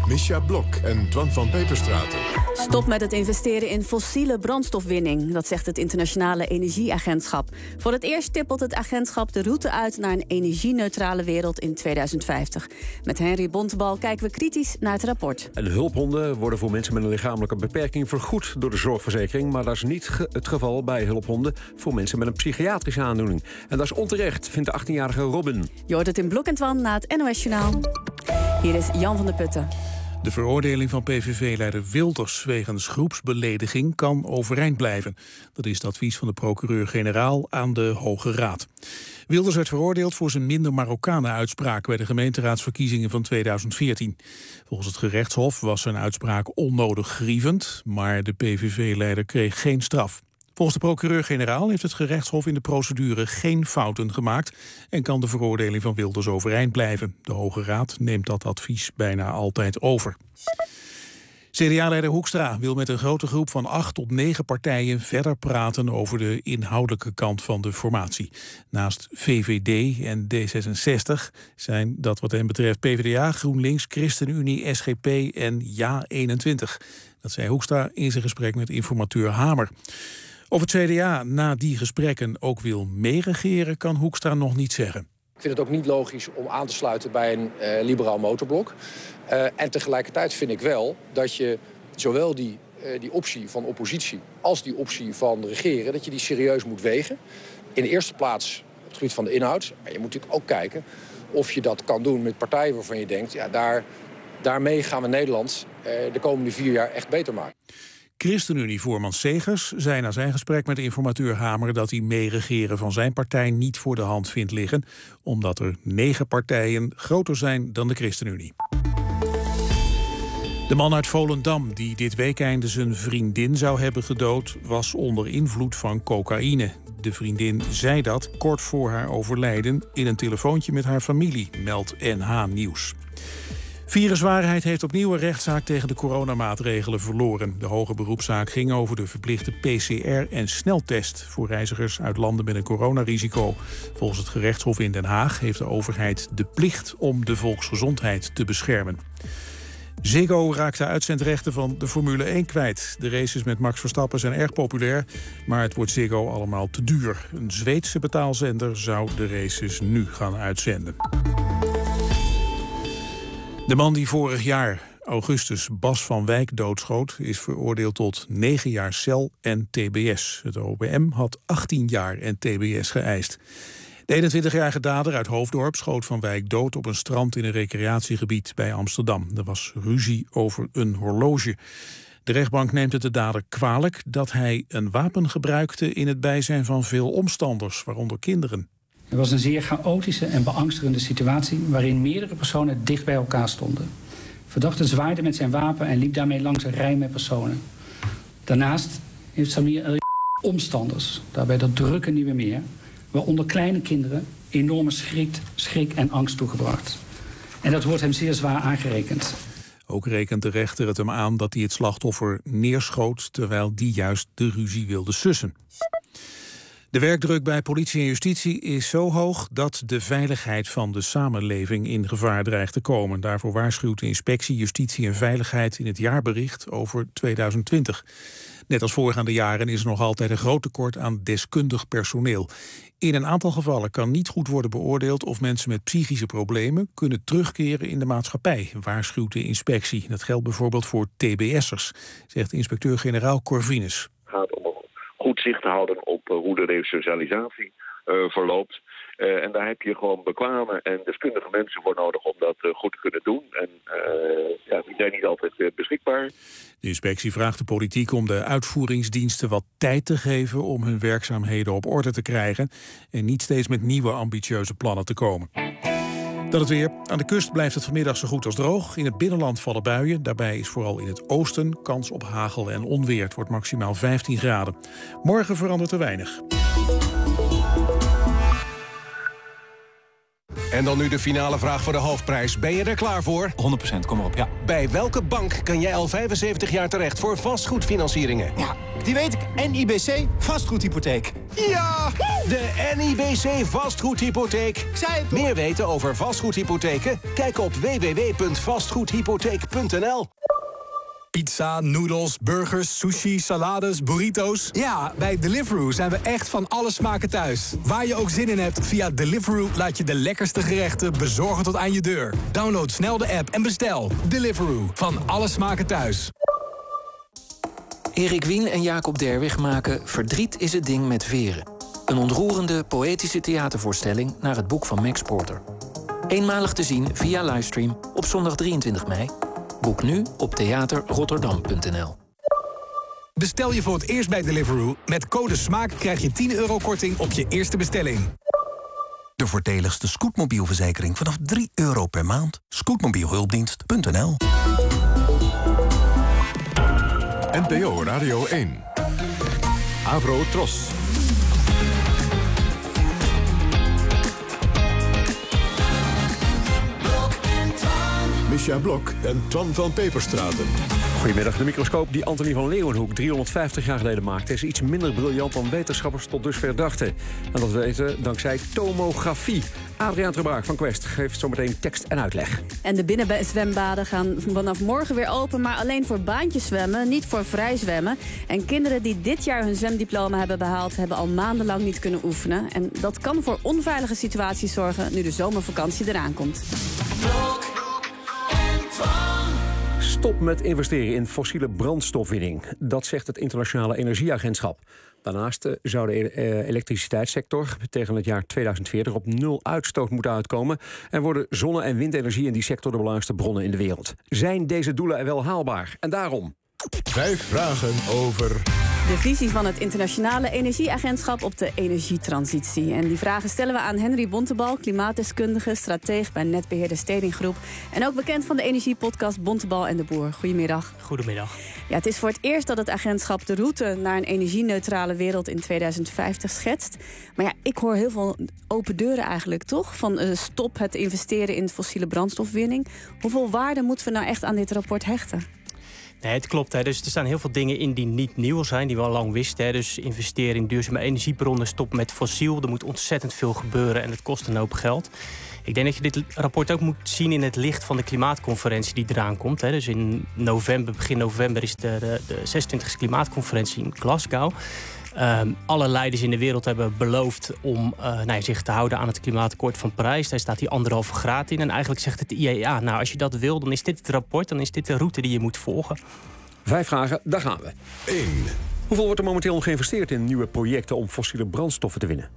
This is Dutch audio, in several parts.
Mischa Blok en Twan van Peperstraten. Stop met het investeren in fossiele brandstofwinning. Dat zegt het Internationale Energieagentschap. Voor het eerst stippelt het agentschap de route uit naar een energieneutrale wereld in 2050. Met Henry Bontebal kijken we kritisch naar het rapport. En hulphonden worden voor mensen met een lichamelijke beperking vergoed door de zorgverzekering. Maar dat is niet het geval bij hulphonden voor mensen met een psychiatrische aandoening. En dat is onterecht, vindt de 18-jarige Robin. Je hoort het in Blok en Twan na het NOS-journaal. Hier is Jan van der Putten. De veroordeling van PVV-leider Wilders wegens groepsbelediging kan overeind blijven. Dat is het advies van de procureur-generaal aan de Hoge Raad. Wilders werd veroordeeld voor zijn minder Marokkanen-uitspraak bij de gemeenteraadsverkiezingen van 2014. Volgens het gerechtshof was zijn uitspraak onnodig grievend, maar de PVV-leider kreeg geen straf. Volgens de procureur-generaal heeft het gerechtshof in de procedure geen fouten gemaakt en kan de veroordeling van Wilders overeind blijven. De Hoge Raad neemt dat advies bijna altijd over. CDA-leider Hoekstra wil met een grote groep van 8 tot 9 partijen verder praten over de inhoudelijke kant van de formatie. Naast VVD en D66 zijn dat wat hem betreft PvdA, GroenLinks, ChristenUnie, SGP en JA21. Dat zei Hoekstra in zijn gesprek met informateur Hamer. Of het CDA na die gesprekken ook wil meeregeren, kan Hoekstra nog niet zeggen. Ik vind het ook niet logisch om aan te sluiten bij een liberaal motorblok. En tegelijkertijd vind ik wel dat je zowel die optie van oppositie als die optie van regeren, dat je die serieus moet wegen. In de eerste plaats op het gebied van de inhoud. Maar je moet natuurlijk ook kijken of je dat kan doen met partijen waarvan je denkt, ja, daarmee gaan we Nederland de komende 4 jaar echt beter maken. ChristenUnie-voorman Segers zei na zijn gesprek met informateur Hamer dat hij meeregeren van zijn partij niet voor de hand vindt liggen, omdat er 9 partijen groter zijn dan de ChristenUnie. De man uit Volendam die dit weekende zijn vriendin zou hebben gedood, was onder invloed van cocaïne. De vriendin zei dat kort voor haar overlijden in een telefoontje met haar familie, meldt NH Nieuws. Viruswaarheid heeft opnieuw een rechtszaak tegen de coronamaatregelen verloren. De hoge beroepszaak ging over de verplichte PCR- en sneltest voor reizigers uit landen met een coronarisico. Volgens het gerechtshof in Den Haag heeft de overheid de plicht om de volksgezondheid te beschermen. Ziggo raakt de uitzendrechten van de Formule 1 kwijt. De races met Max Verstappen zijn erg populair, maar het wordt Ziggo allemaal te duur. Een Zweedse betaalzender zou de races nu gaan uitzenden. De man die vorig jaar, augustus, Bas van Wijk doodschoot, is veroordeeld tot 9 jaar cel en tbs. Het OPM had 18 jaar en tbs geëist. De 21-jarige dader uit Hoofddorp schoot Van Wijk dood op een strand in een recreatiegebied bij Amsterdam. Er was ruzie over een horloge. De rechtbank neemt het de dader kwalijk dat hij een wapen gebruikte in het bijzijn van veel omstanders, waaronder kinderen. Het was een zeer chaotische en beangstigende situatie waarin meerdere personen dicht bij elkaar stonden. Verdachte zwaaide met zijn wapen en liep daarmee langs een rij met personen. Daarnaast heeft Samir omstanders, daarbij dat drukke nieuwe meer, waaronder kleine kinderen, enorme schrik en angst toegebracht. En dat wordt hem zeer zwaar aangerekend. Ook rekent de rechter het hem aan dat hij het slachtoffer neerschoot, terwijl die juist de ruzie wilde sussen. De werkdruk bij politie en justitie is zo hoog dat de veiligheid van de samenleving in gevaar dreigt te komen. Daarvoor waarschuwt de Inspectie Justitie en Veiligheid in het jaarbericht over 2020. Net als voorgaande jaren is er nog altijd een groot tekort aan deskundig personeel. In een aantal gevallen kan niet goed worden beoordeeld of mensen met psychische problemen kunnen terugkeren in de maatschappij, waarschuwt de inspectie. Dat geldt bijvoorbeeld voor TBS'ers, zegt inspecteur-generaal Corvinus. Het gaat om goed zicht te houden op hoe de resocialisatie verloopt. En daar heb je gewoon bekwame en deskundige mensen voor nodig om dat goed te kunnen doen. En die zijn niet altijd beschikbaar. De inspectie vraagt de politiek om de uitvoeringsdiensten wat tijd te geven om hun werkzaamheden op orde te krijgen en niet steeds met nieuwe ambitieuze plannen te komen. Dan het weer. Aan de kust blijft het vanmiddag zo goed als droog. In het binnenland vallen buien. Daarbij is vooral in het oosten kans op hagel en onweer. Het wordt maximaal 15 graden. Morgen verandert er weinig. En dan nu de finale vraag voor de hoofdprijs. Ben je er klaar voor? 100%, kom maar op, ja. Bij welke bank kan jij al 75 jaar terecht voor vastgoedfinancieringen? Ja, die weet ik. NIBC vastgoedhypotheek. Ja, de NIBC vastgoedhypotheek. Meer weten over vastgoedhypotheken? Kijk op www.vastgoedhypotheek.nl. Pizza, noedels, burgers, sushi, salades, burritos. Ja, bij Deliveroo zijn we echt van alle smaken thuis. Waar je ook zin in hebt, via Deliveroo laat je de lekkerste gerechten bezorgen tot aan je deur. Download snel de app en bestel. Deliveroo, van alle smaken thuis. Erik Wien en Jacob Derwig maken Verdriet is het ding met veren. Een ontroerende, poëtische theatervoorstelling naar het boek van Max Porter. Eenmalig te zien via livestream op zondag 23 mei. Boek nu op theaterrotterdam.nl. Bestel je voor het eerst bij Deliveroo. Met code SMAAK krijg je €10 korting op je eerste bestelling. De voordeligste scootmobielverzekering vanaf €3 per maand. Scootmobielhulpdienst.nl. NPO Radio 1. Avro Tros. Misja Blok en Twan van Peperstraten. Goedemiddag. De microscoop die Antonie van Leeuwenhoek 350 jaar geleden maakte is iets minder briljant dan wetenschappers tot dusver dachten. En dat weten dankzij tomografie. Adriaan Terbraak van Quest geeft zometeen tekst en uitleg. En de binnenzwembaden gaan vanaf morgen weer open, maar alleen voor baantjes zwemmen, niet voor vrij zwemmen. En kinderen die dit jaar hun zwemdiploma hebben behaald, hebben al maandenlang niet kunnen oefenen. En dat kan voor onveilige situaties zorgen nu de zomervakantie eraan komt. Stop met investeren in fossiele brandstofwinning. Dat zegt het Internationale Energieagentschap. Daarnaast zou de elektriciteitssector tegen het jaar 2040 op 0 uitstoot moeten uitkomen. En worden zonne- en windenergie in die sector de belangrijkste bronnen in de wereld. Zijn deze doelen wel haalbaar? En daarom 5 vragen over de visie van het Internationale Energieagentschap op de energietransitie. En die vragen stellen we aan Henry Bontebal, klimaatdeskundige, strateeg bij netbeheerder Stedinggroep. En ook bekend van de energiepodcast Bontebal en de Boer. Goedemiddag. Goedemiddag. Ja, het is voor het eerst dat het agentschap de route naar een energie-neutrale wereld in 2050 schetst. Maar ja, ik hoor heel veel open deuren eigenlijk, toch? Van stop het investeren in fossiele brandstofwinning. Hoeveel waarde moeten we nou echt aan dit rapport hechten? Nee, het klopt. Hè. Dus er staan heel veel dingen in die niet nieuw zijn, die we al lang wisten. Hè. Dus investeren in duurzame energiebronnen, stop met fossiel. Er moet ontzettend veel gebeuren en het kost een hoop geld. Ik denk dat je dit rapport ook moet zien in het licht van de klimaatconferentie die eraan komt. Hè. Dus in november, begin november is de 26e klimaatconferentie in Glasgow. Alle leiders in de wereld hebben beloofd om zich te houden aan het klimaatakkoord van Parijs. Daar staat die 1,5 graad in. En eigenlijk zegt het IEA, nou, als je dat wil, dan is dit het rapport, dan is dit de route die je moet volgen. 5 vragen, daar gaan we. 1. Hoeveel wordt er momenteel nog geïnvesteerd in nieuwe projecten om fossiele brandstoffen te winnen?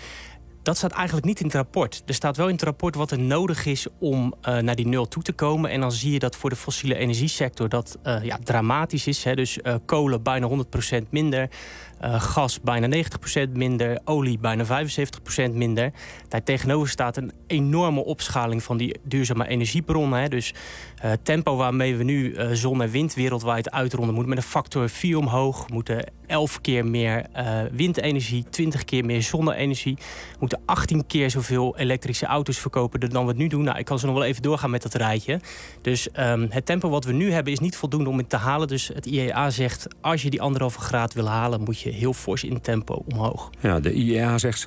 Dat staat eigenlijk niet in het rapport. Er staat wel in het rapport wat er nodig is om naar die 0 toe te komen. En dan zie je dat voor de fossiele energiesector dat dramatisch is. Hè. Dus kolen bijna 100% minder. Gas bijna 90% minder. Olie bijna 75% minder. Daar tegenover staat een enorme opschaling van die duurzame energiebronnen. Hè. Dus het tempo waarmee we nu zon en wind wereldwijd uitronden moet met een factor 4 omhoog. We moeten 11 keer meer windenergie, 20 keer meer zonne-energie. We moeten 18 keer zoveel elektrische auto's verkopen dan we het nu doen. Nou, ik kan zo nog wel even doorgaan met dat rijtje. Dus het tempo wat we nu hebben is niet voldoende om het te halen. Dus het IEA zegt, als je die 1,5 graad wil halen, moet je heel fors in tempo omhoog. Ja, de IEA zegt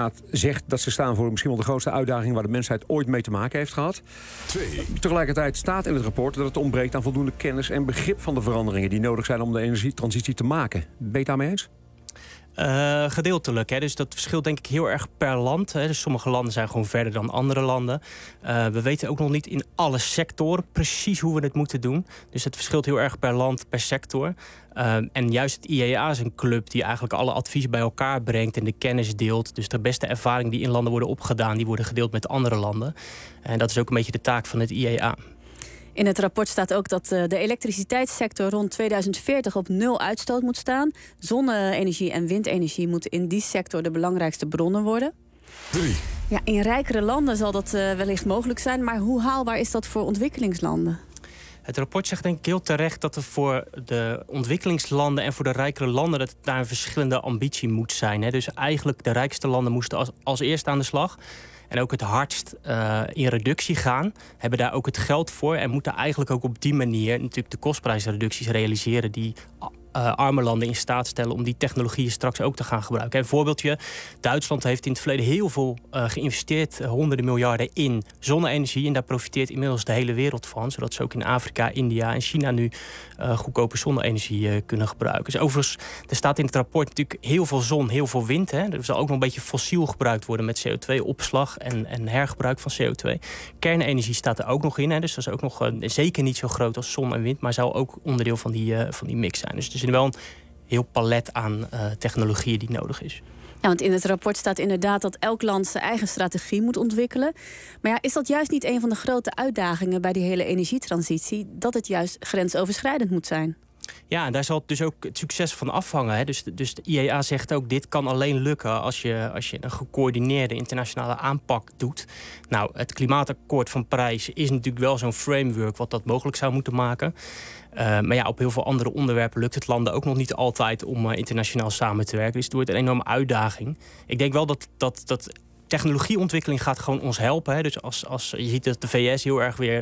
dat ze staan voor misschien wel de grootste uitdaging waar de mensheid ooit mee te maken heeft gehad. 2. Tegelijkertijd staat in het rapport dat het ontbreekt aan voldoende kennis en begrip van de veranderingen die nodig zijn om de energietransitie te maken. Ben je het daarmee eens? Gedeeltelijk. Hè. Dus dat verschilt denk ik heel erg per land. Hè. Dus sommige landen zijn gewoon verder dan andere landen. We weten ook nog niet in alle sectoren precies hoe we het moeten doen. Dus het verschilt heel erg per land, per sector. En juist het IEA is een club die eigenlijk alle advies bij elkaar brengt en de kennis deelt. Dus de beste ervaringen die in landen worden opgedaan, die worden gedeeld met andere landen. En dat is ook een beetje de taak van het IEA. In het rapport staat ook dat de elektriciteitssector rond 2040 op 0 uitstoot moet staan. Zonne-energie en windenergie moeten in die sector de belangrijkste bronnen worden. 3. Ja, in rijkere landen zal dat wellicht mogelijk zijn, maar hoe haalbaar is dat voor ontwikkelingslanden? Het rapport zegt denk ik heel terecht dat er voor de ontwikkelingslanden en voor de rijkere landen dat daar een verschillende ambitie moet zijn. Hè. Dus eigenlijk de rijkste landen moesten als eerste aan de slag. en ook het hardst in reductie gaan, hebben daar ook het geld voor en moeten eigenlijk ook op die manier natuurlijk de kostprijsreducties realiseren die arme landen in staat stellen om die technologieën straks ook te gaan gebruiken. Een voorbeeldje, Duitsland heeft in het verleden heel veel geïnvesteerd, honderden miljarden in zonne-energie en daar profiteert inmiddels de hele wereld van, zodat ze ook in Afrika, India en China nu goedkope zonne-energie kunnen gebruiken. Dus overigens, er staat in het rapport natuurlijk heel veel zon, heel veel wind. Hè. Er zal ook nog een beetje fossiel gebruikt worden met CO2-opslag en hergebruik van CO2. Kernenergie staat er ook nog in, hè. Dus dat is ook nog zeker niet zo groot als zon en wind, maar zou ook onderdeel van die mix zijn. Dus er is wel een heel palet aan technologieën die nodig is. Ja, want in het rapport staat inderdaad dat elk land zijn eigen strategie moet ontwikkelen. Maar ja, is dat juist niet een van de grote uitdagingen bij die hele energietransitie, dat het juist grensoverschrijdend moet zijn? Ja, en daar zal dus ook het succes van afhangen. Hè. Dus de IEA zegt ook, dit kan alleen lukken als je een gecoördineerde internationale aanpak doet. Nou, het klimaatakkoord van Parijs is natuurlijk wel zo'n framework wat dat mogelijk zou moeten maken. Maar ja, op heel veel andere onderwerpen lukt het landen ook nog niet altijd om internationaal samen te werken. Dus het wordt een enorme uitdaging. Ik denk wel dat technologieontwikkeling gaat gewoon ons helpen. Hè. Dus als je ziet dat de VS heel erg weer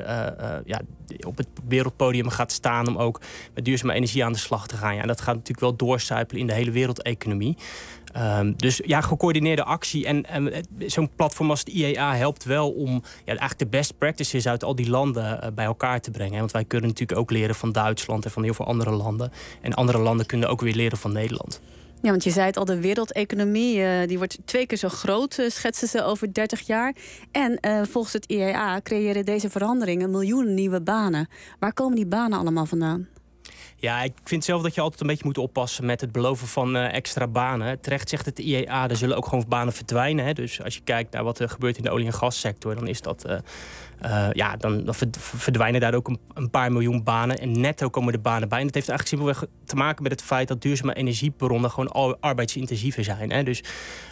op het wereldpodium gaat staan om ook met duurzame energie aan de slag te gaan. Ja, en dat gaat natuurlijk wel doorcijpelen in de hele wereldeconomie. Dus ja, gecoördineerde actie en zo'n platform als de IEA helpt wel om eigenlijk de best practices uit al die landen bij elkaar te brengen. Hè. Want wij kunnen natuurlijk ook leren van Duitsland en van heel veel andere landen. En andere landen kunnen ook weer leren van Nederland. Ja, want je zei het al, de wereldeconomie die wordt 2 keer zo groot, schetsen ze over 30 jaar. En volgens het IEA creëren deze veranderingen miljoenen nieuwe banen. Waar komen die banen allemaal vandaan? Ja, ik vind zelf dat je altijd een beetje moet oppassen met het beloven van extra banen. Terecht zegt het IEA, er zullen ook gewoon banen verdwijnen. Hè. Dus als je kijkt naar wat er gebeurt in de olie- en gassector, dan is dat dan verdwijnen daar ook een paar miljoen banen. En netto komen de banen bij. En dat heeft eigenlijk simpelweg te maken met het feit dat duurzame energiebronnen gewoon arbeidsintensiever zijn. Hè. Dus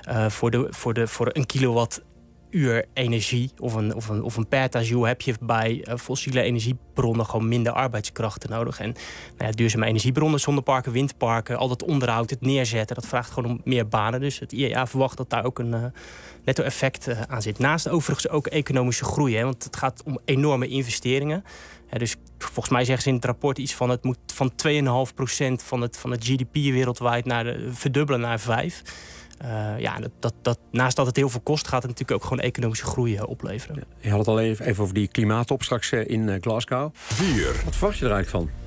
voor een kilowattuur energie of een petajoule heb je bij fossiele energiebronnen gewoon minder arbeidskrachten nodig. En duurzame energiebronnen, zonneparken, windparken, al dat onderhoud, het neerzetten, dat vraagt gewoon om meer banen. Dus het IEA verwacht dat daar ook een netto-effect aan zit. Naast overigens ook economische groei, hè, want het gaat om enorme investeringen. Dus volgens mij zeggen ze in het rapport iets van het moet van 2,5% van het GDP wereldwijd verdubbelen naar 5%. Naast dat het heel veel kost, gaat het natuurlijk ook gewoon economische groei opleveren. Ja, je had het al even over die klimaattop straks in Glasgow. 4. Wat verwacht je er eigenlijk van?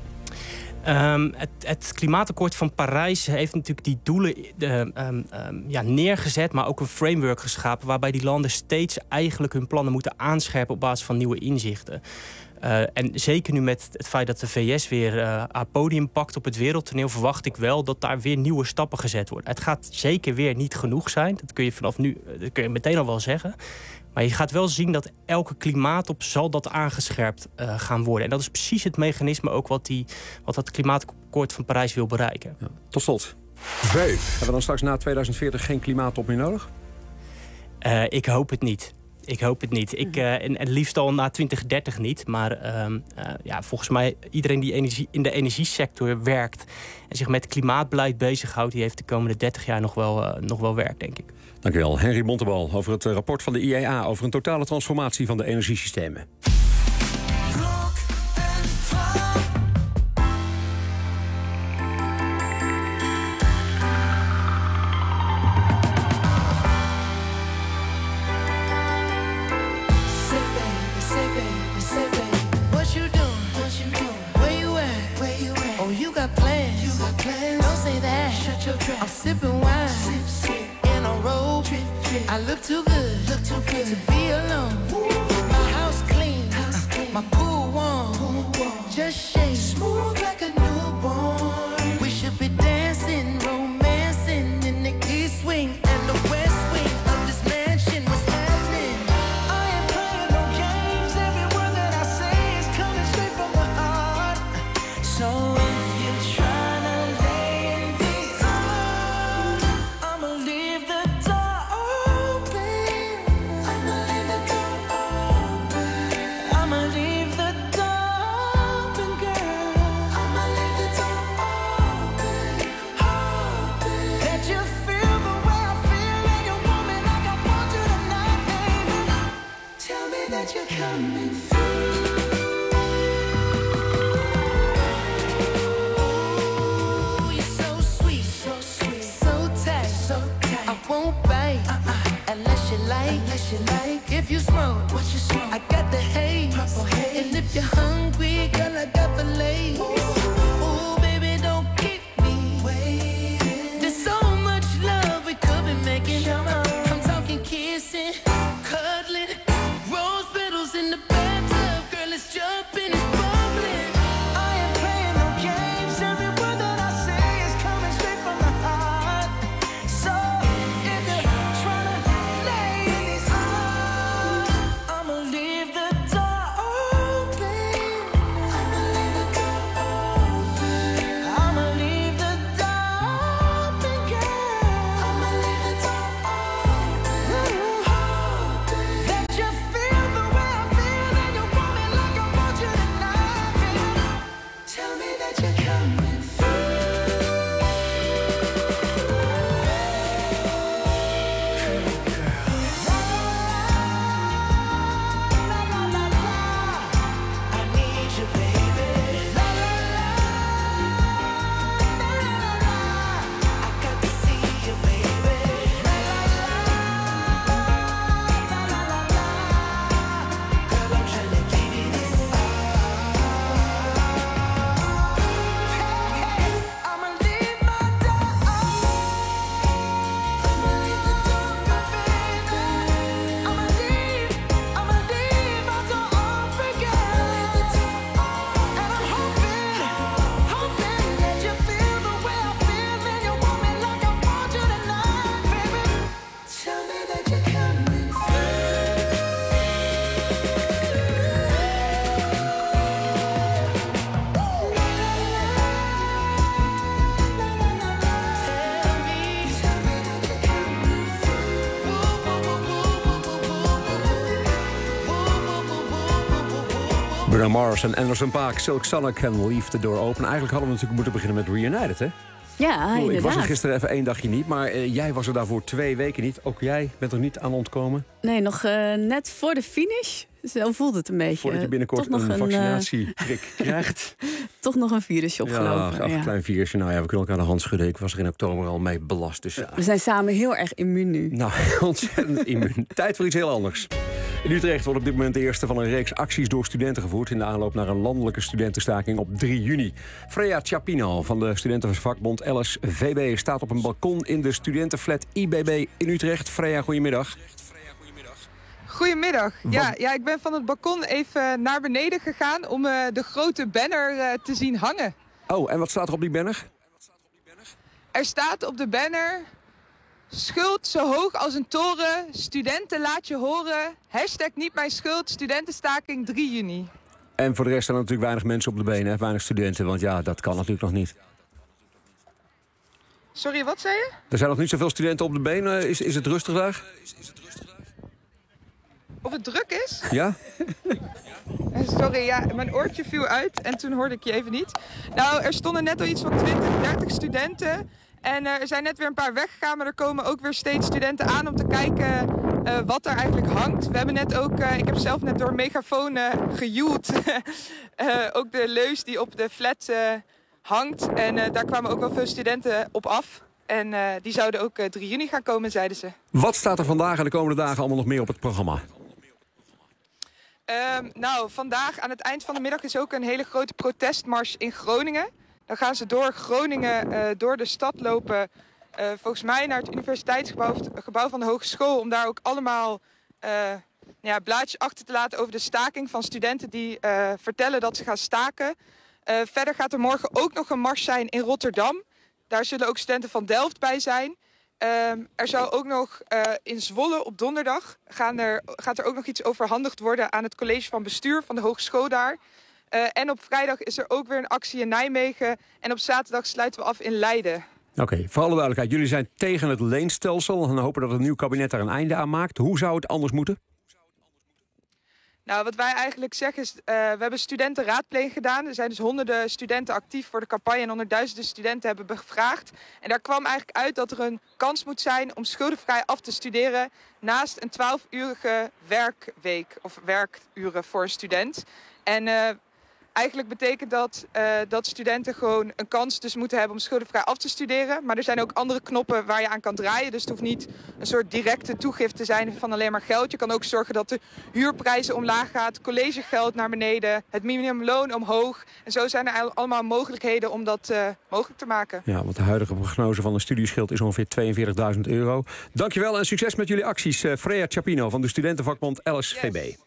Het klimaatakkoord van Parijs heeft natuurlijk die doelen neergezet, maar ook een framework geschapen waarbij die landen steeds eigenlijk hun plannen moeten aanscherpen op basis van nieuwe inzichten. En zeker nu met het feit dat de VS weer haar podium pakt op het wereldtoneel, verwacht ik wel dat daar weer nieuwe stappen gezet worden. Het gaat zeker weer niet genoeg zijn. Dat kun je vanaf nu meteen al wel zeggen. Maar je gaat wel zien dat elke klimaattop zal dat aangescherpt gaan worden. En dat is precies het mechanisme ook wat dat klimaatakkoord van Parijs wil bereiken. Ja, tot slot. 5. Hebben we dan straks na 2040 geen klimaattop meer nodig? Ik hoop het niet. En het liefst al na 2030 niet. Maar volgens mij iedereen die in de energiesector werkt en zich met klimaatbeleid bezighoudt, die heeft de komende 30 jaar nog wel werk, denk ik. Dankjewel, Henry Bontebal, over het rapport van de IEA over een totale transformatie van de energiesystemen. I'm sipping wine in a robe. I look too good to be alone. My house clean, my pool warm. Just shake smooth like a newborn. We should be dancing, romancing in the east wing and the west wing of this mansion. What's happening? I ain't playing no games. Every word that I say is coming straight from the heart. So if you're trying to lay in these arms, I'ma leave the door open. Watch you smoke. I got the haze. And if you're hungry, girl, I got fillets. Ooh, baby, don't keep me waiting. There's so much love we could be making. I'm talking kissing, cuddling, rose petals in the bathtub. Girl, it's jumping, it's bubbling. I ain't playing no games. Every word that I say is coming straight from the heart. So if you're trying to lay in these arms, I'ma leave the door open. I'ma leave the door open. I'ma leave the door open, girl. I'ma leave the door open. Let you feel the way I feel, and you want me like I want you tonight, baby. Tell me that you're coming I need you, baby. La la la, I got to see you, baby. La la la, girl, I'm trying to give you this I'ma leave my door open. I'ma leave the door open, baby. I'ma leave my door open, girl. And I'm hoping that you feel the way I feel, and you want me like I want you tonight, baby. Tell me that you're coming Bruno Mars en Anderson .Paak, Silk Sonic en Leave the Door Open. Eigenlijk hadden we natuurlijk moeten beginnen met Reunited, hè? Ja, Ik was er inderdaad. gisteren even 1 dagje niet, maar jij was er daarvoor 2 weken niet. Ook jij bent er niet aan ontkomen. Nee, nog net voor de finish. Zo voelt het een beetje. Voordat je binnenkort Toch nog een vaccinatieprik krijgt. Toch nog een virusje opgelopen. Ach, een klein virusje. Nou ja, we kunnen elkaar de hand schudden. Ik was er in oktober al mee belast. Dus We zijn samen heel erg immuun nu. nou, ontzettend immuun. Tijd voor iets heel anders. In Utrecht wordt op dit moment de eerste van een reeks acties door studenten gevoerd in de aanloop naar een landelijke studentenstaking op 3 juni. Freya Ciapino van de studentenvakbond LSVB staat op een balkon in de studentenflat IBB in Utrecht. Freya, goedemiddag. Goedemiddag. Ja, ik ben van het balkon even naar beneden gegaan om de grote banner te zien hangen. Oh, en wat staat er op die banner? Er staat op de banner: schuld zo hoog als een toren, studenten laat je horen, hashtag niet mijn schuld, studentenstaking 3 juni. En voor de rest staan er natuurlijk weinig mensen op de benen, hè? Weinig studenten, want ja, dat kan natuurlijk nog niet. Sorry, wat zei je? Er zijn nog niet zoveel studenten op de benen. Is het rustig daar? Of het druk is? Ja? Sorry, ja, mijn oortje viel uit en toen hoorde ik je even niet. Nou, er stonden net al iets van 20, 30 studenten. En er zijn net weer een paar weggegaan, maar er komen ook weer steeds studenten aan om te kijken wat er eigenlijk hangt. We hebben net ook, ik heb zelf net door een megafoon gejoeld. Ook de leus die op de flat hangt. En daar kwamen ook wel veel studenten op af. En die zouden ook 3 juni gaan komen, zeiden ze. Wat staat er vandaag en de komende dagen allemaal nog meer op het programma? Nou, vandaag aan het eind van de middag is ook een hele grote protestmars in Groningen. Dan gaan ze door Groningen, door de stad lopen. Volgens mij naar het universiteitsgebouw, of het gebouw van de hogeschool. Om daar ook allemaal blaadjes achter te laten over de staking van studenten die vertellen dat ze gaan staken. Verder gaat er morgen ook nog een mars zijn in Rotterdam. Daar zullen ook studenten van Delft bij zijn. Er zou ook nog in Zwolle op donderdag gaat er ook nog iets overhandigd worden aan het college van bestuur van de hogeschool daar. En op vrijdag is er ook weer een actie in Nijmegen. En op zaterdag sluiten we af in Leiden. Oké, voor alle duidelijkheid. Jullie zijn tegen het leenstelsel en hopen dat het nieuw kabinet daar een einde aan maakt. Hoe zou het anders moeten? Nou, wat wij eigenlijk zeggen is, we hebben studentenraadpleging gedaan. Er zijn dus honderden studenten actief voor de campagne en 100.000 studenten hebben bevraagd. En daar kwam eigenlijk uit dat er een kans moet zijn om schuldenvrij af te studeren naast een 12-urige werkweek of werkuren voor een student. En Eigenlijk betekent dat dat studenten gewoon een kans dus moeten hebben om schuldenvrij af te studeren. Maar er zijn ook andere knoppen waar je aan kan draaien. Dus het hoeft niet een soort directe toegift te zijn van alleen maar geld. Je kan ook zorgen dat de huurprijzen omlaag gaat, collegegeld naar beneden, het minimumloon omhoog. En zo zijn er allemaal mogelijkheden om dat mogelijk te maken. Ja, want de huidige prognose van een studieschild is ongeveer €42.000. Dankjewel en succes met jullie acties. Freya Chapino van de studentenvakbond LSVB. Yes.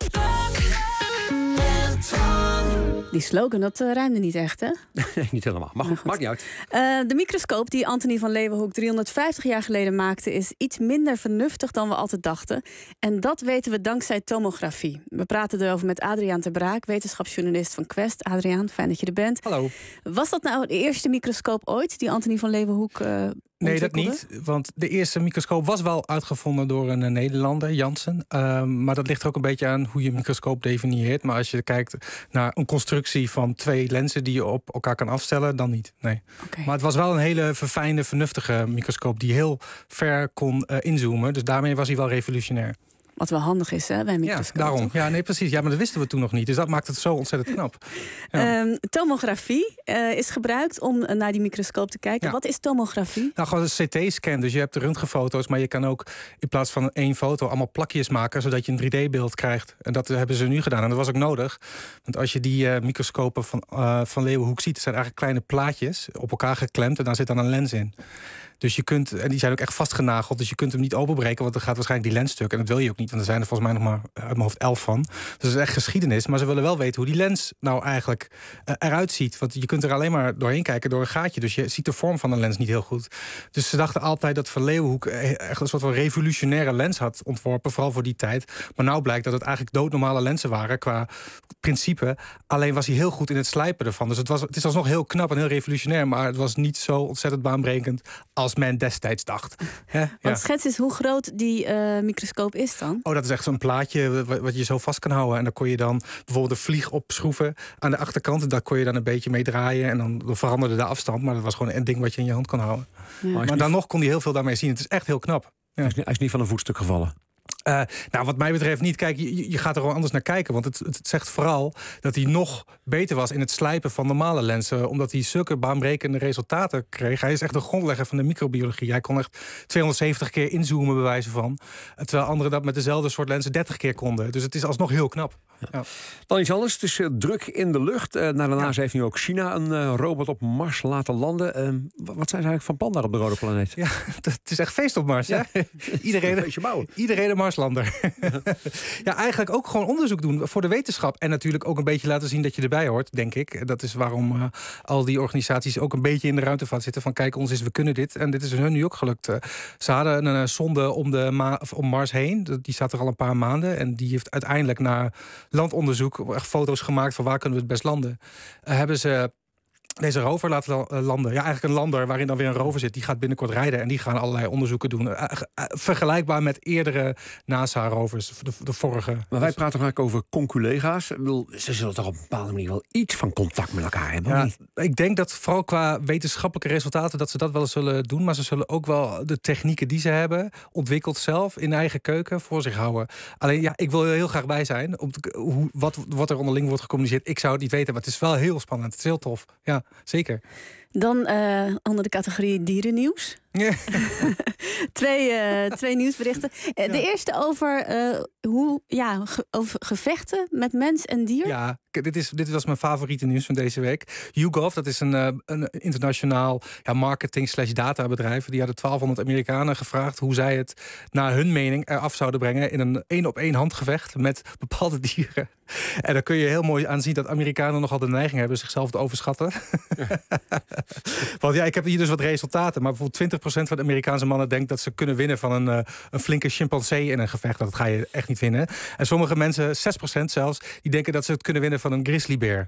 Die slogan, dat ruimde niet echt, hè? Nee, niet helemaal. Maar goed, maakt niet uit. De microscoop die Anthony van Leeuwenhoek 350 jaar geleden maakte, is iets minder vernuftig dan we altijd dachten. En dat weten we dankzij tomografie. We praten erover met Adriaan ter Braak, wetenschapsjournalist van Quest. Adriaan, fijn dat je er bent. Hallo. Was dat nou de eerste microscoop ooit die Anthony van Leeuwenhoek Nee, dat niet. Want de eerste microscoop was wel uitgevonden door een Nederlander, Janssen. Maar dat ligt er ook een beetje aan hoe je een microscoop definieert. Maar als je kijkt naar een constructie van 2 lenzen die je op elkaar kan afstellen, dan niet. Nee. Okay. Maar het was wel een hele verfijnde, vernuftige microscoop die heel ver kon inzoomen. Dus daarmee was hij wel revolutionair. Wat wel handig is, hè, bij een microscoop. Ja, daarom. Toch? Ja, nee, precies. Ja, maar dat wisten we toen nog niet. Dus dat maakt het zo ontzettend knap. Ja. Tomografie is gebruikt om naar die microscoop te kijken. Ja. Wat is tomografie? Nou, gewoon een CT-scan. Dus je hebt de röntgenfoto's, maar je kan ook in plaats van 1 foto allemaal plakjes maken, zodat je een 3D-beeld krijgt. En dat hebben ze nu gedaan. En dat was ook nodig. Want als je die microscopen van Leeuwenhoek ziet, zijn eigenlijk kleine plaatjes op elkaar geklemd en daar zit dan een lens in. Dus je kunt, en die zijn ook echt vastgenageld, dus je kunt hem niet openbreken, want dan gaat waarschijnlijk die lens stuk. En dat wil je ook niet, want er zijn er volgens mij nog maar uit mijn hoofd 11 van. Dus dat is echt geschiedenis. Maar ze willen wel weten hoe die lens nou eigenlijk eruit ziet. Want je kunt er alleen maar doorheen kijken door een gaatje. Dus je ziet de vorm van een lens niet heel goed. Dus ze dachten altijd dat Van Leeuwenhoek echt een soort van revolutionaire lens had ontworpen, vooral voor die tijd. Maar nou blijkt dat het eigenlijk doodnormale lenzen waren qua principe. Alleen was hij heel goed in het slijpen ervan. Dus het is alsnog heel knap en heel revolutionair, maar het was niet zo ontzettend baanbrekend als men destijds dacht. Want schets eens hoe groot die microscoop is dan? Oh, dat is echt zo'n plaatje wat je zo vast kan houden. En dan kon je dan bijvoorbeeld een vlieg opschroeven aan de achterkant. Daar kon je dan een beetje mee draaien. En dan veranderde de afstand. Maar dat was gewoon een ding wat je in je hand kon houden. Ja. Maar dan nog kon hij heel veel daarmee zien. Het is echt heel knap. Ja. Hij is niet van een voetstuk gevallen. Nou, wat mij betreft niet. Kijk, je gaat er gewoon anders naar kijken. Want het zegt vooral dat hij nog beter was in het slijpen van normale lenzen. Omdat hij zulke baanbrekende resultaten kreeg. Hij is echt de grondlegger van de microbiologie. Hij kon echt 270 keer inzoomen, bij wijze van. Terwijl anderen dat met dezelfde soort lenzen 30 keer konden. Dus het is alsnog heel knap. Ja. Dan iets anders. Het is druk in de lucht. Na de NASA heeft nu ook China een robot op Mars laten landen. Wat zijn ze eigenlijk van plan daar op de rode planeet? Ja, het is echt feest op Mars. Ja. Iedereen een Marslander. Ja, eigenlijk ook gewoon onderzoek doen voor de wetenschap. En natuurlijk ook een beetje laten zien dat je erbij hoort, denk ik. Dat is waarom al die organisaties ook een beetje in de ruimtevaart zitten. Van kijk, we kunnen dit. En dit is hun nu ook gelukt. Ze hadden een sonde om Mars heen. Die staat er al een paar maanden. En die heeft uiteindelijk naar landonderzoek echt foto's gemaakt van waar kunnen we het best landen. Hebben ze deze rover laten landen. Ja, eigenlijk een lander waarin dan weer een rover zit. Die gaat binnenkort rijden en die gaan allerlei onderzoeken doen. Vergelijkbaar met eerdere NASA-rovers, de vorige. Maar wij praten vaak over conculega's. Ze zullen toch op een bepaalde manier wel iets van contact met elkaar hebben? Ja, ik denk dat vooral qua wetenschappelijke resultaten dat ze dat wel zullen doen. Maar ze zullen ook wel de technieken die ze hebben ontwikkeld zelf in eigen keuken voor zich houden. Alleen ja, ik wil er heel graag bij zijn. Wat er onderling wordt gecommuniceerd. Ik zou het niet weten, maar het is wel heel spannend. Het is heel tof. Ja. Zeker. Dan onder de categorie dierennieuws. Ja. twee nieuwsberichten. De eerste over over gevechten met mens en dier. Ja, dit was mijn favoriete nieuws van deze week. YouGov, dat is een internationaal marketing/databedrijf. Die hadden 1200 Amerikanen gevraagd hoe zij het naar hun mening eraf zouden brengen in een 1-op-1 handgevecht met bepaalde dieren. En dan kun je heel mooi aan zien dat Amerikanen nogal de neiging hebben zichzelf te overschatten. Ja. Want ja, ik heb hier dus wat resultaten. Maar bijvoorbeeld 20% van de Amerikaanse mannen denkt dat ze kunnen winnen van een flinke chimpansee in een gevecht. Dat ga je echt niet winnen. En sommige mensen, 6% zelfs, die denken dat ze het kunnen winnen van een grizzlybeer.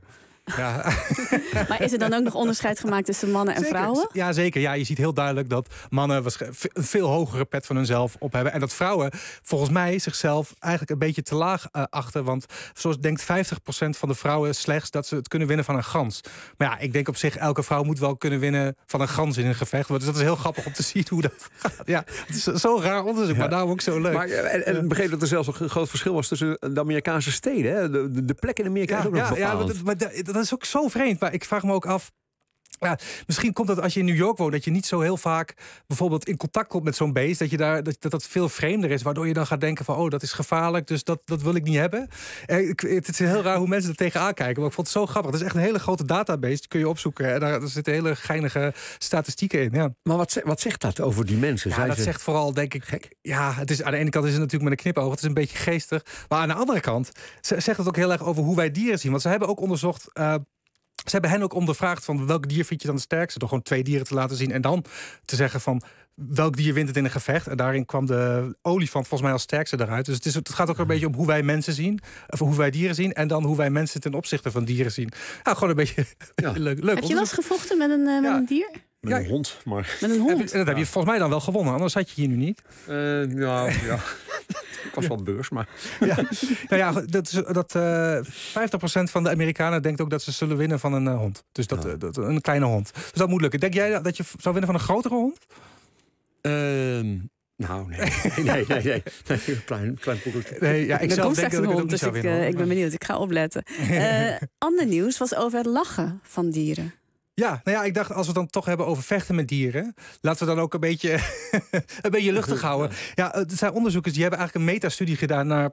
Ja. Maar is er dan ook nog onderscheid gemaakt tussen mannen en vrouwen? Ja, zeker. Ja, je ziet heel duidelijk dat mannen een veel hogere pet van hunzelf op hebben. En dat vrouwen volgens mij zichzelf eigenlijk een beetje te laag achten. Want zoals denkt 50% van de vrouwen slechts dat ze het kunnen winnen van een gans. Maar ja, ik denk op zich elke vrouw moet wel kunnen winnen van een gans in een gevecht. Dus dat is heel grappig om te zien hoe dat gaat. Ja, het is zo'n raar onderzoek, maar daarom ook zo leuk. Maar, en ik begreep dat er zelfs een groot verschil was tussen de Amerikaanse steden. Hè? De plek in Amerika is ook nog bepalend. Ja, maar dat is ook zo vreemd. Maar ik vraag me ook af. Ja, misschien komt dat als je in New York woont, dat je niet zo heel vaak bijvoorbeeld in contact komt met zo'n beest, dat veel vreemder is, waardoor je dan gaat denken van, oh, dat is gevaarlijk, dus dat wil ik niet hebben. Het is heel raar hoe mensen er tegenaan kijken, maar ik vond het zo grappig. Het is echt een hele grote database, die kun je opzoeken en daar zitten hele geinige statistieken in. Ja. Maar wat zegt dat over die mensen? Ja, dat zegt vooral, denk ik, gek. Ja, het is aan de ene kant is het natuurlijk met een knipoog, het is een beetje geestig, maar aan de andere kant zegt het ook heel erg over hoe wij dieren zien, want ze hebben ook onderzocht. Ze hebben hen ook ondervraagd van welk dier vind je dan het sterkste? Door gewoon 2 dieren te laten zien en dan te zeggen van welk dier wint het in een gevecht. En daarin kwam de olifant volgens mij als sterkste eruit. Dus het gaat ook een beetje om hoe wij mensen zien, of hoe wij dieren zien en dan hoe wij mensen ten opzichte van dieren zien. Ja, gewoon een beetje leuk. Heb je wel eens gevochten met een dier? Met een hond, maar... Met een hond? En dat heb je volgens mij dan wel gewonnen, anders had je hier nu niet. Ja. Ik was wel beurs, maar... Ja. Nou ja, dat 50% van de Amerikanen denkt ook dat ze zullen winnen van een hond. Dus dat een kleine hond. Dus dat moet lukken. Denk jij dat je zou winnen van een grotere hond? Nou, nee. Klein poekeltje. Nee, ja, ik zelf denk dat ik het ook niet zou winnen. Ik ben benieuwd, ik ga opletten. Ander nieuws was over het lachen van dieren. Ja, nou ja, ik dacht, als we het dan toch hebben over vechten met dieren, laten we dan ook een beetje luchtig houden. Ja, er zijn onderzoekers die hebben eigenlijk een metastudie gedaan naar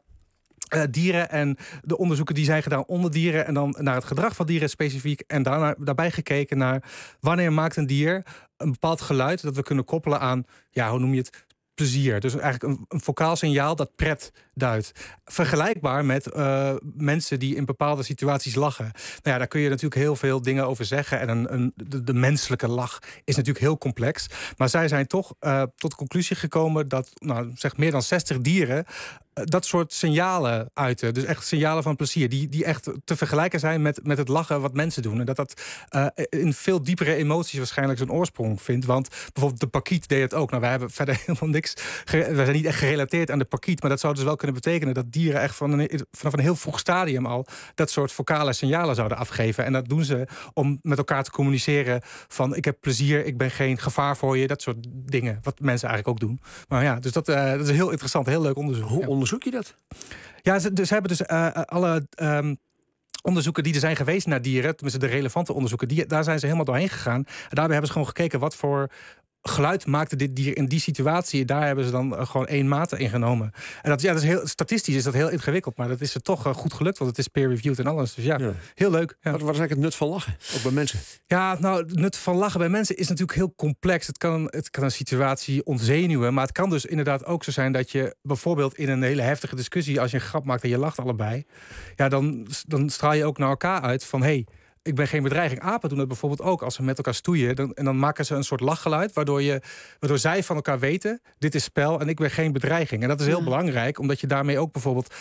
dieren en de onderzoeken die zijn gedaan onder dieren en dan naar het gedrag van dieren specifiek en daarbij gekeken naar wanneer maakt een dier een bepaald geluid dat we kunnen koppelen aan, ja, hoe noem je het? Plezier. Dus eigenlijk een vocaal signaal dat pret duidt. Vergelijkbaar met mensen die in bepaalde situaties lachen. Nou ja, daar kun je natuurlijk heel veel dingen over zeggen. En de menselijke lach is natuurlijk heel complex. Maar zij zijn toch tot de conclusie gekomen dat meer dan 60 dieren dat soort signalen uiten. Dus echt signalen van plezier. Die echt te vergelijken zijn met het lachen wat mensen doen. En dat in veel diepere emoties waarschijnlijk zijn oorsprong vindt. Want bijvoorbeeld de parkiet deed het ook. Nou, wij hebben verder helemaal niks. We zijn niet echt gerelateerd aan de parkiet. Maar dat zou dus wel kunnen betekenen dat dieren echt vanaf een heel vroeg stadium al dat soort vocale signalen zouden afgeven. En dat doen ze om met elkaar te communiceren van ik heb plezier, ik ben geen gevaar voor je. Dat soort dingen. Wat mensen eigenlijk ook doen. Maar ja, dus dat is heel interessant. Heel leuk onderzoek. Hoe onderzoek je dat? Ja, ze hebben dus alle onderzoeken die er zijn geweest naar dieren, tenminste de relevante onderzoeken, daar zijn ze helemaal doorheen gegaan. En daarbij hebben ze gewoon gekeken wat voor geluid maakte dit dier in die situatie. Daar hebben ze dan gewoon 1 maat in genomen. En dat is heel statistisch is dat heel ingewikkeld, maar dat is er toch goed gelukt, want het is peer-reviewed en alles. Dus ja, heel leuk. Ja. Wat is eigenlijk het nut van lachen, ook bij mensen? Ja, nou, het nut van lachen bij mensen is natuurlijk heel complex. Het kan een situatie ontzenuwen, maar het kan dus inderdaad ook zo zijn dat je bijvoorbeeld in een hele heftige discussie, als je een grap maakt en je lacht allebei, ja, dan straal je ook naar elkaar uit van hey, ik ben geen bedreiging. Apen doen dat bijvoorbeeld ook als ze met elkaar stoeien. En dan maken ze een soort lachgeluid, waardoor zij van elkaar weten, dit is spel en ik ben geen bedreiging. En dat is heel belangrijk, omdat je daarmee ook bijvoorbeeld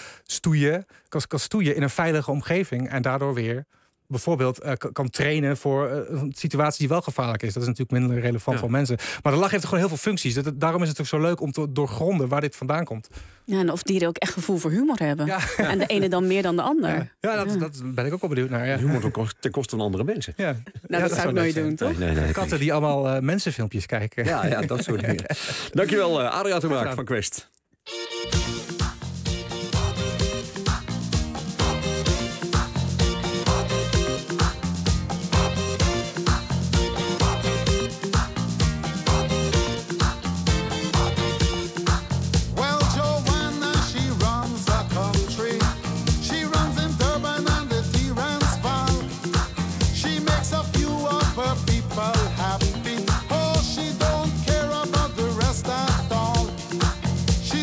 kan stoeien in een veilige omgeving en daardoor weer bijvoorbeeld kan trainen voor een situatie die wel gevaarlijk is. Dat is natuurlijk minder relevant voor mensen. Maar de lach heeft gewoon heel veel functies. Daarom is het ook zo leuk om te doorgronden waar dit vandaan komt. Ja, en of dieren ook echt gevoel voor humor hebben. Ja. En de ene dan meer dan de ander. Ja, dat ben ik ook wel benieuwd naar. Ja. Humor ten koste van andere mensen. Ja. Dat zou ik nooit doen, toch? Nee. Katten die allemaal mensenfilmpjes kijken. Ja, dat soort dingen. Dankjewel, Adriaan de Maak van Quest. She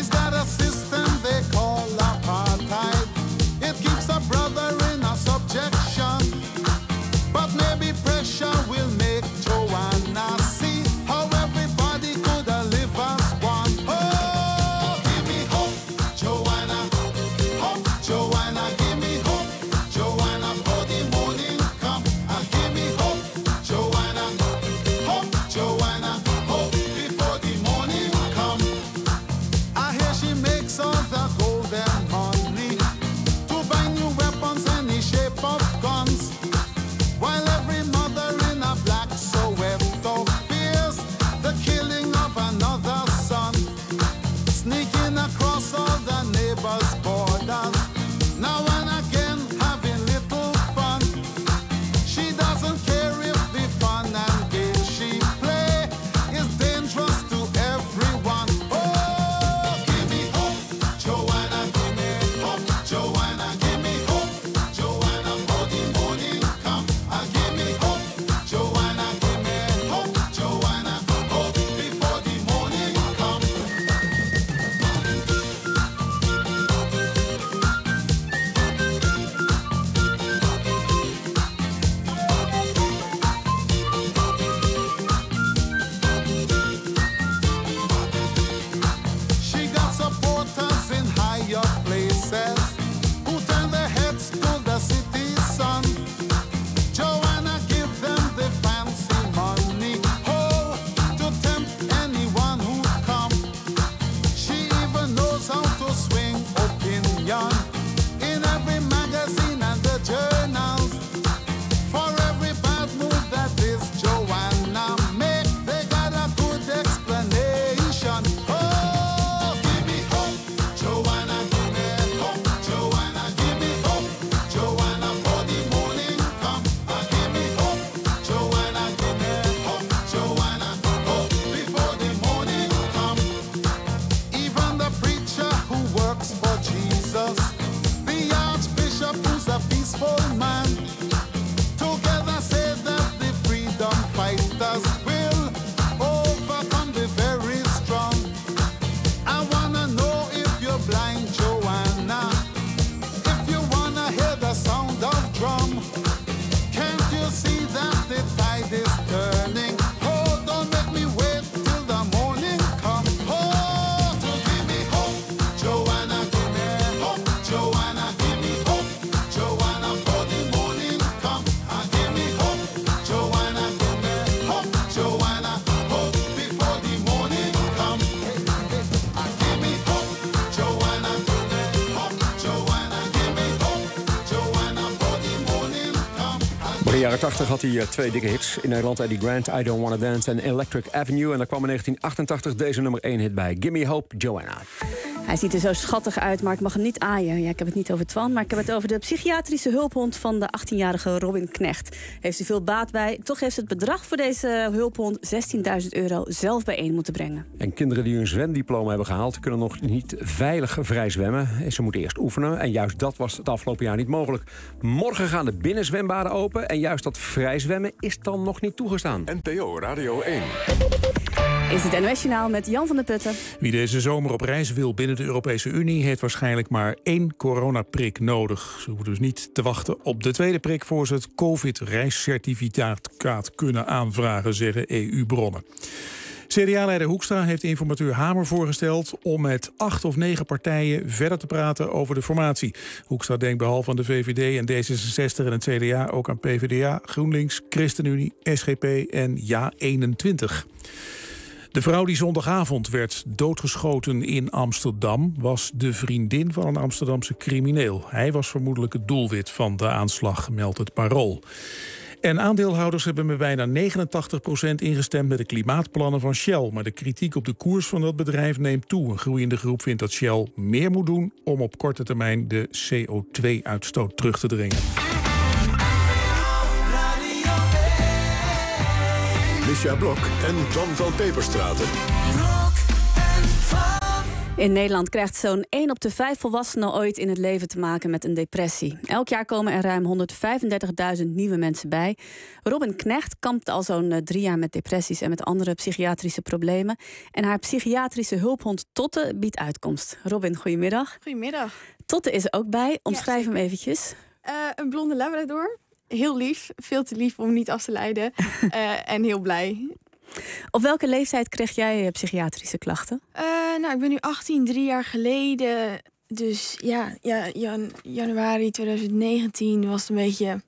de jaren 80 had hij 2 dikke hits in Nederland. Eddie Grant, I Don't Wanna Dance en Electric Avenue. En daar kwam in 1988 deze nummer 1 hit bij. Gimme Hope, Joanna. Hij ziet er zo schattig uit, maar ik mag hem niet aaien. Ja, ik heb het niet over Twan, maar ik heb het over de psychiatrische hulphond van de 18-jarige Robin Knecht. Heeft er veel baat bij. Toch heeft ze het bedrag voor deze hulphond €16.000 zelf bijeen moeten brengen. En kinderen die hun zwemdiploma hebben gehaald kunnen nog niet veilig vrij zwemmen. Ze moeten eerst oefenen. En juist dat was het afgelopen jaar niet mogelijk. Morgen gaan de binnenzwembaden open. En juist dat vrij zwemmen is dan nog niet toegestaan. NPO Radio 1. Is het NOS-journaal met Jan van der Putten. Wie deze zomer op reis wil binnen de Europese Unie heeft waarschijnlijk maar 1 coronaprik nodig. Ze hoeven dus niet te wachten op de tweede prik voor ze het COVID-reiscertificaat kunnen aanvragen, zeggen EU-bronnen. CDA-leider Hoekstra heeft informateur Hamer voorgesteld om met 8 of 9 partijen verder te praten over de formatie. Hoekstra denkt behalve aan de VVD en D66 en het CDA ook aan PvdA, GroenLinks, ChristenUnie, SGP en JA21. De vrouw die zondagavond werd doodgeschoten in Amsterdam was de vriendin van een Amsterdamse crimineel. Hij was vermoedelijk het doelwit van de aanslag, meldt het Parool. En aandeelhouders hebben met bijna 89% ingestemd met de klimaatplannen van Shell. Maar de kritiek op de koers van dat bedrijf neemt toe. Een groeiende groep vindt dat Shell meer moet doen om op korte termijn de CO2-uitstoot terug te dringen. Misja Blok en Twan van Peperstraten. In Nederland krijgt zo'n 1 op de 5 volwassenen ooit in het leven te maken met een depressie. Elk jaar komen er ruim 135.000 nieuwe mensen bij. Robin Knecht kampt al zo'n 3 jaar met depressies en met andere psychiatrische problemen. En haar psychiatrische hulphond Totte biedt uitkomst. Robin, goedemiddag. Goedemiddag. Totte is er ook bij. Omschrijf hem eventjes. Een blonde labrador. Heel lief. Veel te lief om niet af te leiden. En heel blij. Op welke leeftijd kreeg jij psychiatrische klachten? Ik ben nu 18, 3 jaar geleden. Dus januari 2019 was het een beetje...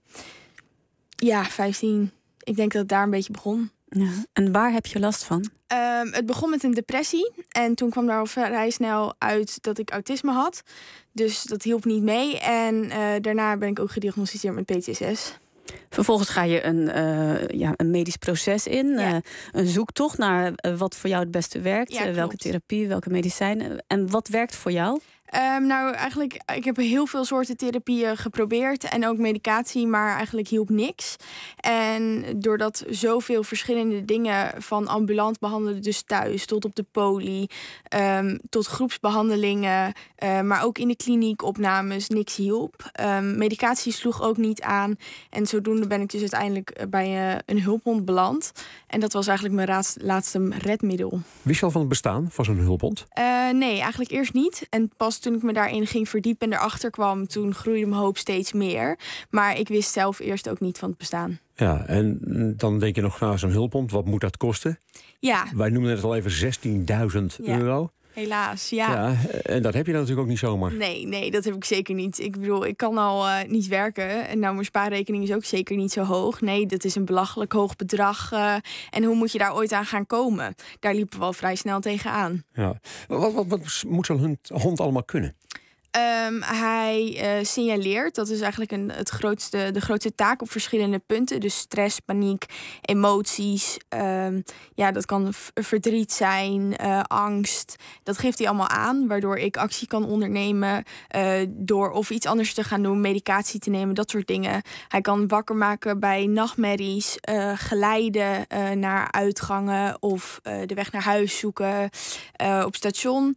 15. Ik denk dat het daar een beetje begon. Ja. En waar heb je last van? Het begon met een depressie. En toen kwam daar al vrij snel uit dat ik autisme had. Dus dat hielp niet mee. En daarna ben ik ook gediagnosticeerd met PTSS. Vervolgens ga je een medisch proces in. Ja. Een zoektocht naar wat voor jou het beste werkt. Ja, welke therapie, welke medicijnen. En wat werkt voor jou? Ik heb heel veel soorten therapieën geprobeerd en ook medicatie, maar eigenlijk hielp niks. En doordat zoveel verschillende dingen, van ambulant behandelen dus thuis, tot op de poli, tot groepsbehandelingen, maar ook in de kliniek opnames, niks hielp. Medicatie sloeg ook niet aan. En zodoende ben ik dus uiteindelijk bij een hulphond beland. En dat was eigenlijk mijn laatste redmiddel. Wist je al van het bestaan van zo'n hulphond? Nee, eigenlijk eerst niet. En pas toen ik me daarin ging verdiepen en erachter kwam, toen groeide mijn hoop steeds meer. Maar ik wist zelf eerst ook niet van het bestaan. Ja, en dan denk je nog, zo'n hulphond, wat moet dat kosten? Ja. Wij noemen het al even €16.000. Helaas, ja. Ja. En dat heb je natuurlijk ook niet zomaar. Nee, dat heb ik zeker niet. Ik bedoel, ik kan al niet werken. En mijn spaarrekening is ook zeker niet zo hoog. Nee, dat is een belachelijk hoog bedrag. En hoe moet je daar ooit aan gaan komen? Daar liepen we al vrij snel tegenaan. Ja. Wat moet zo'n hond allemaal kunnen? Hij signaleert, dat is eigenlijk de grootste taak op verschillende punten. Dus stress, paniek, emoties. Dat kan verdriet zijn, angst. Dat geeft hij allemaal aan, waardoor ik actie kan ondernemen. Door of iets anders te gaan doen, medicatie te nemen, dat soort dingen. Hij kan wakker maken bij nachtmerries, geleiden naar uitgangen of de weg naar huis zoeken op station.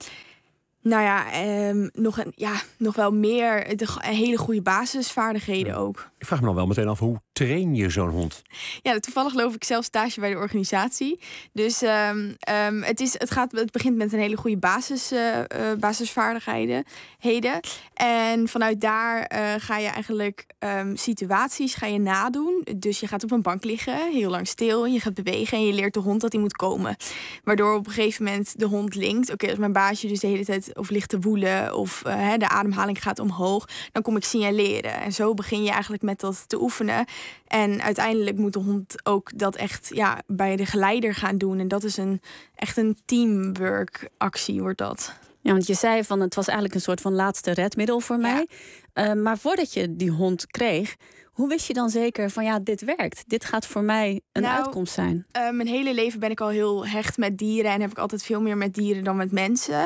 Nog wel meer. Hele goede basisvaardigheden ook. Ik vraag me dan wel meteen af, hoe train je zo'n hond? Ja, toevallig loop ik zelf stage bij de organisatie. Dus het begint met een hele goede basisvaardigheden. En vanuit daar ga je eigenlijk situaties nadoen. Dus je gaat op een bank liggen, heel lang stil. Je gaat bewegen en je leert de hond dat hij moet komen. Waardoor op een gegeven moment de hond linkt. Oké, als mijn baasje dus de hele tijd of ligt te woelen of de ademhaling gaat omhoog, dan kom ik signaleren. En zo begin je eigenlijk met dat te oefenen. En uiteindelijk moet de hond ook dat echt bij de geleider gaan doen. En dat is echt een teamwork actie wordt dat. Ja, want je zei van het was eigenlijk een soort van laatste redmiddel voor mij. Maar voordat je die hond kreeg, Hoe wist je dan zeker van dit werkt? Dit gaat voor mij een uitkomst zijn? Mijn hele leven ben ik al heel hecht met dieren. En heb ik altijd veel meer met dieren dan met mensen.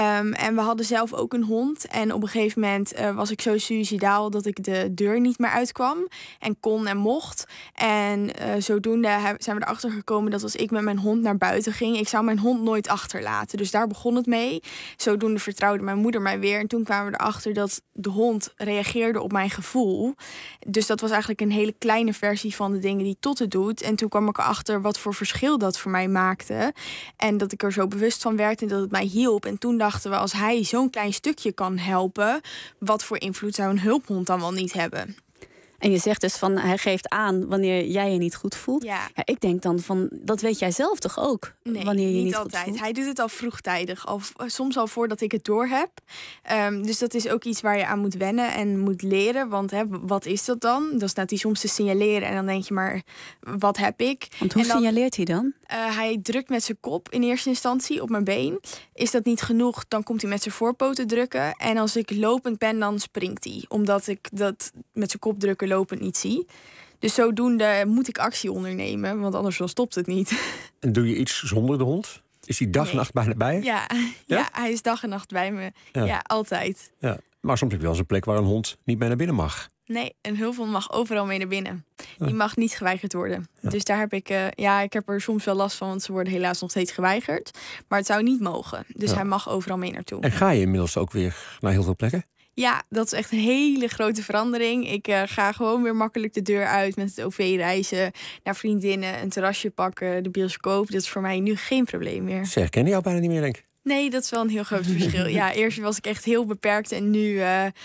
En we hadden zelf ook een hond. En op een gegeven moment was ik zo suïcidaal dat ik de deur niet meer uitkwam. En kon en mocht. En zodoende zijn we erachter gekomen dat als ik met mijn hond naar buiten ging, ik zou mijn hond nooit achterlaten. Dus daar begon het mee. Zodoende vertrouwde mijn moeder mij weer. En toen kwamen we erachter dat de hond reageerde op mijn gevoel. Dus dat was eigenlijk een hele kleine versie van de dingen die Totte doet. En toen kwam ik erachter wat voor verschil dat voor mij maakte. En dat ik er zo bewust van werd en dat het mij hielp. En toen dachten we, als hij zo'n klein stukje kan helpen, wat voor invloed zou een hulphond dan wel niet hebben? En je zegt dus van hij geeft aan wanneer jij je niet goed voelt. Ja, ik denk dan van dat weet jij zelf toch ook? Nee, wanneer je niet altijd. Goed voelt? Hij doet het al vroegtijdig, soms al voordat ik het doorheb. Dus dat is ook iets waar je aan moet wennen en moet leren. Want wat is dat dan? Dan staat hij soms te signaleren en dan denk je maar, wat heb ik? Want hoe signaleert hij dan? Hij drukt met zijn kop in eerste instantie op mijn been. Is dat niet genoeg, dan komt hij met zijn voorpoten drukken. En als ik lopend ben, dan springt hij. Omdat ik dat met zijn kop drukken lopend niet zie. Dus zodoende moet ik actie ondernemen, want anders dan stopt het niet. En doe je iets zonder de hond? Is hij dag en nacht bijna bij je? Ja, hij is dag en nacht bij me. Ja, altijd. Ja. Maar soms heb je wel eens een plek waar een hond niet mee naar binnen mag. Nee, een hulphond mag overal mee naar binnen. Die mag niet geweigerd worden. Ja. Dus daar heb ik, ik heb er soms wel last van, want ze worden helaas nog steeds geweigerd. Maar het zou niet mogen. Dus hij mag overal mee naartoe. En ga je inmiddels ook weer naar heel veel plekken? Ja, dat is echt een hele grote verandering. Ik ga gewoon weer makkelijk de deur uit met het OV reizen, naar vriendinnen, een terrasje pakken, de bioscoop. Dat is voor mij nu geen probleem meer. Ze herkennen jou bijna niet meer, denk ik. Nee, dat is wel een heel groot verschil. Ja, eerst was ik echt heel beperkt en nu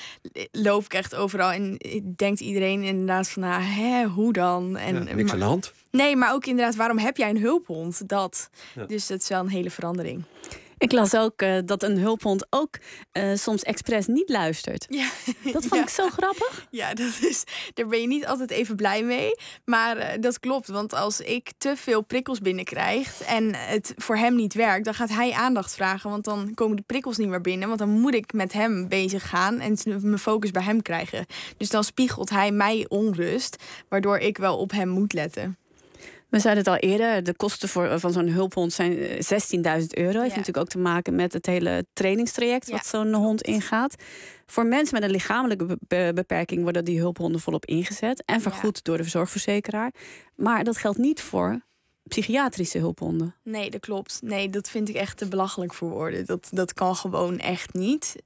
loop ik echt overal. En denkt iedereen inderdaad van, hoe dan? En, niks aan de hand. Nee, maar ook inderdaad, waarom heb jij een hulphond? Dat. Ja. Dus dat is wel een hele verandering. Ik las ook dat een hulphond ook soms expres niet luistert. Ja. Dat vond ik zo grappig. Ja, daar ben je niet altijd even blij mee. Maar dat klopt, want als ik te veel prikkels binnenkrijg en het voor hem niet werkt, dan gaat hij aandacht vragen. Want dan komen de prikkels niet meer binnen. Want dan moet ik met hem bezig gaan en mijn focus bij hem krijgen. Dus dan spiegelt hij mij onrust, waardoor ik wel op hem moet letten. We zeiden het al eerder, de kosten van zo'n hulphond zijn €16.000. Heeft natuurlijk ook te maken met het hele trainingstraject wat zo'n hond ingaat. Voor mensen met een lichamelijke beperking worden die hulphonden volop ingezet en vergoed door de zorgverzekeraar. Maar dat geldt niet voor psychiatrische hulphonden. Nee, dat klopt. Nee, dat vind ik echt te belachelijk voor woorden. Dat kan gewoon echt niet.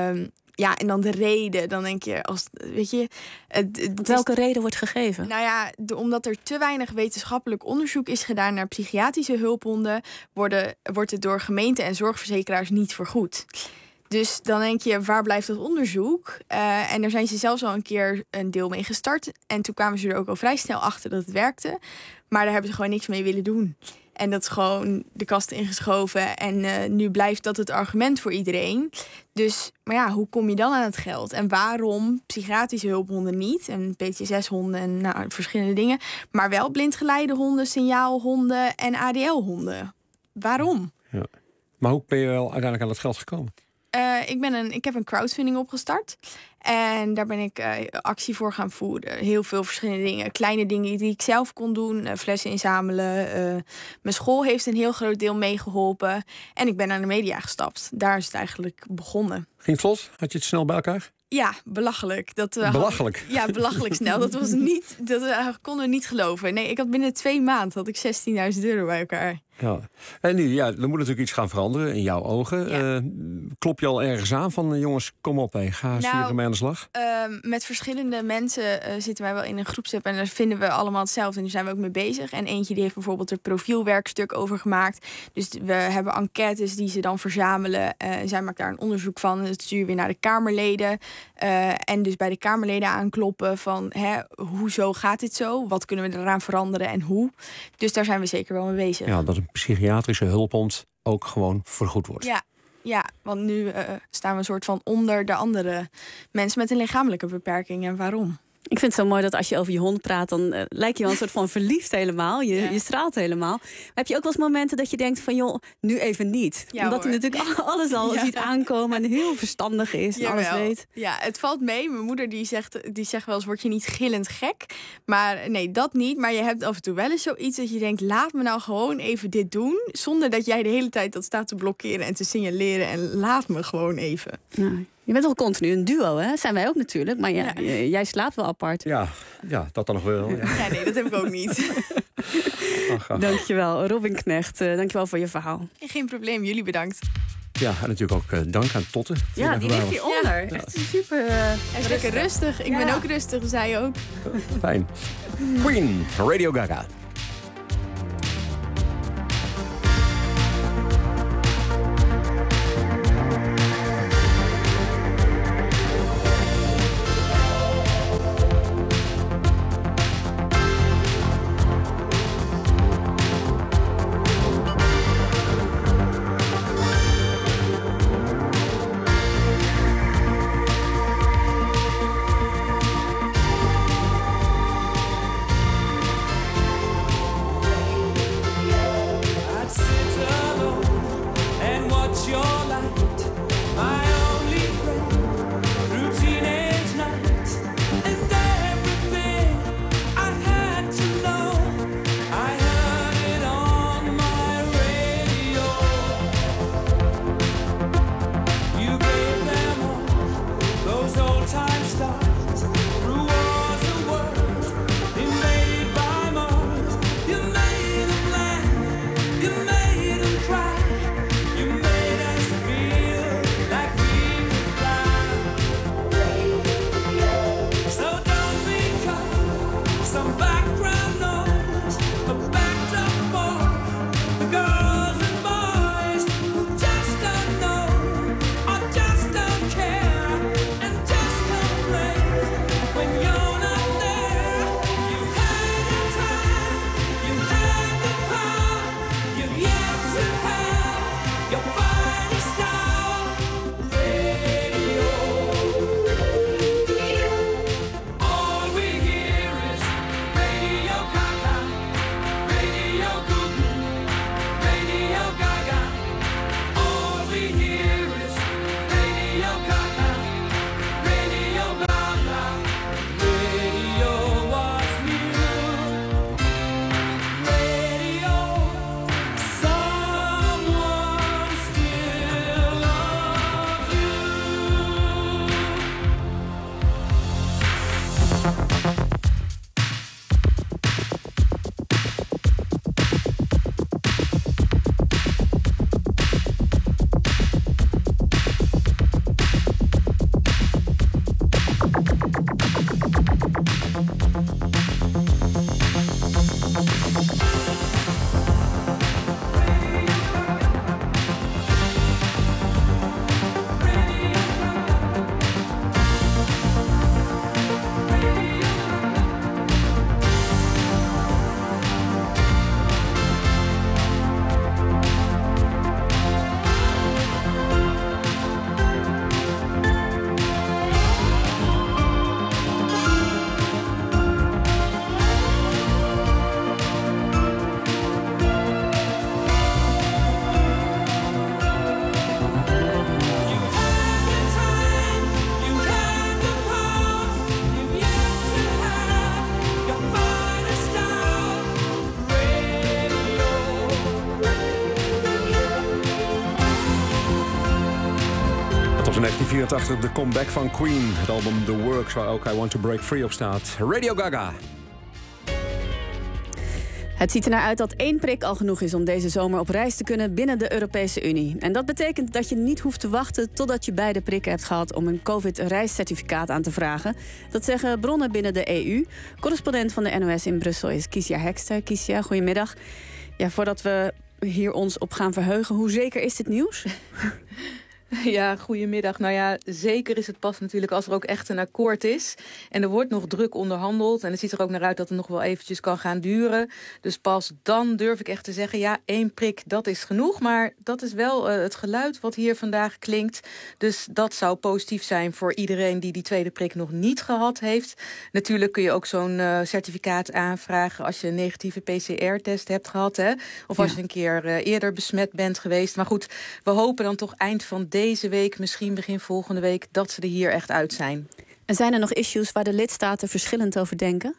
Ja, en dan de reden, dan denk je, welke reden wordt gegeven? Nou ja, omdat er te weinig wetenschappelijk onderzoek is gedaan naar psychiatrische hulphonden, wordt het door gemeenten en zorgverzekeraars niet vergoed. Dus dan denk je, waar blijft dat onderzoek? En daar zijn ze zelfs al een keer een deel mee gestart. En toen kwamen ze er ook al vrij snel achter dat het werkte. Maar daar hebben ze gewoon niks mee willen doen. En dat is gewoon de kast ingeschoven. En nu blijft dat het argument voor iedereen. Dus, maar ja, hoe kom je dan aan het geld? En waarom psychiatrische hulphonden niet? En PTSS-honden en verschillende dingen. Maar wel blindgeleide honden, signaalhonden en ADL-honden. Waarom? Ja. Maar hoe ben je wel uiteindelijk aan dat geld gekomen? Ik heb een crowdfunding opgestart. En daar ben ik actie voor gaan voeren. Heel veel verschillende dingen. Kleine dingen die ik zelf kon doen. Flessen inzamelen. Mijn school heeft een heel groot deel meegeholpen. En ik ben naar de media gestapt. Daar is het eigenlijk begonnen. Ging het vlot? Had je het snel bij elkaar? Ja, belachelijk. Belachelijk? Belachelijk snel. Dat was niet. Dat konden we niet geloven. Nee, ik had binnen 2 maanden had ik €16.000 bij elkaar. Ja. En nu, er moet natuurlijk iets gaan veranderen in jouw ogen. Ja. Klop je al ergens aan van, jongens, kom op, ga hier mee aan de slag? Met verschillende mensen zitten wij wel in een groepsapp en daar vinden we allemaal hetzelfde. En daar zijn we ook mee bezig. En eentje die heeft bijvoorbeeld er profielwerkstuk over gemaakt. Dus we hebben enquêtes die ze dan verzamelen. Zij maakt daar een onderzoek van. Dat sturen we weer naar de Kamerleden. En dus bij de Kamerleden aankloppen van, hoezo gaat dit zo? Wat kunnen we eraan veranderen en hoe? Dus daar zijn we zeker wel mee bezig. Ja, dat een psychiatrische hulphond ook gewoon vergoed wordt. Ja, want nu staan we een soort van onder de andere mensen met een lichamelijke beperking. En waarom? Ik vind het zo mooi dat als je over je hond praat, dan lijk je wel een soort van verliefd helemaal. Je straalt helemaal. Maar heb je ook wel eens momenten dat je denkt van joh, nu even niet? Ja, omdat hij natuurlijk alles al ziet aankomen en heel verstandig is en alles weet. Ja, het valt mee. Mijn moeder die zegt wel eens, word je niet gillend gek? Maar nee, dat niet. Maar je hebt af en toe wel eens zoiets dat je denkt, laat me nou gewoon even dit doen. Zonder dat jij de hele tijd dat staat te blokkeren en te signaleren. En laat me gewoon even. Nou, je bent wel continu een duo, hè? Zijn wij ook natuurlijk. Maar jij slaapt wel apart. Ja, dat dan nog wel. Ja, nee, dat heb ik ook niet. Dankjewel, Robin Knecht. Dankjewel voor je verhaal. Geen probleem, jullie bedankt. Ja, en natuurlijk ook dank aan Totte. Ja, die ligt hieronder. Ja. Echt super. Hij is lekker rustig. Ik ben ook rustig, zij ook. Fijn. Queen, Radio Gaga. In 1984 de comeback van Queen. Het album The Works, waar ook I Want to Break Free op staat. Radio Gaga. Het ziet er naar uit dat 1 prik al genoeg is om deze zomer op reis te kunnen binnen de Europese Unie. En dat betekent dat je niet hoeft te wachten totdat je beide prikken hebt gehad om een COVID-reiscertificaat aan te vragen. Dat zeggen bronnen binnen de EU. Correspondent van de NOS in Brussel is Kiesja Hekster. Kiesja, goedemiddag. Ja, voordat we hier ons op gaan verheugen, hoe zeker is dit nieuws? Ja, goedemiddag. Nou ja, zeker is het pas natuurlijk als er ook echt een akkoord is. En er wordt nog druk onderhandeld. En het ziet er ook naar uit dat het nog wel eventjes kan gaan duren. Dus pas dan durf ik echt te zeggen, ja, 1 prik, dat is genoeg. Maar dat is wel het geluid wat hier vandaag klinkt. Dus dat zou positief zijn voor iedereen die tweede prik nog niet gehad heeft. Natuurlijk kun je ook zo'n certificaat aanvragen als je een negatieve PCR-test hebt gehad. Hè? Of als je een keer eerder besmet bent geweest. Maar goed, we hopen dan toch eind van deze week, misschien begin volgende week, dat ze er hier echt uit zijn. En zijn er nog issues waar de lidstaten verschillend over denken?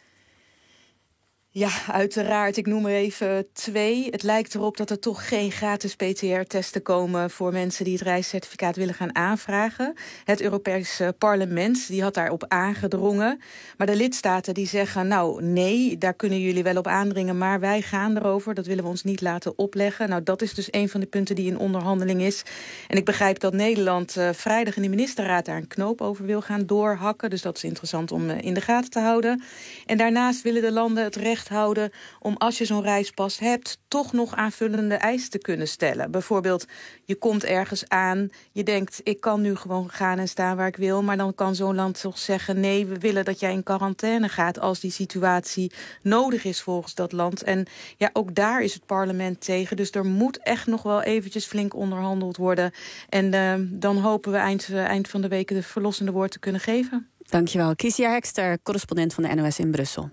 Ja, uiteraard. Ik noem er even 2. Het lijkt erop dat er toch geen gratis PCR-testen komen voor mensen die het reiscertificaat willen gaan aanvragen. Het Europees Parlement die had daarop aangedrongen. Maar de lidstaten die zeggen, nou nee, daar kunnen jullie wel op aandringen, maar wij gaan erover. Dat willen we ons niet laten opleggen. Nou, dat is dus een van de punten die in onderhandeling is. En ik begrijp dat Nederland vrijdag in de ministerraad daar een knoop over wil gaan doorhakken. Dus dat is interessant om in de gaten te houden. En daarnaast willen de landen het recht houden om, als je zo'n reispas hebt, toch nog aanvullende eisen te kunnen stellen. Bijvoorbeeld, je komt ergens aan, je denkt, ik kan nu gewoon gaan en staan waar ik wil, maar dan kan zo'n land toch zeggen, nee, we willen dat jij in quarantaine gaat als die situatie nodig is volgens dat land. En ja, ook daar is het parlement tegen, dus er moet echt nog wel eventjes flink onderhandeld worden. En dan hopen we eind van de week de verlossende woord te kunnen geven. Dankjewel. Kezia Hekster, correspondent van de NOS in Brussel.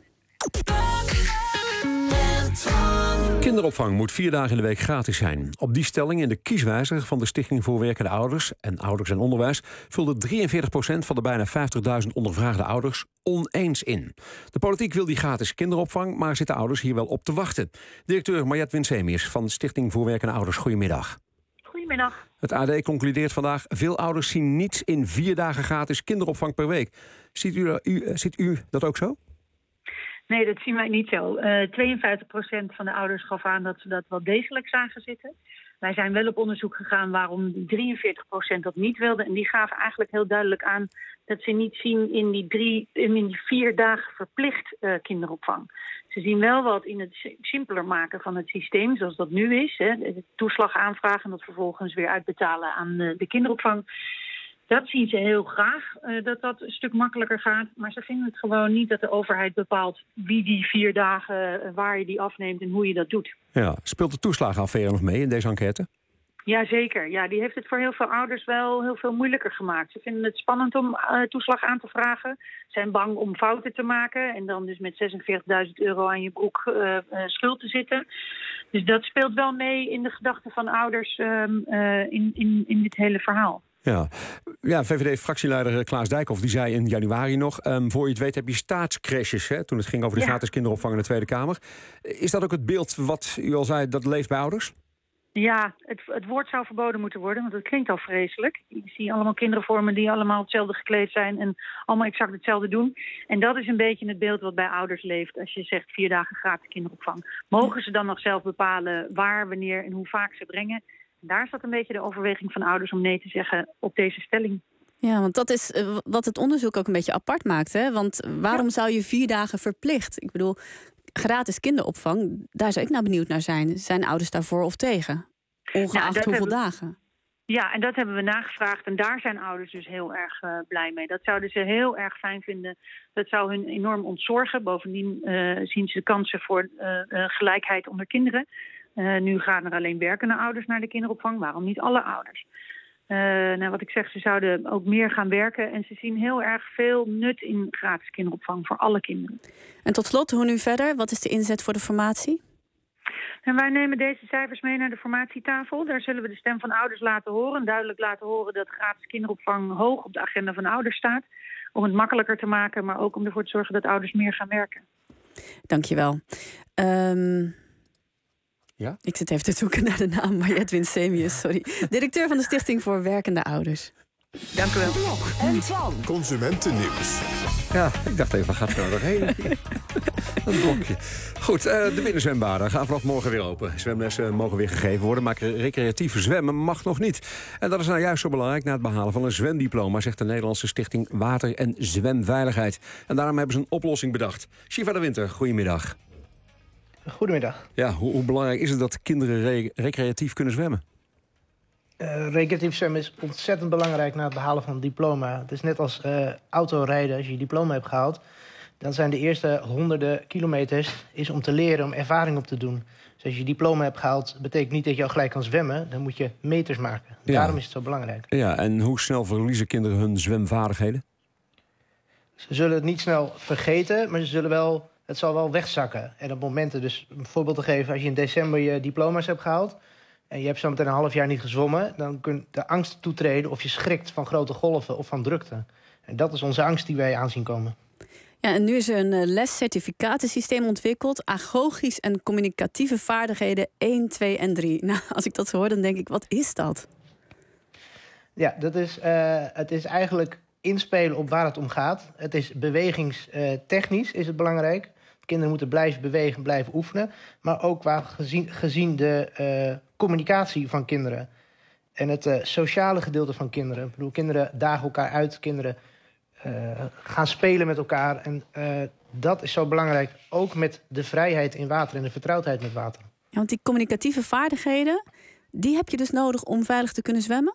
Kinderopvang moet 4 dagen in de week gratis zijn. Op die stelling in de kieswijzer van de Stichting voor Werkende Ouders en Onderwijs vulde 43% van de bijna 50.000 ondervraagde ouders oneens in. De politiek wil die gratis kinderopvang, maar zitten ouders hier wel op te wachten. Directeur Mariette Winsemius van de Stichting voor Werkende Ouders, goedemiddag. Goedemiddag. Het AD concludeert vandaag, veel ouders zien niets in 4 dagen gratis kinderopvang per week. Ziet u dat ook zo? Nee, dat zien wij niet zo. 52% van de ouders gaf aan dat ze dat wel degelijk zagen zitten. Wij zijn wel op onderzoek gegaan waarom 43% dat niet wilde. En die gaven eigenlijk heel duidelijk aan dat ze niet zien in die 4 dagen verplicht kinderopvang. Ze zien wel wat in het simpeler maken van het systeem, zoals dat nu is. Hè, de toeslag aanvragen en dat vervolgens weer uitbetalen aan de kinderopvang. Dat zien ze heel graag, dat een stuk makkelijker gaat. Maar ze vinden het gewoon niet dat de overheid bepaalt wie die 4 dagen, waar je die afneemt en hoe je dat doet. Ja, speelt de toeslagenaffaire nog mee in deze enquête? Jazeker, ja, die heeft het voor heel veel ouders wel heel veel moeilijker gemaakt. Ze vinden het spannend om toeslag aan te vragen. Zijn bang om fouten te maken en dan dus met €46.000 aan je broek schuld te zitten. Dus dat speelt wel mee in de gedachten van ouders in dit hele verhaal. Ja, VVD-fractieleider Klaas Dijkhoff die zei in januari nog, voor je het weet heb je staatscrashes, hè, toen het ging over de gratis kinderopvang in de Tweede Kamer. Is dat ook het beeld wat u al zei, dat leeft bij ouders? Ja, het woord zou verboden moeten worden, want het klinkt al vreselijk. Je ziet allemaal kinderen vormen die allemaal hetzelfde gekleed zijn en allemaal exact hetzelfde doen. En dat is een beetje het beeld wat bij ouders leeft als je zegt 4 dagen gratis kinderopvang. Mogen ze dan nog zelf bepalen waar, wanneer en hoe vaak ze brengen? Daar staat een beetje de overweging van ouders om nee te zeggen op deze stelling. Ja, want dat is wat het onderzoek ook een beetje apart maakt. Hè? Want waarom zou je 4 dagen verplicht? Ik bedoel, gratis kinderopvang, daar zou ik nou benieuwd naar zijn. Zijn ouders daarvoor of tegen? Ongeacht hoeveel dagen? Ja, en dat hebben we nagevraagd. En daar zijn ouders dus heel erg blij mee. Dat zouden ze heel erg fijn vinden. Dat zou hun enorm ontzorgen. Bovendien zien ze de kansen voor gelijkheid onder kinderen. Nu gaan er alleen werkende ouders naar de kinderopvang. Waarom niet alle ouders? Wat ik zeg, ze zouden ook meer gaan werken. En ze zien heel erg veel nut in gratis kinderopvang voor alle kinderen. En tot slot, hoe nu verder? Wat is de inzet voor de formatie? En wij nemen deze cijfers mee naar de formatietafel. Daar zullen we de stem van ouders laten horen. Duidelijk laten horen dat gratis kinderopvang hoog op de agenda van ouders staat. Om het makkelijker te maken, maar ook om ervoor te zorgen dat ouders meer gaan werken. Dankjewel. Ja? Ik zit even te zoeken naar de naam, Mariette Winsemius, sorry. Directeur van de Stichting voor Werkende Ouders. Dank u wel. En Twan. Consumentennieuws. Ja, ik dacht even, gaat er nou doorheen? Een blokje. Goed, de binnenzwembaden gaan vanaf morgen weer open. Zwemlessen mogen weer gegeven worden, maar recreatief zwemmen mag nog niet. En dat is nou juist zo belangrijk na het behalen van een zwemdiploma, zegt de Nederlandse Stichting Water- en Zwemveiligheid. En daarom hebben ze een oplossing bedacht. Shiva de Winter, goedemiddag. Goedemiddag. Ja, hoe belangrijk is het dat kinderen recreatief kunnen zwemmen? Recreatief zwemmen is ontzettend belangrijk na het behalen van een diploma. Het is net als autorijden. Als je je diploma hebt gehaald, dan zijn de eerste honderden kilometers is om te leren, om ervaring op te doen. Dus als je je diploma hebt gehaald, betekent niet dat je al gelijk kan zwemmen. Dan moet je meters maken. Ja. Daarom is het zo belangrijk. Ja, en hoe snel verliezen kinderen hun zwemvaardigheden? Ze zullen het niet snel vergeten, maar het zal wel wegzakken. En op momenten, dus een voorbeeld te geven, als je in december je diploma's hebt gehaald en je hebt zo meteen een half jaar niet gezwommen, dan kun de angst toetreden of je schrikt van grote golven of van drukte. En dat is onze angst die wij aanzien komen. Ja, en nu is er een lescertificatensysteem ontwikkeld. Agogisch en communicatieve vaardigheden 1, 2 en 3. Nou, als ik dat zo hoor, dan denk ik, wat is dat? Ja, het is eigenlijk inspelen op waar het om gaat. Het is bewegingstechnisch is het belangrijk. Kinderen moeten blijven bewegen, blijven oefenen. Maar ook gezien de communicatie van kinderen. En het sociale gedeelte van kinderen. Ik bedoel, kinderen dagen elkaar uit. Kinderen gaan spelen met elkaar. En dat is zo belangrijk. Ook met de vrijheid in water en de vertrouwdheid met water. Ja, want die communicatieve vaardigheden, die heb je dus nodig om veilig te kunnen zwemmen?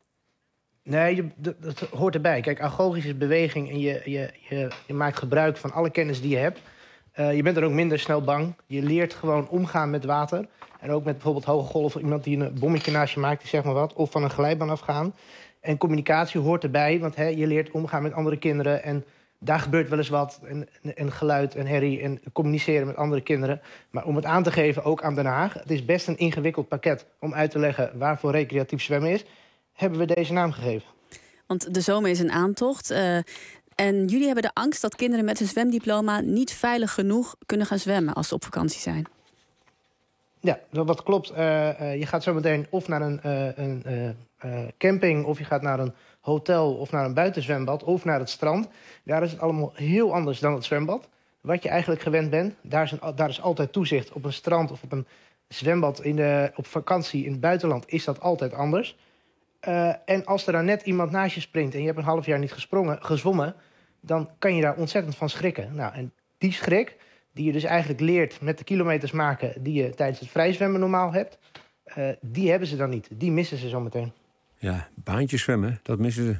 Nee, dat hoort erbij. Kijk, agogisch is beweging en je maakt gebruik van alle kennis die je hebt. Je bent er ook minder snel bang. Je leert gewoon omgaan met water. En ook met bijvoorbeeld hoge golven. Iemand die een bommetje naast je maakt, die zeg maar wat. Of van een glijbaan afgaan. En communicatie hoort erbij, want je leert omgaan met andere kinderen. En daar gebeurt wel eens wat. En geluid en herrie en communiceren met andere kinderen. Maar om het aan te geven, ook aan Den Haag. Het is best een ingewikkeld pakket om uit te leggen waarvoor recreatief zwemmen is. Hebben we deze naam gegeven. Want de zomer is een aantocht. En jullie hebben de angst dat kinderen met een zwemdiploma niet veilig genoeg kunnen gaan zwemmen als ze op vakantie zijn. Ja, wat klopt. Je gaat zo meteen of naar een camping, of je gaat naar een hotel of naar een buitenzwembad of naar het strand. Daar is het allemaal heel anders dan het zwembad. Wat je eigenlijk gewend bent, daar is altijd toezicht. Op een strand of op een zwembad op vakantie in het buitenland is dat altijd anders. En als er dan net iemand naast je springt en je hebt een half jaar niet gezwommen, dan kan je daar ontzettend van schrikken. Nou, en die schrik, die je dus eigenlijk leert met de kilometers maken die je tijdens het vrijzwemmen normaal hebt, die hebben ze dan niet. Die missen ze zometeen. Ja, baantjes zwemmen, dat missen ze.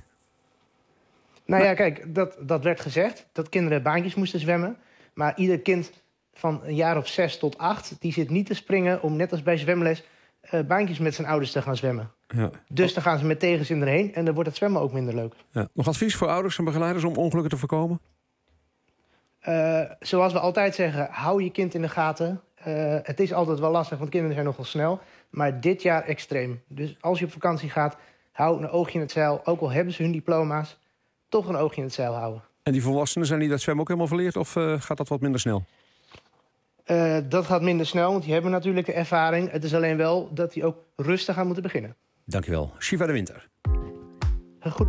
Nou ja, kijk, dat werd gezegd, dat kinderen baantjes moesten zwemmen. Maar ieder kind van een jaar of 6 tot 8, die zit niet te springen om net als bij zwemles baantjes met zijn ouders te gaan zwemmen. Ja. Dus dan gaan ze met tegenzin erheen en dan wordt het zwemmen ook minder leuk. Ja. Nog advies voor ouders en begeleiders om ongelukken te voorkomen? Zoals we altijd zeggen, hou je kind in de gaten. Het is altijd wel lastig, want kinderen zijn nogal snel. Maar dit jaar extreem. Dus als je op vakantie gaat, hou een oogje in het zeil. Ook al hebben ze hun diploma's, toch een oogje in het zeil houden. En die volwassenen, zijn die dat zwemmen ook helemaal verleerd? Of gaat dat wat minder snel? Dat gaat minder snel, want die hebben natuurlijk de ervaring. Het is alleen wel dat die ook rustig aan moeten beginnen. Dankjewel. Shiva de Winter. Goed.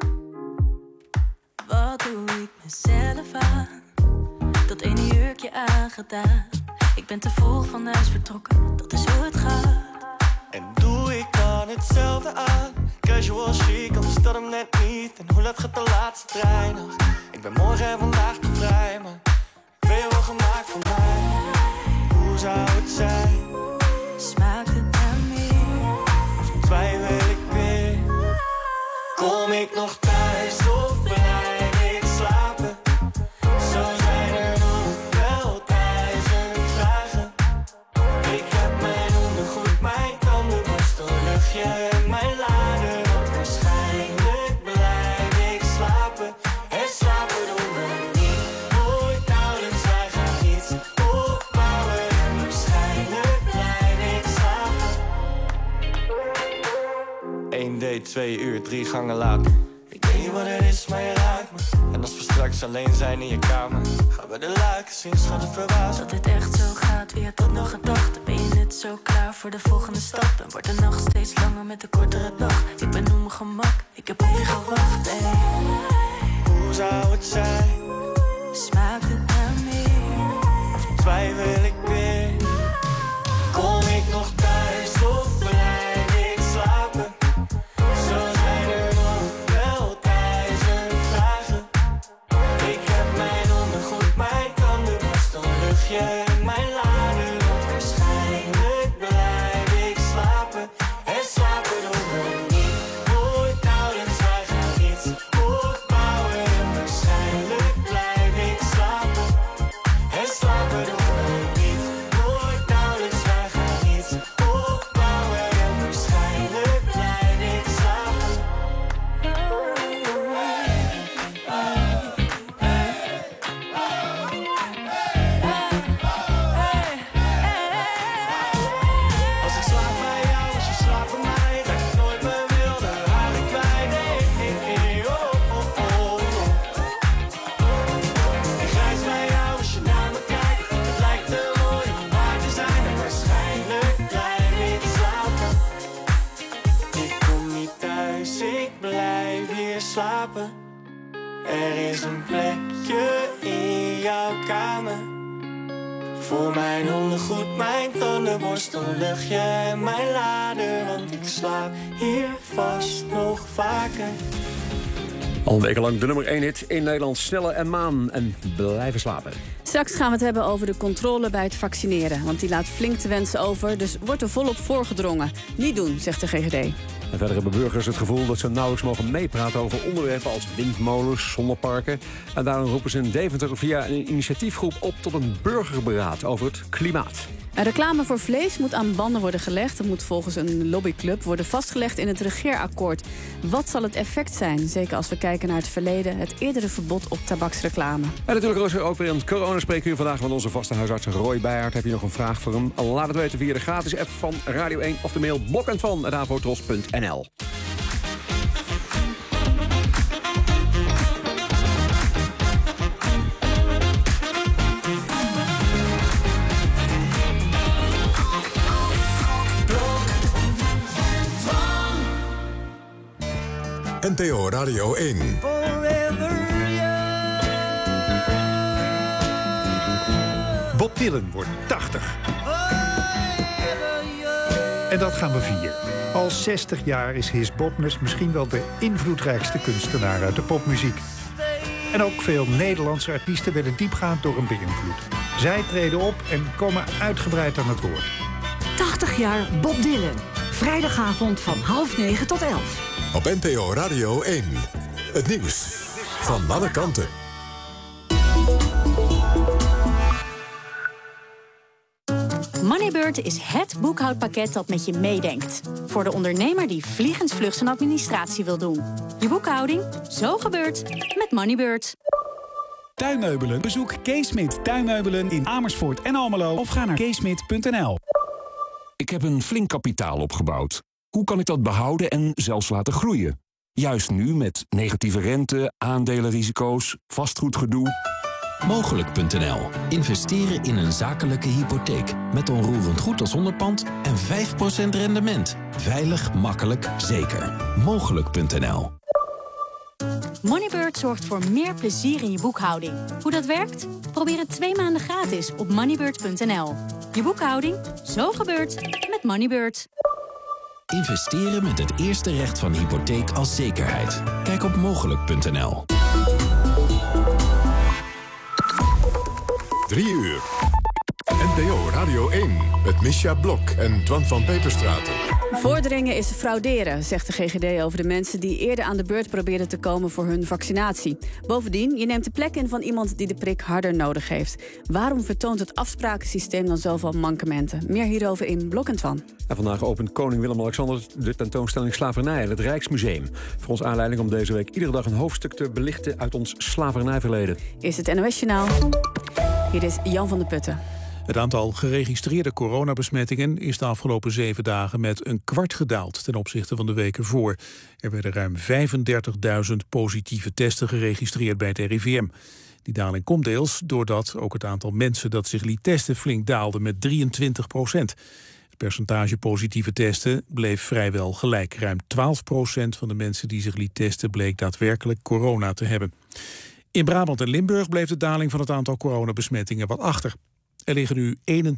Wat doe ik mezelf aan? Dat ene jurkje aangedaan. Ik ben te vroeg van huis vertrokken, dat is hoe het gaat. En doe ik dan hetzelfde aan? Casual chic, anders dat hem net niet. En hoe laat gaat de laatste trein nog? Ik ben morgen en vandaag te vrij, maar ben je wel gemaakt voor mij? Hoe zou het zijn? Smaakt het naar meer? Of twijfel ik weer? Kom ik nog thuis of blijf ik slapen? Zo zijn er nog wel 1000 vragen. Ik heb mijn ondergoed, mijn tandenborstel, luchtje en mijn lader. Want waarschijnlijk blijf ik slapen. En slapen doen we niet ooit nauwelijks. Wij gaan iets opbouwen. En waarschijnlijk blijf ik slapen. 1 date, 2 uur, 3 gangen later. Ik weet niet wat het is, maar je raakt me. En als we straks alleen zijn in je kamer, gaan we de lakens in, schat het verbazen. Dat het echt zo gaat, wie had dat nog gedacht? Ben je net zo klaar voor de volgende stap? En wordt de nacht steeds langer met de kortere dag? Ik ben op mijn gemak, ik heb op je gewacht, hey. Hoe zou het zijn? Smaakt het naar meer? Of twijfel ik weer? Kom ik nog thuis of blijf ik slapen? Zo zijn er nog wel 1000 vragen. Ik heb mijn ondergoed, mijn tandenborstel, luchtje en mijn lader. Want waarschijnlijk blijf ik slapen. En slapen doen we slapen. Er is een plekje in jouw kamer. Voor mijn ondergoed, mijn tandenborstel, luchtje en mijn lader. Want ik slaap hier vast nog vaker. Al wekenlang de nummer 1 hit in Nederland. Snelle en maan en blijven slapen. Straks gaan we het hebben over de controle bij het vaccineren. Want die laat flink te wensen over, dus wordt er volop voorgedrongen. Niet doen, zegt de GGD. En verder hebben burgers het gevoel dat ze nauwelijks mogen meepraten over onderwerpen als windmolens, zonneparken. En daarom roepen ze in Deventer via een initiatiefgroep op tot een burgerberaad over het klimaat. Een reclame voor vlees moet aan banden worden gelegd. Dat moet volgens een lobbyclub worden vastgelegd in het regeerakkoord. Wat zal het effect zijn? Zeker als we kijken naar het verleden, het eerdere verbod op tabaksreclame. En natuurlijk is er ook weer een coronaspreekuur vandaag met onze vaste huisarts Roy Beijaert. Heb je nog een vraag voor hem? Laat het weten via de gratis app van Radio 1 of de mail blokentvan@avotros.nl. NPO Radio 1. Bob Dylan wordt 80. En dat gaan we vieren. Al 60 jaar is His Bobness misschien wel de invloedrijkste kunstenaar uit de popmuziek. En ook veel Nederlandse artiesten werden diepgaand door hem beïnvloed. Zij treden op en komen uitgebreid aan het woord. 80 jaar Bob Dylan. Vrijdagavond van 8:30 tot 11. Op NPO Radio 1. Het nieuws van alle kanten. Moneybird is het boekhoudpakket dat met je meedenkt. Voor de ondernemer die vliegensvlug zijn administratie wil doen. Je boekhouding, zo gebeurt met Moneybird. Tuinmeubelen. Bezoek Kees Smit Tuinmeubelen in Amersfoort en Almelo of ga naar keesmit.nl. Ik heb een flink kapitaal opgebouwd. Hoe kan ik dat behouden en zelfs laten groeien? Juist nu met negatieve rente, aandelenrisico's, vastgoedgedoe. Mogelijk.nl. Investeren in een zakelijke hypotheek. Met onroerend goed als onderpand en 5% rendement. Veilig, makkelijk, zeker. Mogelijk.nl. Moneybird zorgt voor meer plezier in je boekhouding. Hoe dat werkt? Probeer het 2 maanden gratis op moneybird.nl. Je boekhouding, zo gebeurt met Moneybird. Investeren met het eerste recht van hypotheek als zekerheid. Kijk op mogelijk.nl. 3 uur. NPO Radio 1 met Misja Blok en Twan van Peperstraten. Voordringen is frauderen, zegt de GGD over de mensen die eerder aan de beurt proberen te komen voor hun vaccinatie. Bovendien, je neemt de plek in van iemand die de prik harder nodig heeft. Waarom vertoont het afsprakensysteem dan zoveel mankementen? Meer hierover in Blok en Twan. En vandaag opent koning Willem-Alexander de tentoonstelling Slavernij in het Rijksmuseum. Voor ons aanleiding om deze week iedere dag een hoofdstuk te belichten uit ons slavernijverleden. Is het NOS-journaal. Hier is Jan van der Putten. Het aantal geregistreerde coronabesmettingen is de afgelopen 7 dagen met 1/4 gedaald ten opzichte van de weken voor. Er werden ruim 35.000 positieve testen geregistreerd bij het RIVM. Die daling komt deels doordat ook het aantal mensen dat zich liet testen flink daalde met 23%. Het percentage positieve testen bleef vrijwel gelijk. Ruim 12% van de mensen die zich liet testen bleek daadwerkelijk corona te hebben. In Brabant en Limburg bleef de daling van het aantal coronabesmettingen wat achter. Er liggen nu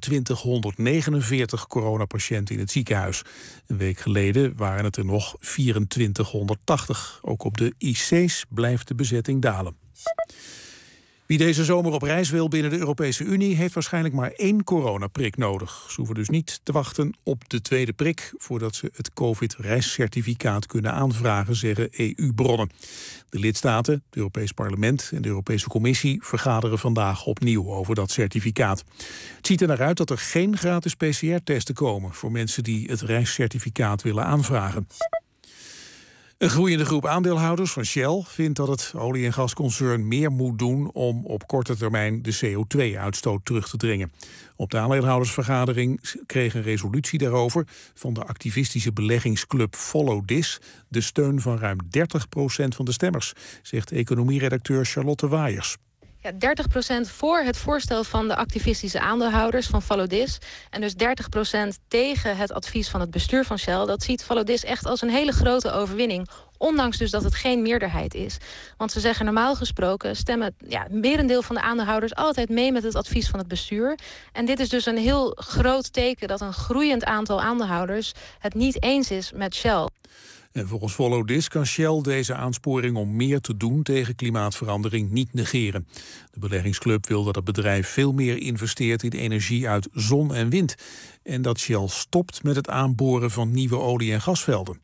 2149 coronapatiënten in het ziekenhuis. Een week geleden waren het er nog 2480. Ook op de IC's blijft de bezetting dalen. Wie deze zomer op reis wil binnen de Europese Unie heeft waarschijnlijk maar 1 coronaprik nodig. Ze hoeven dus niet te wachten op de tweede prik voordat ze het COVID-reiscertificaat kunnen aanvragen, zeggen EU-bronnen. De lidstaten, het Europees Parlement en de Europese Commissie vergaderen vandaag opnieuw over dat certificaat. Het ziet er naar uit dat er geen gratis PCR-testen komen voor mensen die het reiscertificaat willen aanvragen. Een groeiende groep aandeelhouders van Shell vindt dat het olie- en gasconcern meer moet doen om op korte termijn de CO2-uitstoot terug te dringen. Op de aandeelhoudersvergadering kreeg een resolutie daarover van de activistische beleggingsclub Follow This de steun van ruim 30% van de stemmers, zegt economieredacteur Charlotte Waaiers. Ja, 30% voor het voorstel van de activistische aandeelhouders van Follow This. En dus 30% tegen het advies van het bestuur van Shell. Dat ziet Follow This echt als een hele grote overwinning Ondanks dus dat het geen meerderheid is. Want ze zeggen normaal gesproken stemmen het merendeel van de aandeelhouders altijd mee met het advies van het bestuur. En dit is dus een heel groot teken dat een groeiend aantal aandeelhouders het niet eens is met Shell. En volgens Follow This kan Shell deze aansporing om meer te doen tegen klimaatverandering niet negeren. De beleggingsclub wil dat het bedrijf veel meer investeert in energie uit zon en wind. En dat Shell stopt met het aanboren van nieuwe olie- en gasvelden.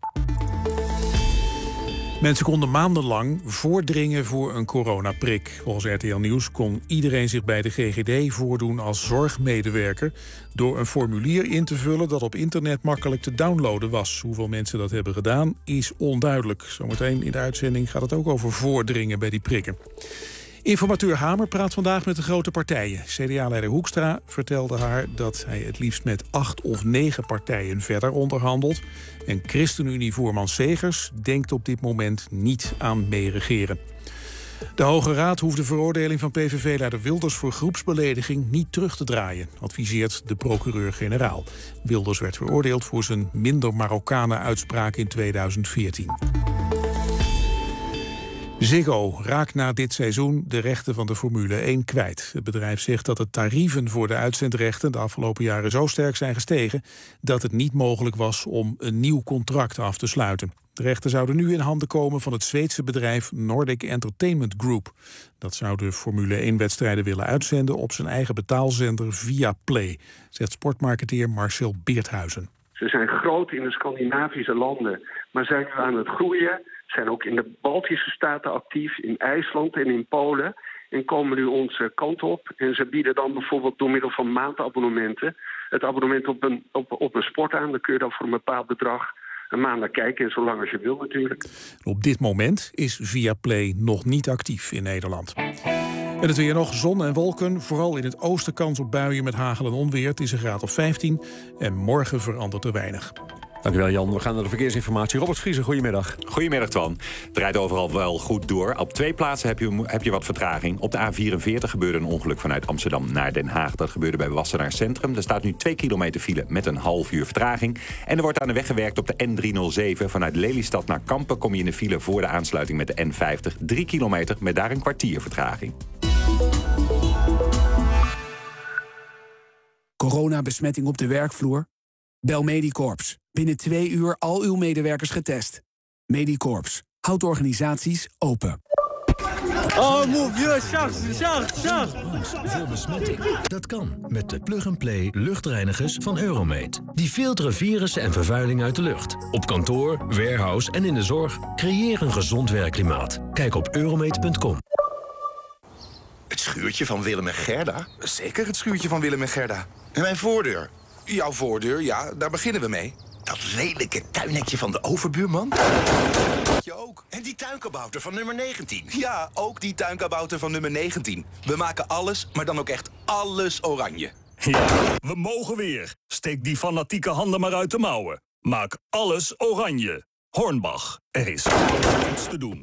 Mensen konden maandenlang voordringen voor een coronaprik. Volgens RTL Nieuws kon iedereen zich bij de GGD voordoen als zorgmedewerker door een formulier in te vullen dat op internet makkelijk te downloaden was. Hoeveel mensen dat hebben gedaan is onduidelijk. Zometeen in de uitzending gaat het ook over voordringen bij die prikken. Informateur Hamer praat vandaag met de grote partijen. CDA-leider Hoekstra vertelde haar dat hij het liefst met 8 of 9 partijen verder onderhandelt. En ChristenUnie-voorman Segers denkt op dit moment niet aan meeregeren. De Hoge Raad hoeft de veroordeling van PVV-leider Wilders voor groepsbelediging niet terug te draaien, adviseert de procureur-generaal. Wilders werd veroordeeld voor zijn minder Marokkanen-uitspraak in 2014. Ziggo raakt na dit seizoen de rechten van de Formule 1 kwijt. Het bedrijf zegt dat de tarieven voor de uitzendrechten de afgelopen jaren zo sterk zijn gestegen dat het niet mogelijk was om een nieuw contract af te sluiten. De rechten zouden nu in handen komen van het Zweedse bedrijf Nordic Entertainment Group. Dat zou de Formule 1-wedstrijden willen uitzenden op zijn eigen betaalzender Viaplay, zegt sportmarketeer Marcel Beerthuizen. Ze zijn groot in de Scandinavische landen, maar zijn nu aan het groeien. Zijn ook in de Baltische staten actief, in IJsland en in Polen. En komen nu onze kant op. En ze bieden dan bijvoorbeeld door middel van maandabonnementen het abonnement op een sport aan. Dan kun je dan voor een bepaald bedrag een maand naar kijken. En zolang als je wil natuurlijk. Op dit moment is Viaplay nog niet actief in Nederland. En het weer nog, zon en wolken. Vooral in het oosten kans op buien met hagel en onweer. Het is een graad of 15. En morgen verandert er weinig. Dankjewel Jan. We gaan naar de verkeersinformatie. Robert Vriezer, goedemiddag. Goedemiddag Twan. Het rijdt overal wel goed door. Op 2 plaatsen heb je wat vertraging. Op de A44 gebeurde een ongeluk vanuit Amsterdam naar Den Haag. Dat gebeurde bij Wassenaar Centrum. Er staat nu 2 kilometer file met een half uur vertraging. En er wordt aan de weg gewerkt op de N307. Vanuit Lelystad naar Kampen kom je in de file voor de aansluiting met de N50. 3 kilometer met daar een kwartier vertraging. Coronabesmetting op de werkvloer? Bel Medicorps. Binnen 2 uur al uw medewerkers getest. Medicorps. Houdt organisaties open. Oh, move, Charles. Veel besmetting. Dat kan met de plug-and-play luchtreinigers van Euromate. Die filteren virussen en vervuiling uit de lucht. Op kantoor, warehouse en in de zorg. Creëer een gezond werkklimaat. Kijk op euromate.com. Het schuurtje van Willem en Gerda? Zeker het schuurtje van Willem en Gerda. En mijn voordeur? Jouw voordeur, ja, daar beginnen we mee. Dat lelijke tuinhekje van de overbuurman? Je ook. En die tuinkabouter van nummer 19. Ja, ook die tuinkabouter van nummer 19. We maken alles, maar dan ook echt alles oranje. Ja, we mogen weer. Steek die fanatieke handen maar uit de mouwen. Maak alles oranje. Hornbach, er is iets te doen.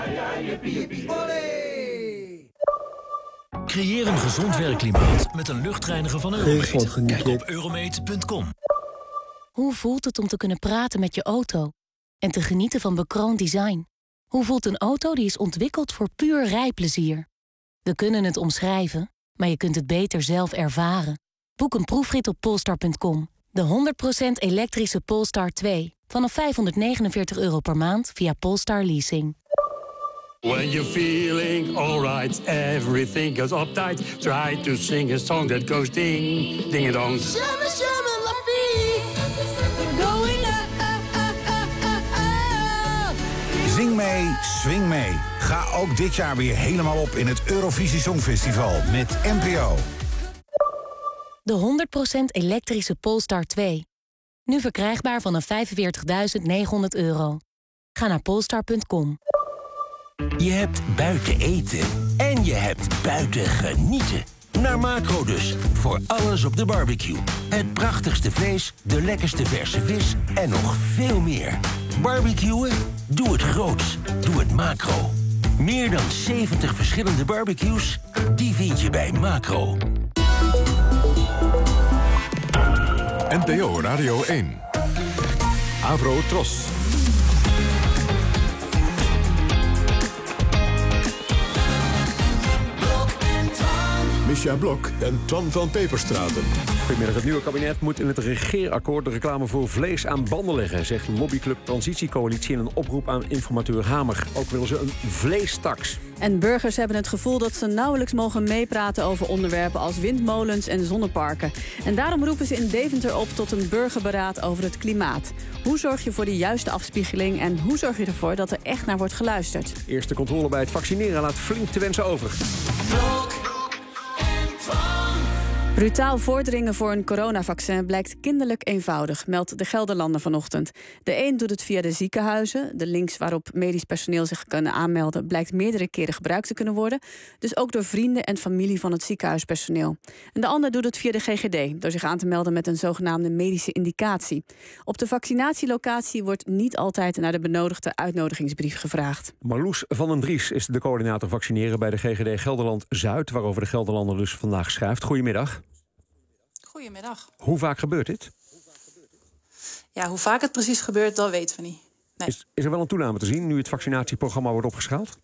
Creëer een gezond werkklimaat met een luchtreiniger van Euromate. Kijk op euromate.com. Hoe voelt het om te kunnen praten met je auto? En te genieten van bekroond design? Hoe voelt een auto die is ontwikkeld voor puur rijplezier? We kunnen het omschrijven, maar je kunt het beter zelf ervaren. Boek een proefrit op Polestar.com. De 100% elektrische Polestar 2. Vanaf €549 per maand via Polestar Leasing. When you're feeling alright, everything goes uptight. Try to sing a song that goes ding, ding-a-dong. Shimmy, shimmy, la fee. Going up, Zing mee, swing mee. Ga ook dit jaar weer helemaal op in het Eurovisie Songfestival met NPO. De 100% elektrische Polestar 2. Nu verkrijgbaar vanaf €45.900. Ga naar polestar.com. Je hebt buiten eten en je hebt buiten genieten. Naar Macro dus, voor alles op de barbecue. Het prachtigste vlees, de lekkerste verse vis en nog veel meer. Barbecuen? Doe het groots. Doe het Macro. Meer dan 70 verschillende barbecues? Die vind je bij Macro. NPO Radio 1. Avro Tros. Misja Blok en Twan van Peperstraten. Goedemiddag. Het nieuwe kabinet moet in het regeerakkoord de reclame voor vlees aan banden leggen, zegt lobbyclub Transitiecoalitie in een oproep aan informateur Hamer. Ook willen ze een vleestaks. En burgers hebben het gevoel dat ze nauwelijks mogen meepraten over onderwerpen als windmolens en zonneparken. En daarom roepen ze in Deventer op tot een burgerberaad over het klimaat. Hoe zorg je voor de juiste afspiegeling en hoe zorg je ervoor dat er echt naar wordt geluisterd? Eerste controle bij het vaccineren laat flink te wensen over. Brutaal voordringen voor een coronavaccin blijkt kinderlijk eenvoudig, meldt de Gelderlander vanochtend. De een doet het via de ziekenhuizen. De links waarop medisch personeel zich kan aanmelden blijkt meerdere keren gebruikt te kunnen worden. Dus ook door vrienden en familie van het ziekenhuispersoneel. En de ander doet het via de GGD, door zich aan te melden met een zogenaamde medische indicatie. Op de vaccinatielocatie wordt niet altijd naar de benodigde uitnodigingsbrief gevraagd. Marloes van den Dries is de coördinator vaccineren bij de GGD Gelderland-Zuid, waarover de Gelderlander dus vandaag schrijft. Goedemiddag. Goedemiddag. Hoe vaak gebeurt dit? Ja, hoe vaak het precies gebeurt, dat weten we niet. Nee. Is er wel een toename te zien nu het vaccinatieprogramma wordt opgeschaald?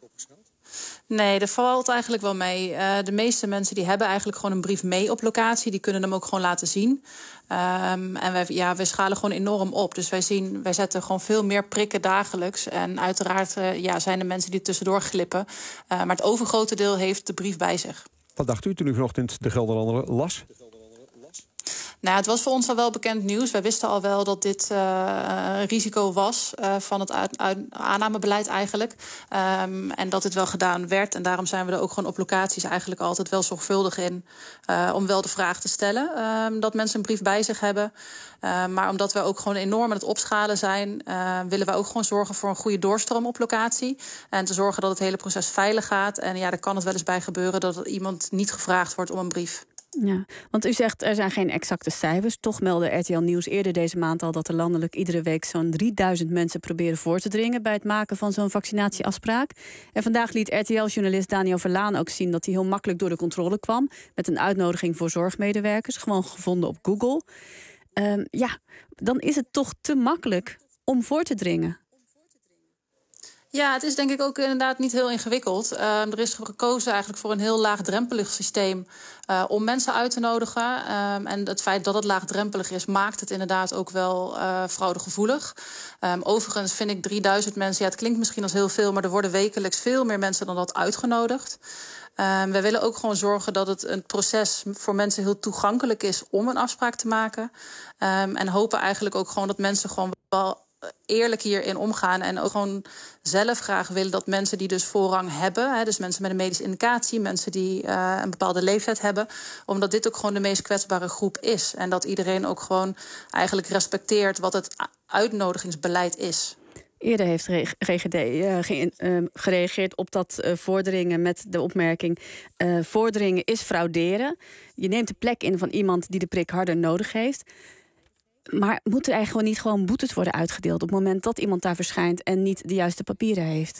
Nee, dat valt eigenlijk wel mee. De meeste mensen die hebben eigenlijk gewoon een brief mee op locatie. Die kunnen hem ook gewoon laten zien. En wij schalen gewoon enorm op. Dus wij zetten gewoon veel meer prikken dagelijks. En uiteraard zijn er mensen die tussendoor glippen. Maar het overgrote deel heeft de brief bij zich. Wat dacht u toen u vanochtend de Gelderlander las? Nou, het was voor ons al wel bekend nieuws. Wij wisten al wel dat dit risico was van het aannamebeleid eigenlijk. En dat dit wel gedaan werd. En daarom zijn we er ook gewoon op locaties eigenlijk altijd wel zorgvuldig in. Om wel de vraag te stellen dat mensen een brief bij zich hebben. Maar omdat we ook gewoon enorm aan het opschalen zijn, willen we ook gewoon zorgen voor een goede doorstroom op locatie. En te zorgen dat het hele proces veilig gaat. En ja, daar kan het wel eens bij gebeuren dat iemand niet gevraagd wordt om een brief. Ja, want u zegt er zijn geen exacte cijfers. Toch meldde RTL Nieuws eerder deze maand al dat er landelijk iedere week zo'n 3000 mensen proberen voor te dringen bij het maken van zo'n vaccinatieafspraak. En vandaag liet RTL-journalist Daniel Verlaan ook zien dat hij heel makkelijk door de controle kwam met een uitnodiging voor zorgmedewerkers, gewoon gevonden op Google. Dan is het toch te makkelijk om voor te dringen. Ja, het is denk ik ook inderdaad niet heel ingewikkeld. Er is gekozen eigenlijk voor een heel laagdrempelig systeem om mensen uit te nodigen. En het feit dat het laagdrempelig is, maakt het inderdaad ook wel fraudegevoelig. Overigens vind ik 3000 mensen, het klinkt misschien als heel veel, maar er worden wekelijks veel meer mensen dan dat uitgenodigd. Wij willen ook gewoon zorgen dat het een proces voor mensen heel toegankelijk is om een afspraak te maken. En hopen eigenlijk ook gewoon dat mensen gewoon wel eerlijk hierin omgaan en ook gewoon zelf graag willen dat mensen die dus voorrang hebben, dus mensen met een medische indicatie, mensen die een bepaalde leeftijd hebben, omdat dit ook gewoon de meest kwetsbare groep is en dat iedereen ook gewoon eigenlijk respecteert wat het uitnodigingsbeleid is. Eerder heeft GGD gereageerd op dat vorderingen met de opmerking: vorderingen is frauderen. Je neemt de plek in van iemand die de prik harder nodig heeft. Maar moeten er gewoon niet gewoon boetes worden uitgedeeld op het moment dat iemand daar verschijnt en niet de juiste papieren heeft?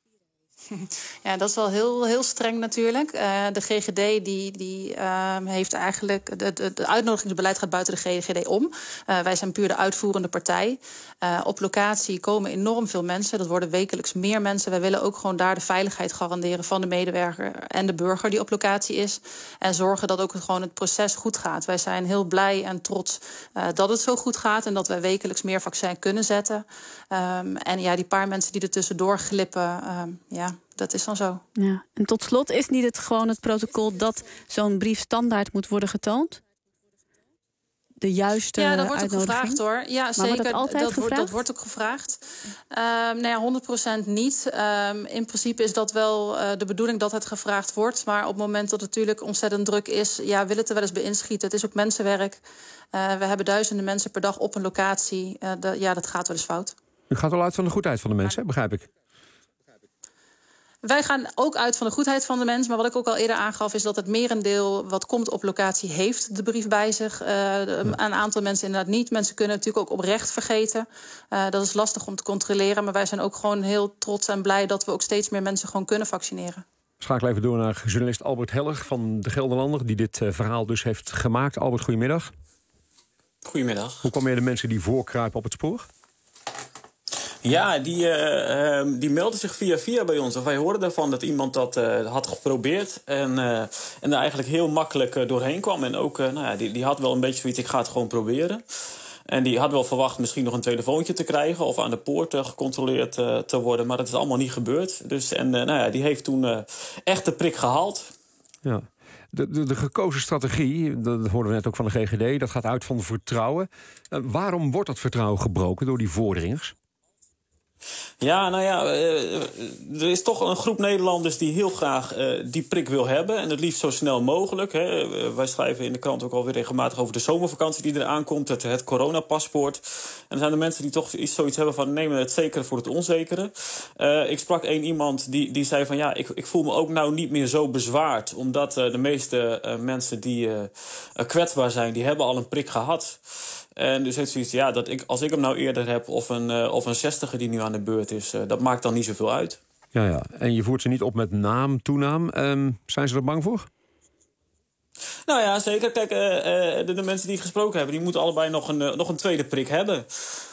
Ja, dat is wel heel streng natuurlijk. De GGD die heeft eigenlijk het uitnodigingsbeleid gaat buiten de GGD om. Wij zijn puur de uitvoerende partij. Op locatie komen enorm veel mensen. Dat worden wekelijks meer mensen. Wij willen ook gewoon daar de veiligheid garanderen van de medewerker en de burger die op locatie is. En zorgen dat ook gewoon het proces goed gaat. Wij zijn heel blij en trots dat het zo goed gaat en dat wij wekelijks meer vaccin kunnen zetten. En ja, die paar mensen die er tussendoor glippen, dat is dan zo. Ja. En tot slot, is niet het gewoon het protocol dat zo'n brief standaard moet worden getoond? De juiste ja, dat wordt ook uitnodiging? Gevraagd hoor. Ja, maar zeker. Wordt dat altijd gevraagd? Dat wordt ook gevraagd. 100% niet. In principe is dat wel de bedoeling dat het gevraagd wordt. Maar op het moment dat het natuurlijk ontzettend druk is, wil het er wel eens bij inschieten. Het is ook mensenwerk. We hebben duizenden mensen per dag op een locatie. Dat gaat wel eens fout. U gaat wel uit van de goedheid van de mensen, begrijp ik. Wij gaan ook uit van de goedheid van de mens. Maar wat ik ook al eerder aangaf is dat het merendeel wat komt op locatie heeft de brief bij zich. Een aantal mensen inderdaad niet. Mensen kunnen natuurlijk ook oprecht vergeten. Dat is lastig om te controleren. Maar wij zijn ook gewoon heel trots en blij dat we ook steeds meer mensen gewoon kunnen vaccineren. Schakel even door naar journalist Albert Heller van de Gelderlander, die dit verhaal dus heeft gemaakt. Albert, goedemiddag. Goedemiddag. Hoe kom je de mensen die voorkruipen op het spoor? Ja, die meldde zich via bij ons. Of wij hoorden daarvan dat iemand dat had geprobeerd. En daar eigenlijk heel makkelijk doorheen kwam. En ook, die had wel een beetje zoiets, ik ga het gewoon proberen. En die had wel verwacht misschien nog een telefoontje te krijgen... of aan de poort gecontroleerd te worden. Maar dat is allemaal niet gebeurd. Dus, die heeft toen echt de prik gehaald. Ja. De gekozen strategie, dat hoorden we net ook van de GGD... dat gaat uit van vertrouwen. Waarom wordt dat vertrouwen gebroken door die voordringers? Ja, er is toch een groep Nederlanders die heel graag die prik wil hebben. En het liefst zo snel mogelijk. Hè. Wij schrijven in de krant ook alweer regelmatig over de zomervakantie die eraan komt. Het coronapaspoort. En er zijn de mensen die toch zoiets hebben van nemen het zekere voor het onzekere. Ik sprak iemand die zei van ja, ik voel me ook nou niet meer zo bezwaard. Omdat de meeste mensen die kwetsbaar zijn, die hebben al een prik gehad. En dus heeft zoiets, ja, als ik hem nou eerder heb of een 60er die nu aan de beurt is, dat maakt dan niet zoveel uit. Ja. En je voert ze niet op met naam, toenaam. Zijn ze er bang voor? Nou ja, zeker. Kijk, de mensen die gesproken hebben, die moeten allebei nog een tweede prik hebben.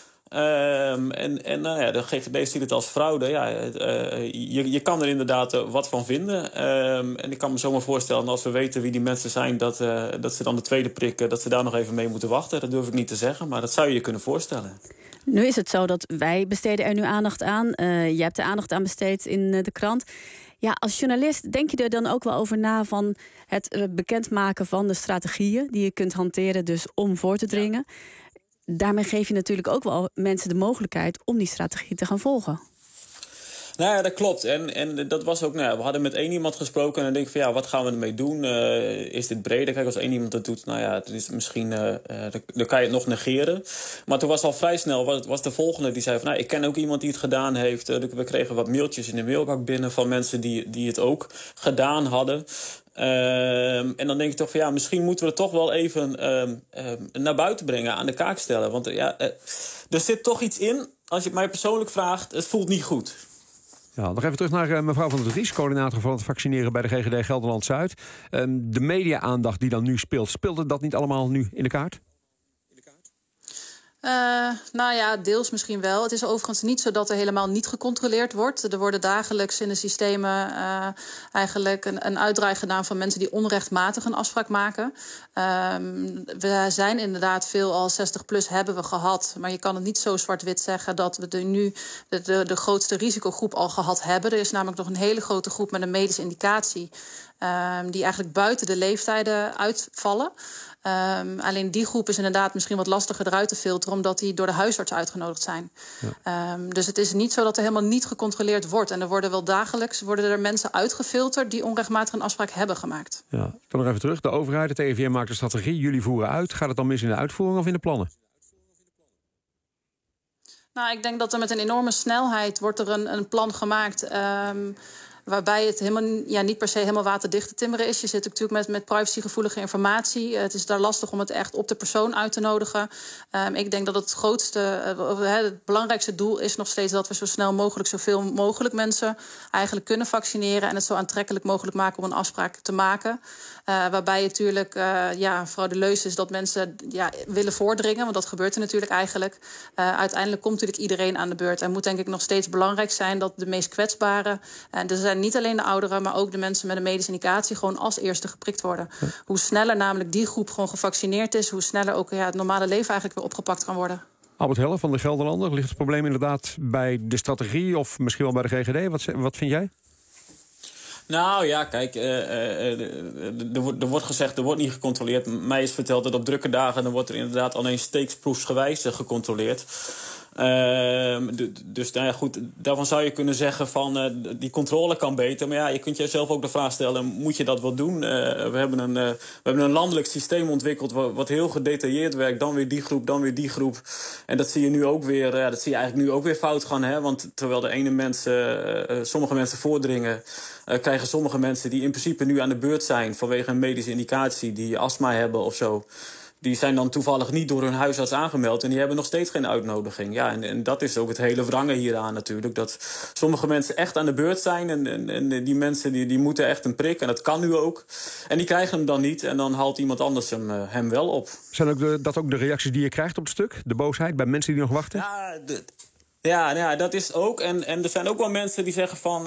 De GGD ziet het als fraude. Ja, je kan er inderdaad wat van vinden. En ik kan me zomaar voorstellen, als we weten wie die mensen zijn, dat ze dan de tweede prik, dat ze daar nog even mee moeten wachten. Dat durf ik niet te zeggen, maar dat zou je je kunnen voorstellen. Nu is het zo dat wij besteden er nu aandacht aan. Je hebt er aandacht aan besteed in de krant. Ja, als journalist denk je er dan ook wel over na van het bekendmaken van de strategieën die je kunt hanteren, dus om voor te dringen. Ja. Daarmee geef je natuurlijk ook wel mensen de mogelijkheid om die strategie te gaan volgen. Nou ja, dat klopt. En dat was ook, we hadden met één iemand gesproken en dan denk ik van ja, wat gaan we ermee doen? Is dit breder? Kijk, als één iemand dat doet, het is misschien, dan kan je het nog negeren. Maar toen was al vrij snel, was de volgende die zei van ik ken ook iemand die het gedaan heeft. We kregen wat mailtjes in de mailbak binnen van mensen die het ook gedaan hadden. En dan denk ik toch van misschien moeten we het toch wel even naar buiten brengen, aan de kaak stellen. Want er zit toch iets in, als je het mij persoonlijk vraagt, het voelt niet goed. Ja, nog even terug naar mevrouw Van der Dries, coördinator van het vaccineren bij de GGD Gelderland-Zuid. De media-aandacht die dan nu speelde dat niet allemaal nu in de kaart? Deels misschien wel. Het is overigens niet zo dat er helemaal niet gecontroleerd wordt. Er worden dagelijks in de systemen eigenlijk een uitdraai gedaan van mensen die onrechtmatig een afspraak maken. We zijn inderdaad veel al 60+ hebben we gehad. Maar je kan het niet zo zwart-wit zeggen dat we nu de grootste risicogroep al gehad hebben. Er is namelijk nog een hele grote groep met een medische indicatie die eigenlijk buiten de leeftijden uitvallen. Alleen die groep is inderdaad misschien wat lastiger eruit te filteren, omdat die door de huisarts uitgenodigd zijn. Ja. Dus het is niet zo dat er helemaal niet gecontroleerd wordt. En er worden wel dagelijks mensen uitgefilterd die onrechtmatig een afspraak hebben gemaakt. Ja. Ik kan nog even terug. De overheid, het RIVM maakt een strategie. Jullie voeren uit. Gaat het dan mis in de uitvoering of in de plannen? Ik denk dat er met een enorme snelheid wordt er een plan gemaakt. Waarbij het helemaal niet per se helemaal waterdicht te timmeren is. Je zit natuurlijk met privacygevoelige informatie. Het is daar lastig om het echt op de persoon uit te nodigen. Ik denk dat het belangrijkste doel is nog steeds dat we zo snel mogelijk zoveel mogelijk mensen eigenlijk kunnen vaccineren en het zo aantrekkelijk mogelijk maken om een afspraak te maken. Waarbij natuurlijk frauduleus is dat mensen willen voordringen, want dat gebeurt er natuurlijk eigenlijk. Uiteindelijk komt natuurlijk iedereen aan de beurt. En moet denk ik nog steeds belangrijk zijn dat de meest kwetsbaren, en er zijn niet alleen de ouderen, maar ook de mensen met een medische indicatie gewoon als eerste geprikt worden. Ja. Hoe sneller namelijk die groep gewoon gevaccineerd is, hoe sneller ook het normale leven eigenlijk weer opgepakt kan worden. Albert Helle van de Gelderlander, ligt het probleem inderdaad bij de strategie of misschien wel bij de GGD? Wat vind jij? Nou ja, kijk, er wordt gezegd, er wordt niet gecontroleerd. Mij is verteld dat op drukke dagen dan wordt er inderdaad alleen steeksproefsgewijs gecontroleerd. Dus goed, daarvan zou je kunnen zeggen van die controle kan beter. Maar je kunt jezelf ook de vraag stellen, moet je dat wel doen? We hebben een landelijk systeem ontwikkeld wat heel gedetailleerd werkt. Dan weer die groep, dan weer die groep. En dat zie je nu ook weer, dat zie je eigenlijk nu ook weer fout gaan. Hè? Want terwijl de ene sommige mensen voordringen, krijgen sommige mensen die in principe nu aan de beurt zijn vanwege een medische indicatie, die astma hebben of zo, die zijn dan toevallig niet door hun huisarts aangemeld en die hebben nog steeds geen uitnodiging. Ja, en dat is ook het hele wrange hieraan natuurlijk. Dat sommige mensen echt aan de beurt zijn en die mensen die moeten echt een prik. En dat kan nu ook. En die krijgen hem dan niet en dan haalt iemand anders hem wel op. Zijn dat ook de reacties die je krijgt op het stuk? De boosheid bij mensen die nog wachten? Ja, dat is ook. En er zijn ook wel mensen die zeggen van...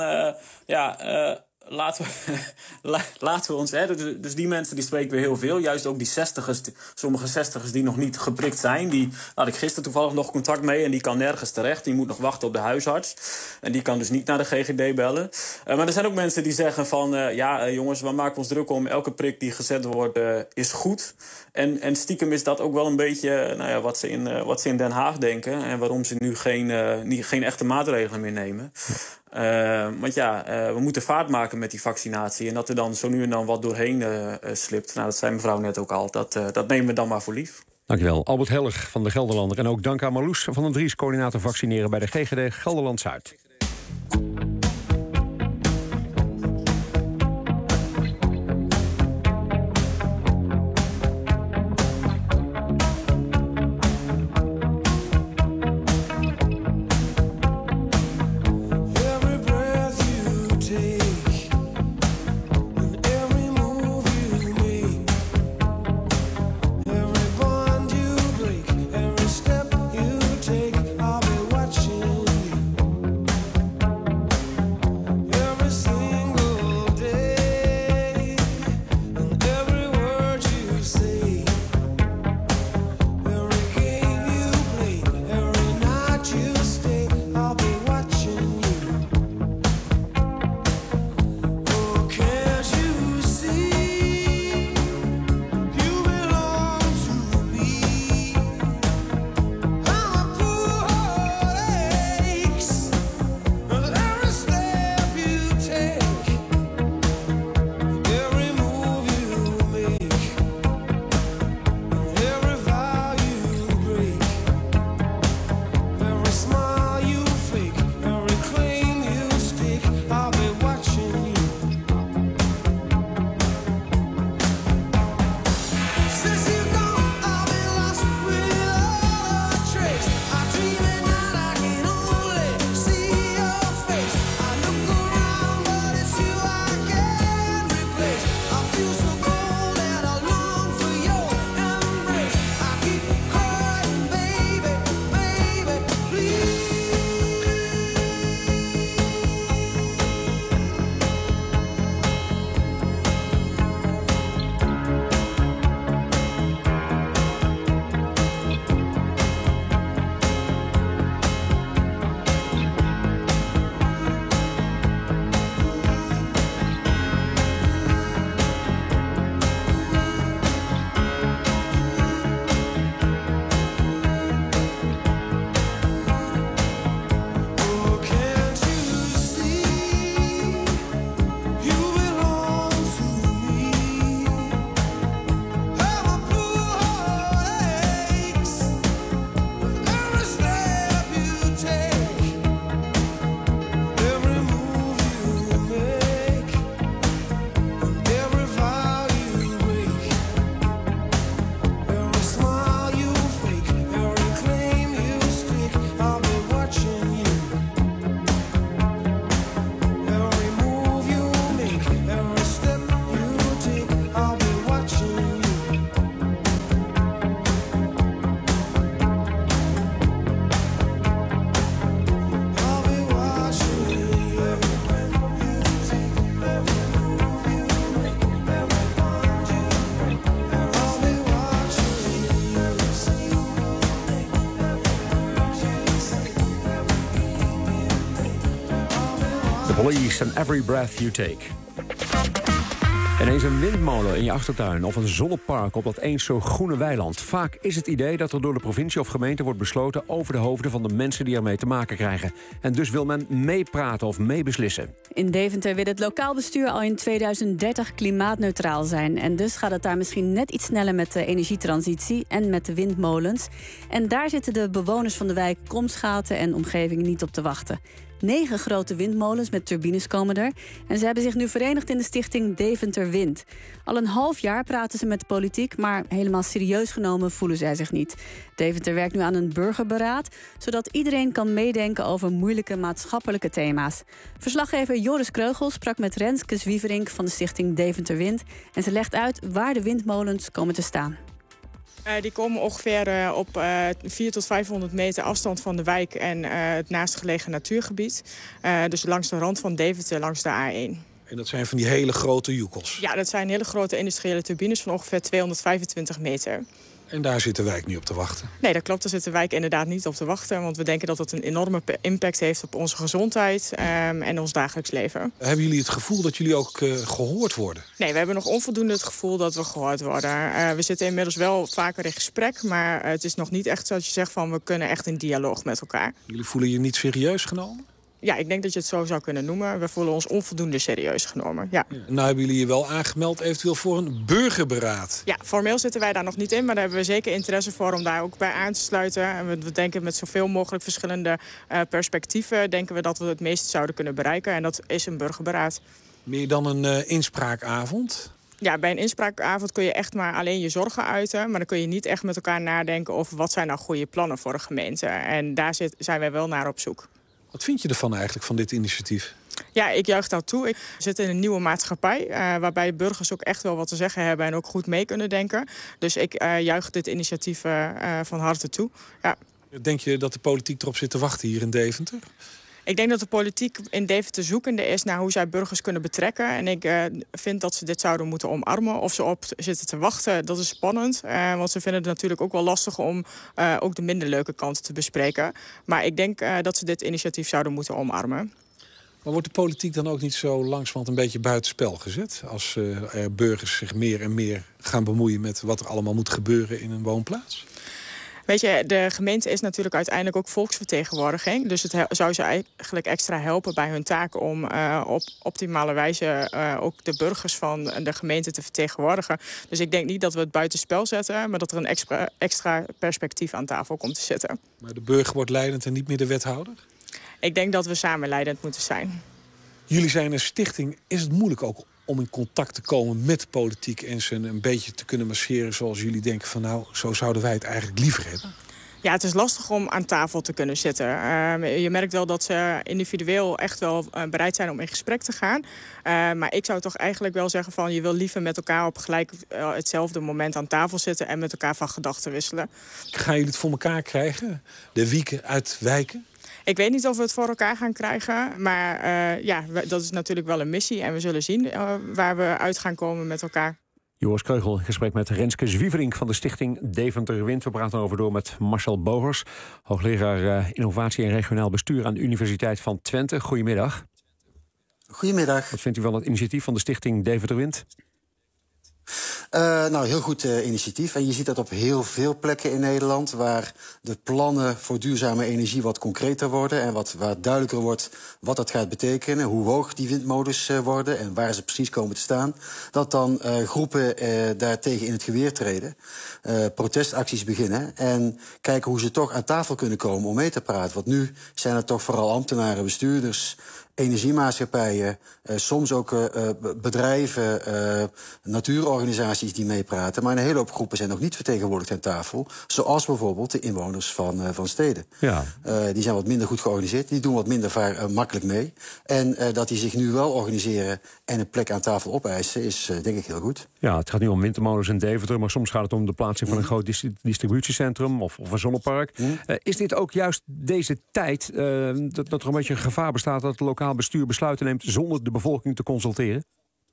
laten we ons... Dus die mensen die spreken we heel veel. Juist ook die 60ers, sommige 60ers die nog niet geprikt zijn. Die had ik gisteren toevallig nog contact mee. En die kan nergens terecht. Die moet nog wachten op de huisarts. En die kan dus niet naar de GGD bellen. Maar er zijn ook mensen die zeggen van... jongens, we maken ons druk om. Elke prik die gezet wordt is goed. En stiekem is dat ook wel een beetje wat ze in Den Haag denken. En waarom ze nu geen echte maatregelen meer nemen. Want we moeten vaart maken met die vaccinatie. En dat er dan zo nu en dan wat doorheen slipt. Nou, dat zei mevrouw net ook al. Dat nemen we dan maar voor lief. Dankjewel. Albert Hellig van de Gelderlander. En ook dank aan Marloes van den Dries, coördinator vaccineren bij de GGD Gelderland-Zuid. Police and Every Breath You Take. Ineens een windmolen in je achtertuin of een zonnepark op dat eens zo groene weiland. Vaak is het idee dat er door de provincie of gemeente wordt besloten over de hoofden van de mensen die ermee te maken krijgen. En dus wil men meepraten of meebeslissen. In Deventer wil het lokaal bestuur al in 2030 klimaatneutraal zijn. En dus gaat het daar misschien net iets sneller met de energietransitie en met de windmolens. En daar zitten de bewoners van de wijk Komschaten en omgeving niet op te wachten. 9 grote windmolens met turbines komen er. En ze hebben zich nu verenigd in de stichting Deventer Wind. Al een half jaar praten ze met de politiek, maar helemaal serieus genomen voelen zij zich niet. Deventer werkt nu aan een burgerberaad, zodat iedereen kan meedenken over moeilijke maatschappelijke thema's. Verslaggever Joris Kreugel sprak met Renske Zwieverink van de stichting Deventer Wind. En ze legt uit waar de windmolens komen te staan. Die komen ongeveer op 400 tot 500 meter afstand van de wijk en het naastgelegen natuurgebied. Dus langs de rand van Deventer, langs de A1. En dat zijn van die hele grote joekels? Ja, dat zijn hele grote industriële turbines van ongeveer 225 meter. En daar zit de wijk niet op te wachten? Nee, dat klopt. Daar zit de wijk inderdaad niet op te wachten. Want we denken dat het een enorme impact heeft op onze gezondheid en ons dagelijks leven. Hebben jullie het gevoel dat jullie ook gehoord worden? Nee, we hebben nog onvoldoende het gevoel dat we gehoord worden. We zitten inmiddels wel vaker in gesprek, maar het is nog niet echt zoals je zegt van we kunnen echt in dialoog met elkaar. Jullie voelen je niet serieus genomen? Ja, ik denk dat je het zo zou kunnen noemen. We voelen ons onvoldoende serieus genomen, ja. Nou hebben jullie je wel aangemeld eventueel voor een burgerberaad. Ja, formeel zitten wij daar nog niet in, maar daar hebben we zeker interesse voor om daar ook bij aan te sluiten. En we denken met zoveel mogelijk verschillende perspectieven denken we dat we het meest zouden kunnen bereiken. En dat is een burgerberaad. Meer dan een inspraakavond? Ja, bij een inspraakavond kun je echt maar alleen je zorgen uiten. Maar dan kun je niet echt met elkaar nadenken over wat zijn nou goede plannen voor een gemeente. En daar zijn wij wel naar op zoek. Wat vind je ervan eigenlijk, van dit initiatief? Ja, ik juich dat toe. Ik zit in een nieuwe maatschappij waarbij burgers ook echt wel wat te zeggen hebben en ook goed mee kunnen denken. Dus ik juich dit initiatief van harte toe. Ja. Denk je dat de politiek erop zit te wachten hier in Deventer? Ik denk dat de politiek in Deventer zoekende is naar hoe zij burgers kunnen betrekken. En ik vind dat ze dit zouden moeten omarmen. Of ze op zitten te wachten, dat is spannend. Want ze vinden het natuurlijk ook wel lastig om ook de minder leuke kanten te bespreken. Maar ik denk dat ze dit initiatief zouden moeten omarmen. Maar wordt de politiek dan ook niet zo langzamerhand een beetje buitenspel gezet? Als burgers zich meer en meer gaan bemoeien met wat er allemaal moet gebeuren in een woonplaats? Weet je, de gemeente is natuurlijk uiteindelijk ook volksvertegenwoordiging. Dus het zou ze eigenlijk extra helpen bij hun taak om op optimale wijze ook de burgers van de gemeente te vertegenwoordigen. Dus ik denk niet dat we het buitenspel zetten, maar dat er een extra perspectief aan tafel komt te zitten. Maar de burger wordt leidend en niet meer de wethouder? Ik denk dat we samen leidend moeten zijn. Jullie zijn een stichting. Is het moeilijk ook om in contact te komen met de politiek en ze een beetje te kunnen masseren zoals jullie denken van nou, zo zouden wij het eigenlijk liever hebben? Ja, het is lastig om aan tafel te kunnen zitten. Je merkt wel dat ze individueel echt wel bereid zijn om in gesprek te gaan. Maar ik zou toch eigenlijk wel zeggen van je wil liever met elkaar op gelijk hetzelfde moment aan tafel zitten en met elkaar van gedachten wisselen. Gaan jullie het voor elkaar krijgen? De wieken uit wijken? Ik weet niet of we het voor elkaar gaan krijgen. Maar ja, dat is natuurlijk wel een missie. En we zullen zien waar we uit gaan komen met elkaar. Joris Kreugel in gesprek met Renske Zwieverink van de stichting Deventer Wind. We praten erover door met Marcel Bogers, hoogleraar innovatie en regionaal bestuur aan de Universiteit van Twente. Goedemiddag. Goedemiddag. Wat vindt u van het initiatief van de stichting Deventer Wind? Nou, heel goed initiatief. En je ziet dat op heel veel plekken in Nederland, waar de plannen voor duurzame energie wat concreter worden en waar duidelijker wordt wat dat gaat betekenen, hoe hoog die windmolens worden en waar ze precies komen te staan, dat dan groepen daartegen in het geweer treden, protestacties beginnen en kijken hoe ze toch aan tafel kunnen komen om mee te praten. Want nu zijn het toch vooral ambtenaren, bestuurders, energiemaatschappijen, soms ook bedrijven, natuurorganisaties die meepraten. Maar een hele hoop groepen zijn nog niet vertegenwoordigd aan tafel. Zoals bijvoorbeeld de inwoners van steden. Ja. Die zijn wat minder goed georganiseerd. Die doen wat minder makkelijk mee. En dat die zich nu wel organiseren en een plek aan tafel opeisen is denk ik heel goed. Ja, het gaat nu om windmolens in Deventer, maar soms gaat het om de plaatsing van een groot distributiecentrum of een zonnepark. Is dit ook juist deze tijd dat er een beetje een gevaar bestaat dat het lokaal bestuur besluiten neemt zonder de bevolking te consulteren?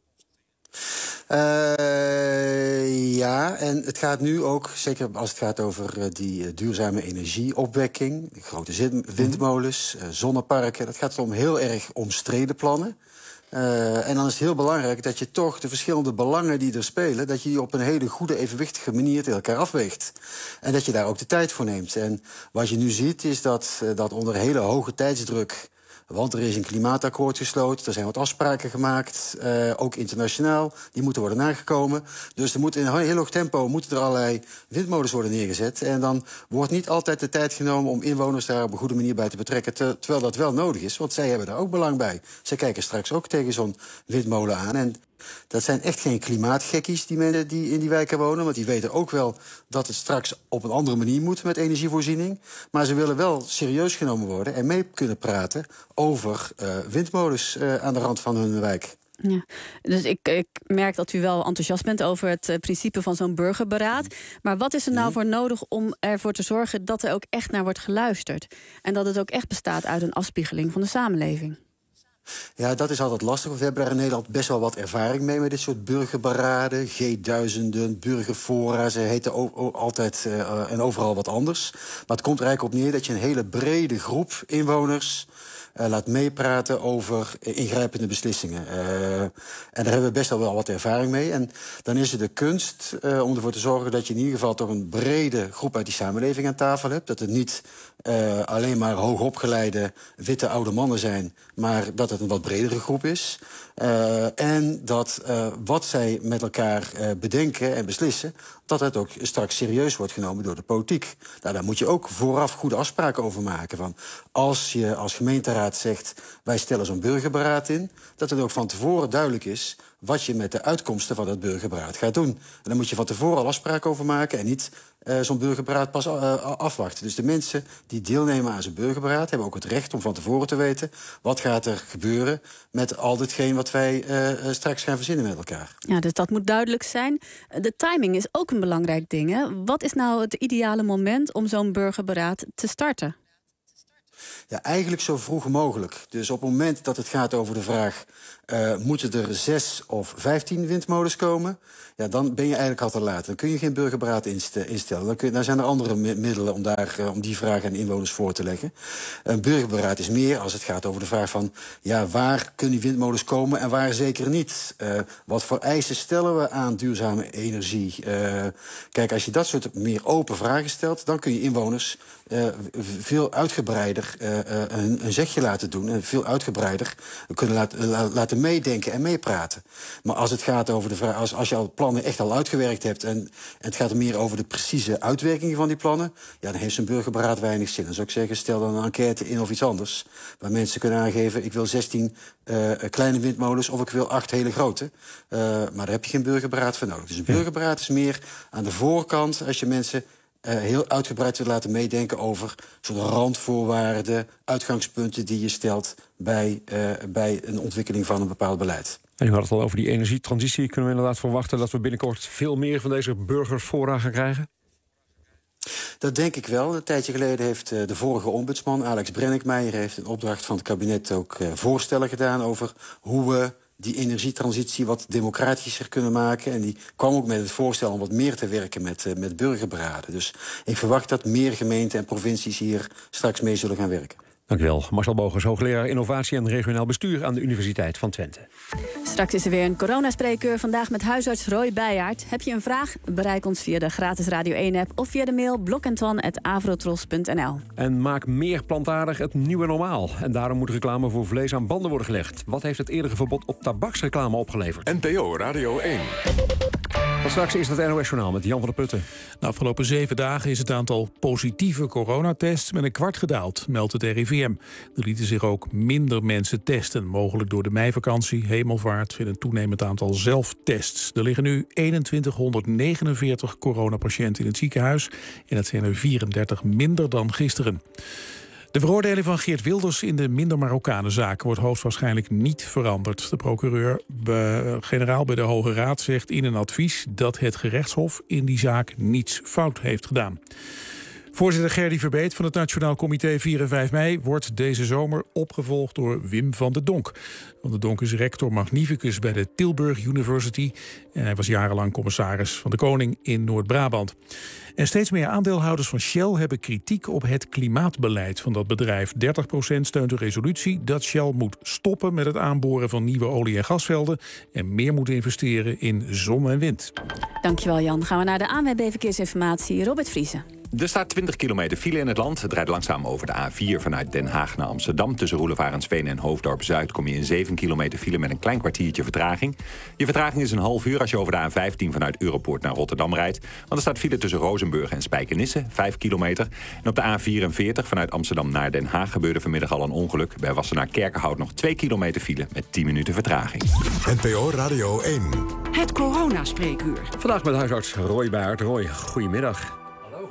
Ja, en het gaat nu ook, zeker als het gaat over die duurzame energieopwekking, grote windmolens, zonneparken, dat gaat om heel erg omstreden plannen. En dan is het heel belangrijk dat je toch de verschillende belangen die er spelen, dat je die op een hele goede, evenwichtige manier tegen elkaar afweegt. En dat je daar ook de tijd voor neemt. En wat je nu ziet is dat onder hele hoge tijdsdruk, want er is een klimaatakkoord gesloten, er zijn wat afspraken gemaakt, ook internationaal, die moeten worden nagekomen. Dus er moet in een heel hoog tempo er allerlei windmolens worden neergezet. En dan wordt niet altijd de tijd genomen om inwoners daar op een goede manier bij te betrekken, terwijl dat wel nodig is, want zij hebben daar ook belang bij. Zij kijken straks ook tegen zo'n windmolen aan. En dat zijn echt geen klimaatgekkies, die mensen die in die wijken wonen, want die weten ook wel dat het straks op een andere manier moet met energievoorziening. Maar ze willen wel serieus genomen worden en mee kunnen praten over windmolens aan de rand van hun wijk. Ja. Dus ik merk dat u wel enthousiast bent over het principe van zo'n burgerberaad. Maar wat is er nou voor nodig om ervoor te zorgen dat er ook echt naar wordt geluisterd? En dat het ook echt bestaat uit een afspiegeling van de samenleving? Ja, dat is altijd lastig. We hebben daar in Nederland best wel wat ervaring mee met dit soort burgerberaden. G1000, burgerfora, ze heten altijd en overal wat anders. Maar het komt er eigenlijk op neer dat je een hele brede groep inwoners laat meepraten over ingrijpende beslissingen. En daar hebben we best wel wat ervaring mee. En dan is het de kunst om ervoor te zorgen dat je in ieder geval toch een brede groep uit die samenleving aan tafel hebt. Dat het niet alleen maar hoogopgeleide witte oude mannen zijn, maar dat het een wat bredere groep is. En dat wat zij met elkaar bedenken en beslissen, dat het ook straks serieus wordt genomen door de politiek. Nou, daar moet je ook vooraf goede afspraken over maken. Van als je als gemeenteraad zegt, wij stellen zo'n burgerberaad in, dat het ook van tevoren duidelijk is wat je met de uitkomsten van dat burgerberaad gaat doen. En daar moet je van tevoren al afspraken over maken en niet zo'n burgerberaad pas afwachten. Dus de mensen die deelnemen aan zo'n burgerberaad hebben ook het recht om van tevoren te weten wat gaat er gebeuren met al ditgene wat wij straks gaan verzinnen met elkaar. Ja, dus dat moet duidelijk zijn. De timing is ook een belangrijk ding, hè? Wat is nou het ideale moment om zo'n burgerberaad te starten? Ja, eigenlijk zo vroeg mogelijk. Dus op het moment dat het gaat over de vraag, moeten er 6 of 15 windmolens komen? Ja, dan ben je eigenlijk al te laat. Dan kun je geen burgerberaad instellen. Dan zijn er andere middelen om die vraag aan de inwoners voor te leggen. Een burgerberaad is meer als het gaat over de vraag van, ja, waar kunnen die windmolens komen en waar zeker niet? Wat voor eisen stellen we aan duurzame energie? Kijk, als je dat soort meer open vragen stelt, dan kun je inwoners veel uitgebreider een zegje laten doen en veel uitgebreider kunnen laten meedenken en meepraten. Maar als het gaat over de vraag, als je al plannen echt al uitgewerkt hebt en het gaat er meer over de precieze uitwerking van die plannen, ja, dan heeft zo'n burgerberaad weinig zin. Dan zou ik zeggen, stel dan een enquête in of iets anders, waar mensen kunnen aangeven, ik wil 16 kleine windmolens of ik wil 8 hele grote. Maar daar heb je geen burgerberaad voor nodig. Dus een burgerberaad is meer aan de voorkant als je mensen heel uitgebreid wil laten meedenken over soort randvoorwaarden, uitgangspunten die je stelt bij een ontwikkeling van een bepaald beleid. En u had het al over die energietransitie. Kunnen we inderdaad verwachten dat we binnenkort veel meer van deze burgerfora gaan krijgen? Dat denk ik wel. Een tijdje geleden heeft de vorige ombudsman, Alex Brenninkmeijer, heeft in opdracht van het kabinet ook voorstellen gedaan over hoe we die energietransitie wat democratischer kunnen maken. En die kwam ook met het voorstel om wat meer te werken met burgerberaden. Dus ik verwacht dat meer gemeenten en provincies hier straks mee zullen gaan werken. Dank u wel. Marcel Bogers, hoogleraar Innovatie en Regionaal Bestuur aan de Universiteit van Twente. Straks is er weer een coronaspreekuur. Vandaag met huisarts Roy Beijaert. Heb je een vraag? Bereik ons via de gratis Radio 1-app of via de mail blokentwan@avrotros.nl. En maak meer plantaardig het nieuwe normaal. En daarom moet reclame voor vlees aan banden worden gelegd. Wat heeft het eerdere verbod op tabaksreclame opgeleverd? NPO Radio 1. Straks is het NOS-journaal met Jan van der Putten. De afgelopen 7 dagen is het aantal positieve coronatests met een kwart gedaald, meldt het RIVM. Er lieten zich ook minder mensen testen, mogelijk door de meivakantie, hemelvaart en een toenemend aantal zelftests. Er liggen nu 2149 coronapatiënten in het ziekenhuis en dat zijn er 34 minder dan gisteren. De veroordeling van Geert Wilders in de Minder Marokkanenzaak wordt hoogstwaarschijnlijk niet veranderd. De procureur-generaal bij de Hoge Raad zegt in een advies dat het gerechtshof in die zaak niets fout heeft gedaan. Voorzitter Gerdy Verbeet van het Nationaal Comité 4 en 5 mei... wordt deze zomer opgevolgd door Wim van de Donk. Van de Donk is rector magnificus bij de Tilburg University... en hij was jarenlang commissaris van de Koning in Noord-Brabant. En steeds meer aandeelhouders van Shell hebben kritiek op het klimaatbeleid van dat bedrijf. 30% steunt de resolutie dat Shell moet stoppen met het aanboren van nieuwe olie- en gasvelden... en meer moet investeren in zon en wind. Dankjewel Jan. Gaan we naar de ANWB Verkeersinformatie. Robert Vriezen. Er staat 20 kilometer file in het land. Het rijdt langzaam over de A4 vanuit Den Haag naar Amsterdam. Tussen Roelevarensveen en Hoofddorp-Zuid kom je in 7 kilometer file met een klein kwartiertje vertraging. Je vertraging is een half uur als je over de A15 vanuit Europoort naar Rotterdam rijdt. Want er staat file tussen Rozenburg en Spijkenisse, 5 kilometer. En op de A44 vanuit Amsterdam naar Den Haag gebeurde vanmiddag al een ongeluk. Bij Wassenaar-Kerkenhout nog 2 kilometer file met 10 minuten vertraging. NPO Radio 1. Het coronaspreekuur. Vandaag met huisarts Roy Beijaert. Roy, goedemiddag.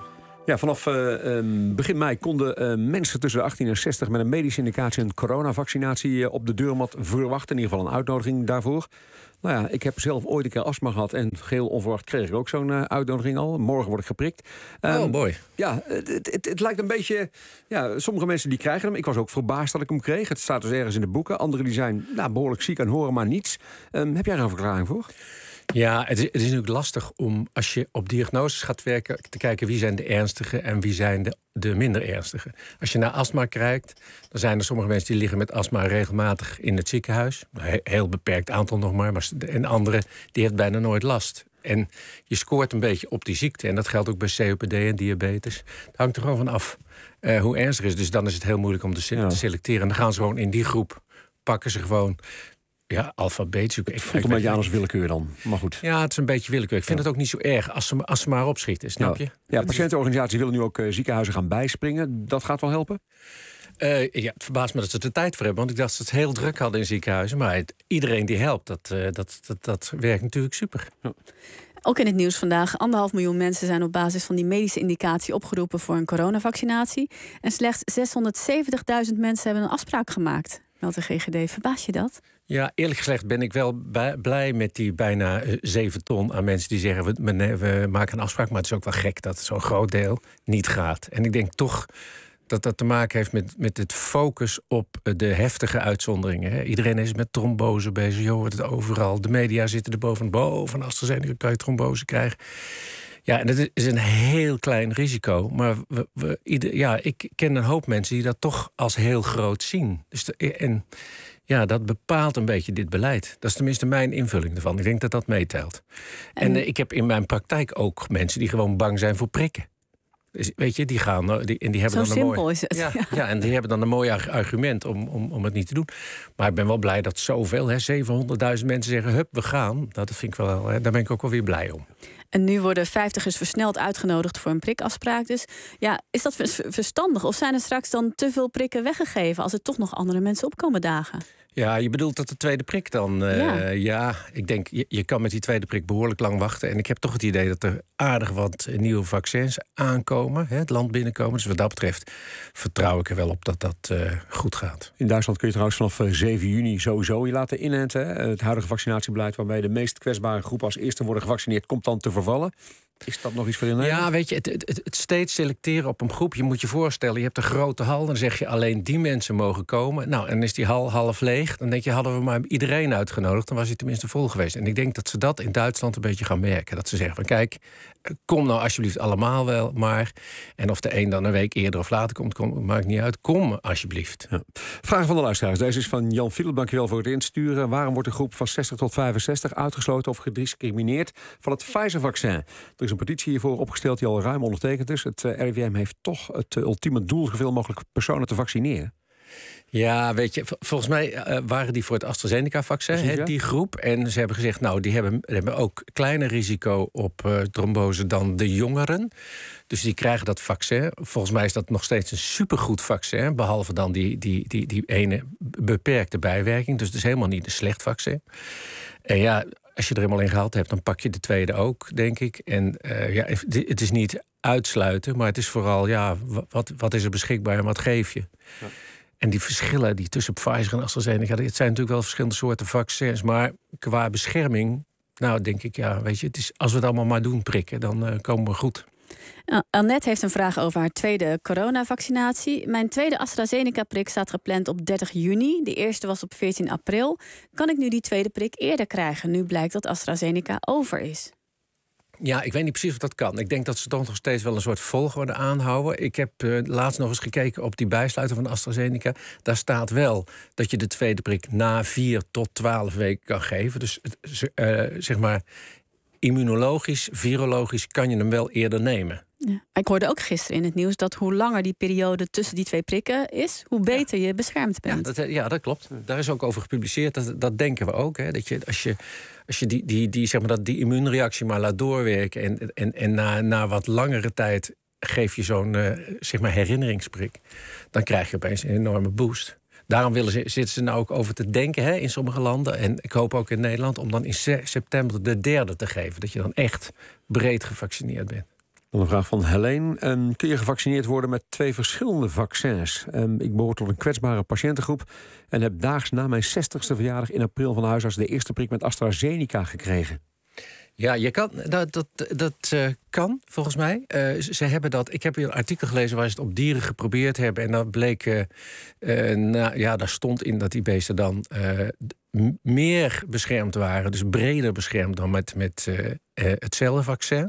Ja, vanaf begin mei konden mensen tussen de 18 en 60 met een medische indicatie een coronavaccinatie op de deurmat verwachten. In ieder geval een uitnodiging daarvoor. Nou ja, ik heb zelf ooit een keer astma gehad en geheel onverwacht kreeg ik ook zo'n uitnodiging al. Morgen word ik geprikt. Mooi. Ja, het lijkt een beetje... Ja, sommige mensen die krijgen hem. Ik was ook verbaasd dat ik hem kreeg. Het staat dus ergens in de boeken. Anderen die zijn behoorlijk ziek en horen maar niets. Heb jij er een verklaring voor? Ja, het is natuurlijk lastig om, als je op diagnoses gaat werken, te kijken wie zijn de ernstige en wie zijn de minder ernstige. Als je naar astma kijkt, dan zijn er sommige mensen die liggen met astma regelmatig in het ziekenhuis. Heel beperkt aantal nog maar. En anderen, die heeft bijna nooit last. En je scoort een beetje op die ziekte. En dat geldt ook bij COPD en diabetes. Het hangt er gewoon van af hoe ernstig het is. Dus dan is het heel moeilijk om te selecteren. En dan gaan ze gewoon in die groep, pakken ze gewoon... Ja, alfabetisch. Het voelt een beetje aan als willekeur dan, maar goed. Ja, het is een beetje willekeur. Ik vind het ook niet zo erg als ze maar opschieten, snap je? Ja, patiëntenorganisaties willen nu ook ziekenhuizen gaan bijspringen. Dat gaat wel helpen? Het verbaast me dat ze er tijd voor hebben. Want ik dacht dat ze het heel druk hadden in ziekenhuizen. Maar iedereen die helpt, dat werkt natuurlijk super. Ja. Ook in het nieuws vandaag. 1,5 miljoen mensen zijn op basis van die medische indicatie opgeroepen voor een coronavaccinatie. En slechts 670.000 mensen hebben een afspraak gemaakt. Meldt de GGD. Verbaas je dat? Ja, eerlijk gezegd ben ik wel blij met die bijna 7 ton aan mensen die zeggen... we maken een afspraak, maar het is ook wel gek dat zo'n groot deel niet gaat. En ik denk toch dat dat te maken heeft met het focus op de heftige uitzonderingen. Hè. Iedereen is met trombose bezig, je hoort het overal. De media zitten er boven AstraZeneca kan je trombose krijgen. Ja, en dat is een heel klein risico. Maar ik ken een hoop mensen die dat toch als heel groot zien. Dus dat bepaalt een beetje dit beleid. Dat is tenminste mijn invulling ervan. Ik denk dat dat meetelt. En ik heb in mijn praktijk ook mensen die gewoon bang zijn voor prikken. Dus, weet je, die hebben zo dan simpel is het. Ja, en die hebben dan een mooi argument om het niet te doen. Maar ik ben wel blij dat zoveel, 700.000 mensen zeggen... hup, we gaan. Nou, dat vind ik wel, daar ben ik ook wel weer blij om. En nu worden 50ers versneld uitgenodigd voor een prikafspraak. Dus ja, is dat verstandig? Of zijn er straks dan te veel prikken weggegeven... als er toch nog andere mensen op komen dagen? Ja, je bedoelt dat de tweede prik dan... Ja, ik denk, je kan met die tweede prik behoorlijk lang wachten. En ik heb toch het idee dat er aardig wat nieuwe vaccins aankomen. Het land binnenkomen. Dus wat dat betreft vertrouw ik er wel op dat dat goed gaat. In Duitsland kun je trouwens vanaf 7 juni sowieso je laten inenten. Het huidige vaccinatiebeleid waarbij de meest kwetsbare groepen als eerste worden gevaccineerd... komt dan te vervallen. Is dat nog iets voor in Nederland? Ja, weet je, het steeds selecteren op een groep. Je moet je voorstellen, je hebt een grote hal... dan zeg je alleen die mensen mogen komen. Nou, en is die hal half leeg... dan denk je, hadden we maar iedereen uitgenodigd... dan was hij tenminste vol geweest. En ik denk dat ze dat in Duitsland een beetje gaan merken. Dat ze zeggen van, kijk, kom nou alsjeblieft allemaal wel maar. En of de een dan een week eerder of later komt maakt niet uit. Kom alsjeblieft. Ja. Vraag van de luisteraars. Deze is van Jan Philip. Dankjewel voor het insturen. Waarom wordt de groep van 60 tot 65 uitgesloten... of gediscrimineerd van het Pfizer-vaccin? Er is een petitie hiervoor opgesteld die al ruim ondertekend is. Het RIVM heeft toch het ultieme doel... zoveel mogelijk personen te vaccineren. Ja, weet je, volgens mij waren die voor het AstraZeneca-vaccin, die groep. En ze hebben gezegd, nou, die hebben ook kleiner risico op trombose dan de jongeren. Dus die krijgen dat vaccin. Volgens mij is dat nog steeds een supergoed vaccin. Behalve dan die ene beperkte bijwerking. Dus het is helemaal niet een slecht vaccin. En ja, als je er helemaal in gehaald hebt, dan pak je de tweede ook, denk ik. En het is niet uitsluiten, maar het is vooral, wat is er beschikbaar en wat geef je? Ja. En die verschillen die tussen Pfizer en AstraZeneca... het zijn natuurlijk wel verschillende soorten vaccins... maar qua bescherming, nou denk ik, weet je... als we het allemaal maar doen prikken, dan komen we goed. Annette heeft een vraag over haar tweede coronavaccinatie. Mijn tweede AstraZeneca-prik staat gepland op 30 juni. De eerste was op 14 april. Kan ik nu die tweede prik eerder krijgen? Nu blijkt dat AstraZeneca over is. Ja, ik weet niet precies of dat kan. Ik denk dat ze toch nog steeds wel een soort volgorde aanhouden. Ik heb laatst nog eens gekeken op die bijsluiter van AstraZeneca. Daar staat wel dat je de tweede prik na 4 tot 12 weken kan geven. Dus zeg maar immunologisch, virologisch kan je hem wel eerder nemen. Ja. Ik hoorde ook gisteren in het nieuws dat hoe langer die periode tussen die 2 prikken is, hoe beter je beschermd bent. Ja, dat klopt. Daar is ook over gepubliceerd. Dat denken we ook. Hè. Dat je, als je die immuunreactie maar laat doorwerken en na wat langere tijd geef je zo'n herinneringsprik, dan krijg je opeens een enorme boost. Daarom zitten ze nou ook over te denken in sommige landen. En ik hoop ook in Nederland om dan in september de derde te geven. Dat je dan echt breed gevaccineerd bent. Dan een vraag van Helene. Kun je gevaccineerd worden met 2 verschillende vaccins? Ik behoor tot een kwetsbare patiëntengroep en heb daags na mijn 60ste verjaardag in april van de huisarts de eerste prik met AstraZeneca gekregen. Ja, je kan, dat kan, volgens mij. Ze hebben dat. Ik heb hier een artikel gelezen waar ze het op dieren geprobeerd hebben. En dat bleek, daar stond in dat die beesten dan meer beschermd waren. Dus breder beschermd dan met hetzelfde vaccin.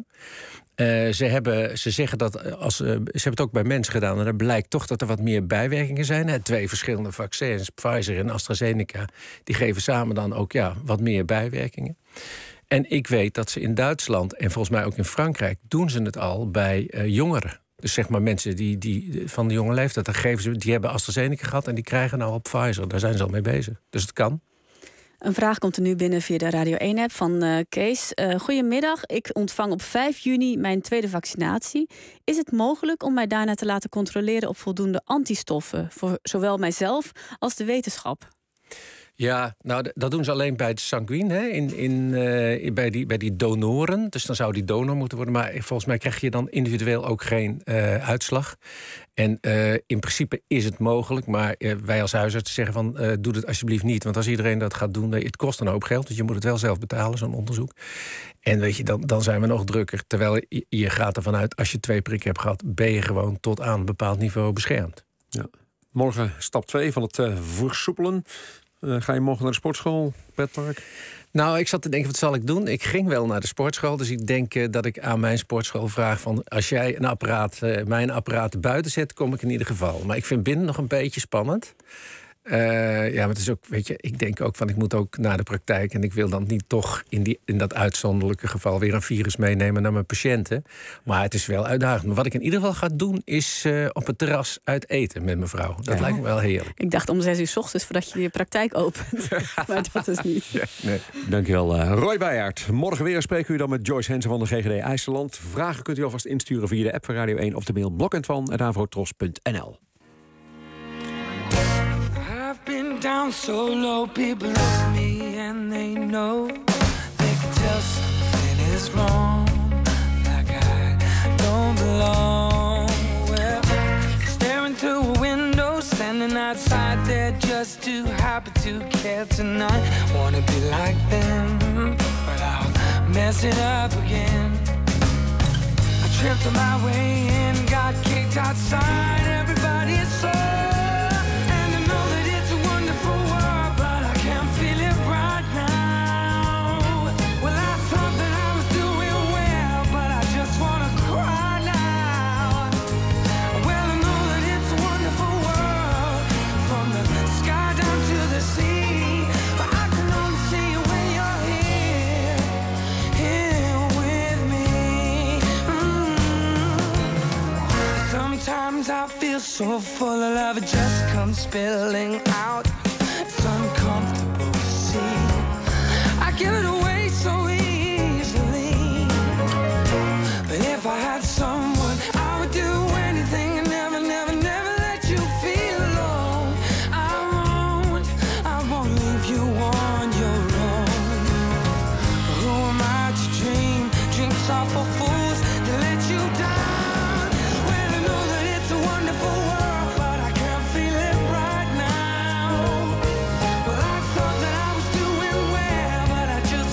Ze zeggen dat ze hebben het ook bij mensen gedaan. En dan blijkt toch dat er wat meer bijwerkingen zijn. 2 verschillende vaccins, Pfizer en AstraZeneca, die geven samen dan ook wat meer bijwerkingen. En ik weet dat ze in Duitsland en volgens mij ook in Frankrijk doen ze het al bij jongeren. Dus zeg maar mensen die van de jonge leeftijd, die hebben AstraZeneca gehad en die krijgen nou op Pfizer. Daar zijn ze al mee bezig. Dus het kan. Een vraag komt er nu binnen via de Radio 1-app van Kees. Goedemiddag, ik ontvang op 5 juni mijn tweede vaccinatie. Is het mogelijk om mij daarna te laten controleren op voldoende antistoffen voor zowel mijzelf als de wetenschap? Ja, nou, dat doen ze alleen bij het sanguine, bij die donoren. Dus dan zou die donor moeten worden. Maar volgens mij krijg je dan individueel ook geen uitslag. En in principe is het mogelijk. Maar wij als huisarts zeggen van, doe het alsjeblieft niet. Want als iedereen dat gaat doen, het kost een hoop geld. Dus je moet het wel zelf betalen, zo'n onderzoek. En weet je, dan zijn we nog drukker. Terwijl je gaat ervan uit, als je 2 prikken hebt gehad, ben je gewoon tot aan een bepaald niveau beschermd. Ja. Morgen stap 2 van het versoepelen. Ga je morgen naar de sportschool, pretpark? Nou, ik zat te denken, wat zal ik doen? Ik ging wel naar de sportschool, dus ik denk dat ik aan mijn sportschool vraag van, als jij mijn apparaat buiten zet, kom ik in ieder geval. Maar ik vind binnen nog een beetje spannend. Maar het is ook, weet je, ik denk ook van, ik moet ook naar de praktijk en ik wil dan niet toch in dat uitzonderlijke geval weer een virus meenemen naar mijn patiënten. Maar het is wel uitdagend. Maar wat ik in ieder geval ga doen, is op het terras uit eten met mijn vrouw. Dat lijkt me wel heerlijk. Ik dacht om 6 uur 's ochtends voordat je praktijk opent. Maar dat is niet. Ja, nee. Dankjewel, Roy Beijaert. Morgen weer spreken u dan met Joyce Hensen van de GGD IJsseland. Vragen kunt u alvast insturen via de app van Radio 1 of de mail blokentvan@avrotros.nl. Been down so low, people look at me and they know they can tell something is wrong, like I don't belong. Well, staring through a window, standing outside there just too happy to care tonight. Wanna be like them, but I'll mess it up again. I tripped on my way in, got kicked outside, everybody is so. Sometimes I feel so full of love, it just comes spilling out. It's uncomfortable to see. I give it away so easily. But if I had someone, I would do anything and never, never, never let you feel alone. I won't leave you on your own. Who am I to dream drinks off for fools to let you down? Just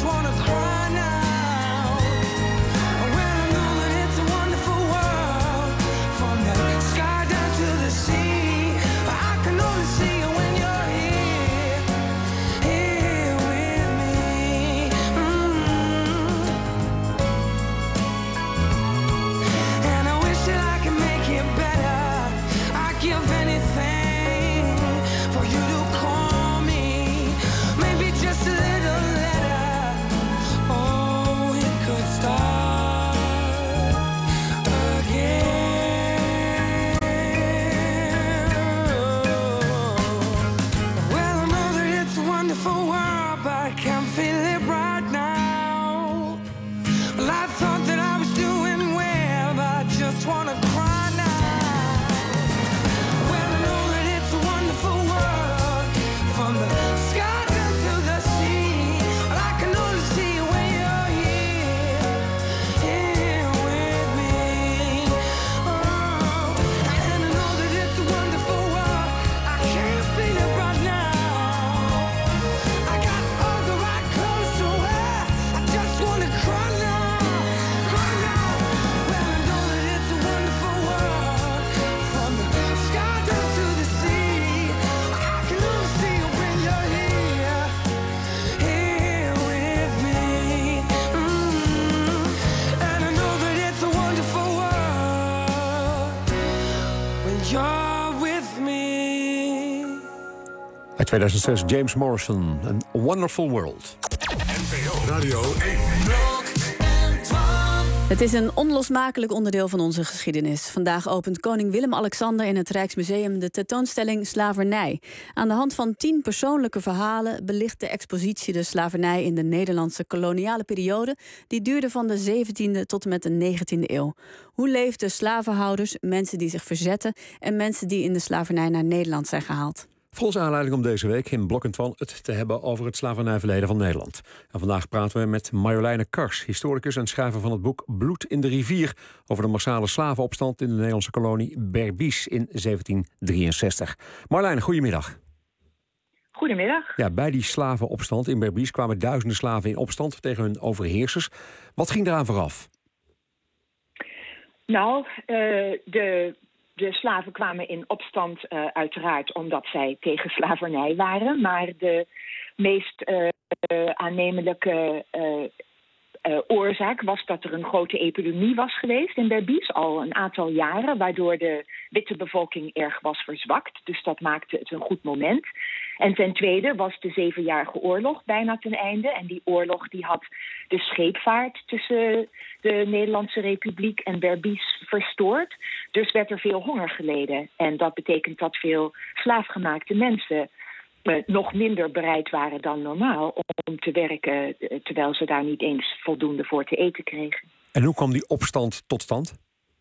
you're with me. Uit 2006 James Morrison, A Wonderful World. NPO Radio 1. Het is een onlosmakelijk onderdeel van onze geschiedenis. Vandaag opent koning Willem-Alexander in het Rijksmuseum de tentoonstelling Slavernij. Aan de hand van 10 persoonlijke verhalen belicht de expositie de slavernij in de Nederlandse koloniale periode. Die duurde van de 17e tot en met de 19e eeuw. Hoe leefden slavenhouders, mensen die zich verzetten en mensen die in de slavernij naar Nederland zijn gehaald? Volgens aanleiding om deze week in Blok en Twan het te hebben over het slavernijverleden van Nederland. En vandaag praten we met Marjoleine Kars, historicus en schrijver van het boek Bloed in de rivier over de massale slavenopstand in de Nederlandse kolonie Berbice in 1763. Marjoleine, goedemiddag. Goedemiddag. Ja, bij die slavenopstand in Berbice kwamen duizenden slaven in opstand tegen hun overheersers. Wat ging eraan vooraf? Nou, de slaven kwamen in opstand uiteraard omdat zij tegen slavernij waren. Maar de meest aannemelijke oorzaak was dat er een grote epidemie was geweest in Berbice al een aantal jaren, waardoor de witte bevolking erg was verzwakt. Dus dat maakte het een goed moment. En ten tweede was de 7-jarige oorlog bijna ten einde. En die oorlog die had de scheepvaart tussen de Nederlandse Republiek en Berbice verstoord. Dus werd er veel honger geleden. En dat betekent dat veel slaafgemaakte mensen nog minder bereid waren dan normaal om te werken, terwijl ze daar niet eens voldoende voor te eten kregen. En hoe kwam die opstand tot stand?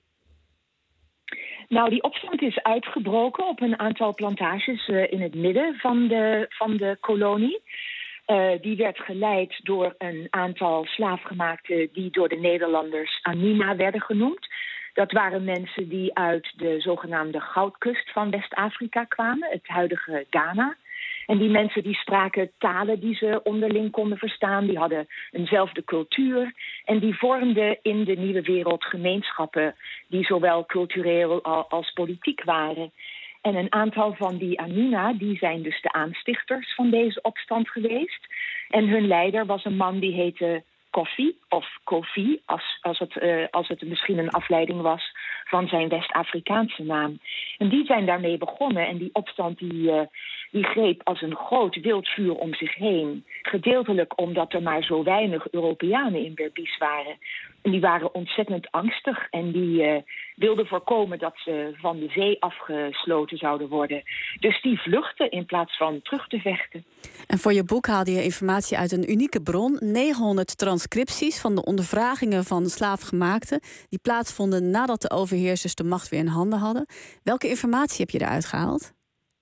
Nou, die opstand is uitgebroken op een aantal plantages in het midden van de kolonie. Die werd geleid door een aantal slaafgemaakten die door de Nederlanders Anima werden genoemd. Dat waren mensen die uit de zogenaamde goudkust van West-Afrika kwamen, het huidige Ghana. En die mensen die spraken talen die ze onderling konden verstaan. Die hadden eenzelfde cultuur. En die vormden in de nieuwe wereld gemeenschappen die zowel cultureel als politiek waren. En een aantal van die Anima, die zijn dus de aanstichters van deze opstand geweest. En hun leider was een man die heette Kofi, of Kofi, als het misschien een afleiding was van zijn West-Afrikaanse naam. En die zijn daarmee begonnen en die opstand die greep als een groot wildvuur om zich heen. Gedeeltelijk omdat er maar zo weinig Europeanen in Berbice waren. En die waren ontzettend angstig en die wilden voorkomen dat ze van de zee afgesloten zouden worden. Dus die vluchtten in plaats van terug te vechten. En voor je boek haalde je informatie uit een unieke bron. 900 transcripties van de ondervragingen van slaafgemaakten die plaatsvonden nadat de overheersers de macht weer in handen hadden. Welke informatie heb je eruit gehaald?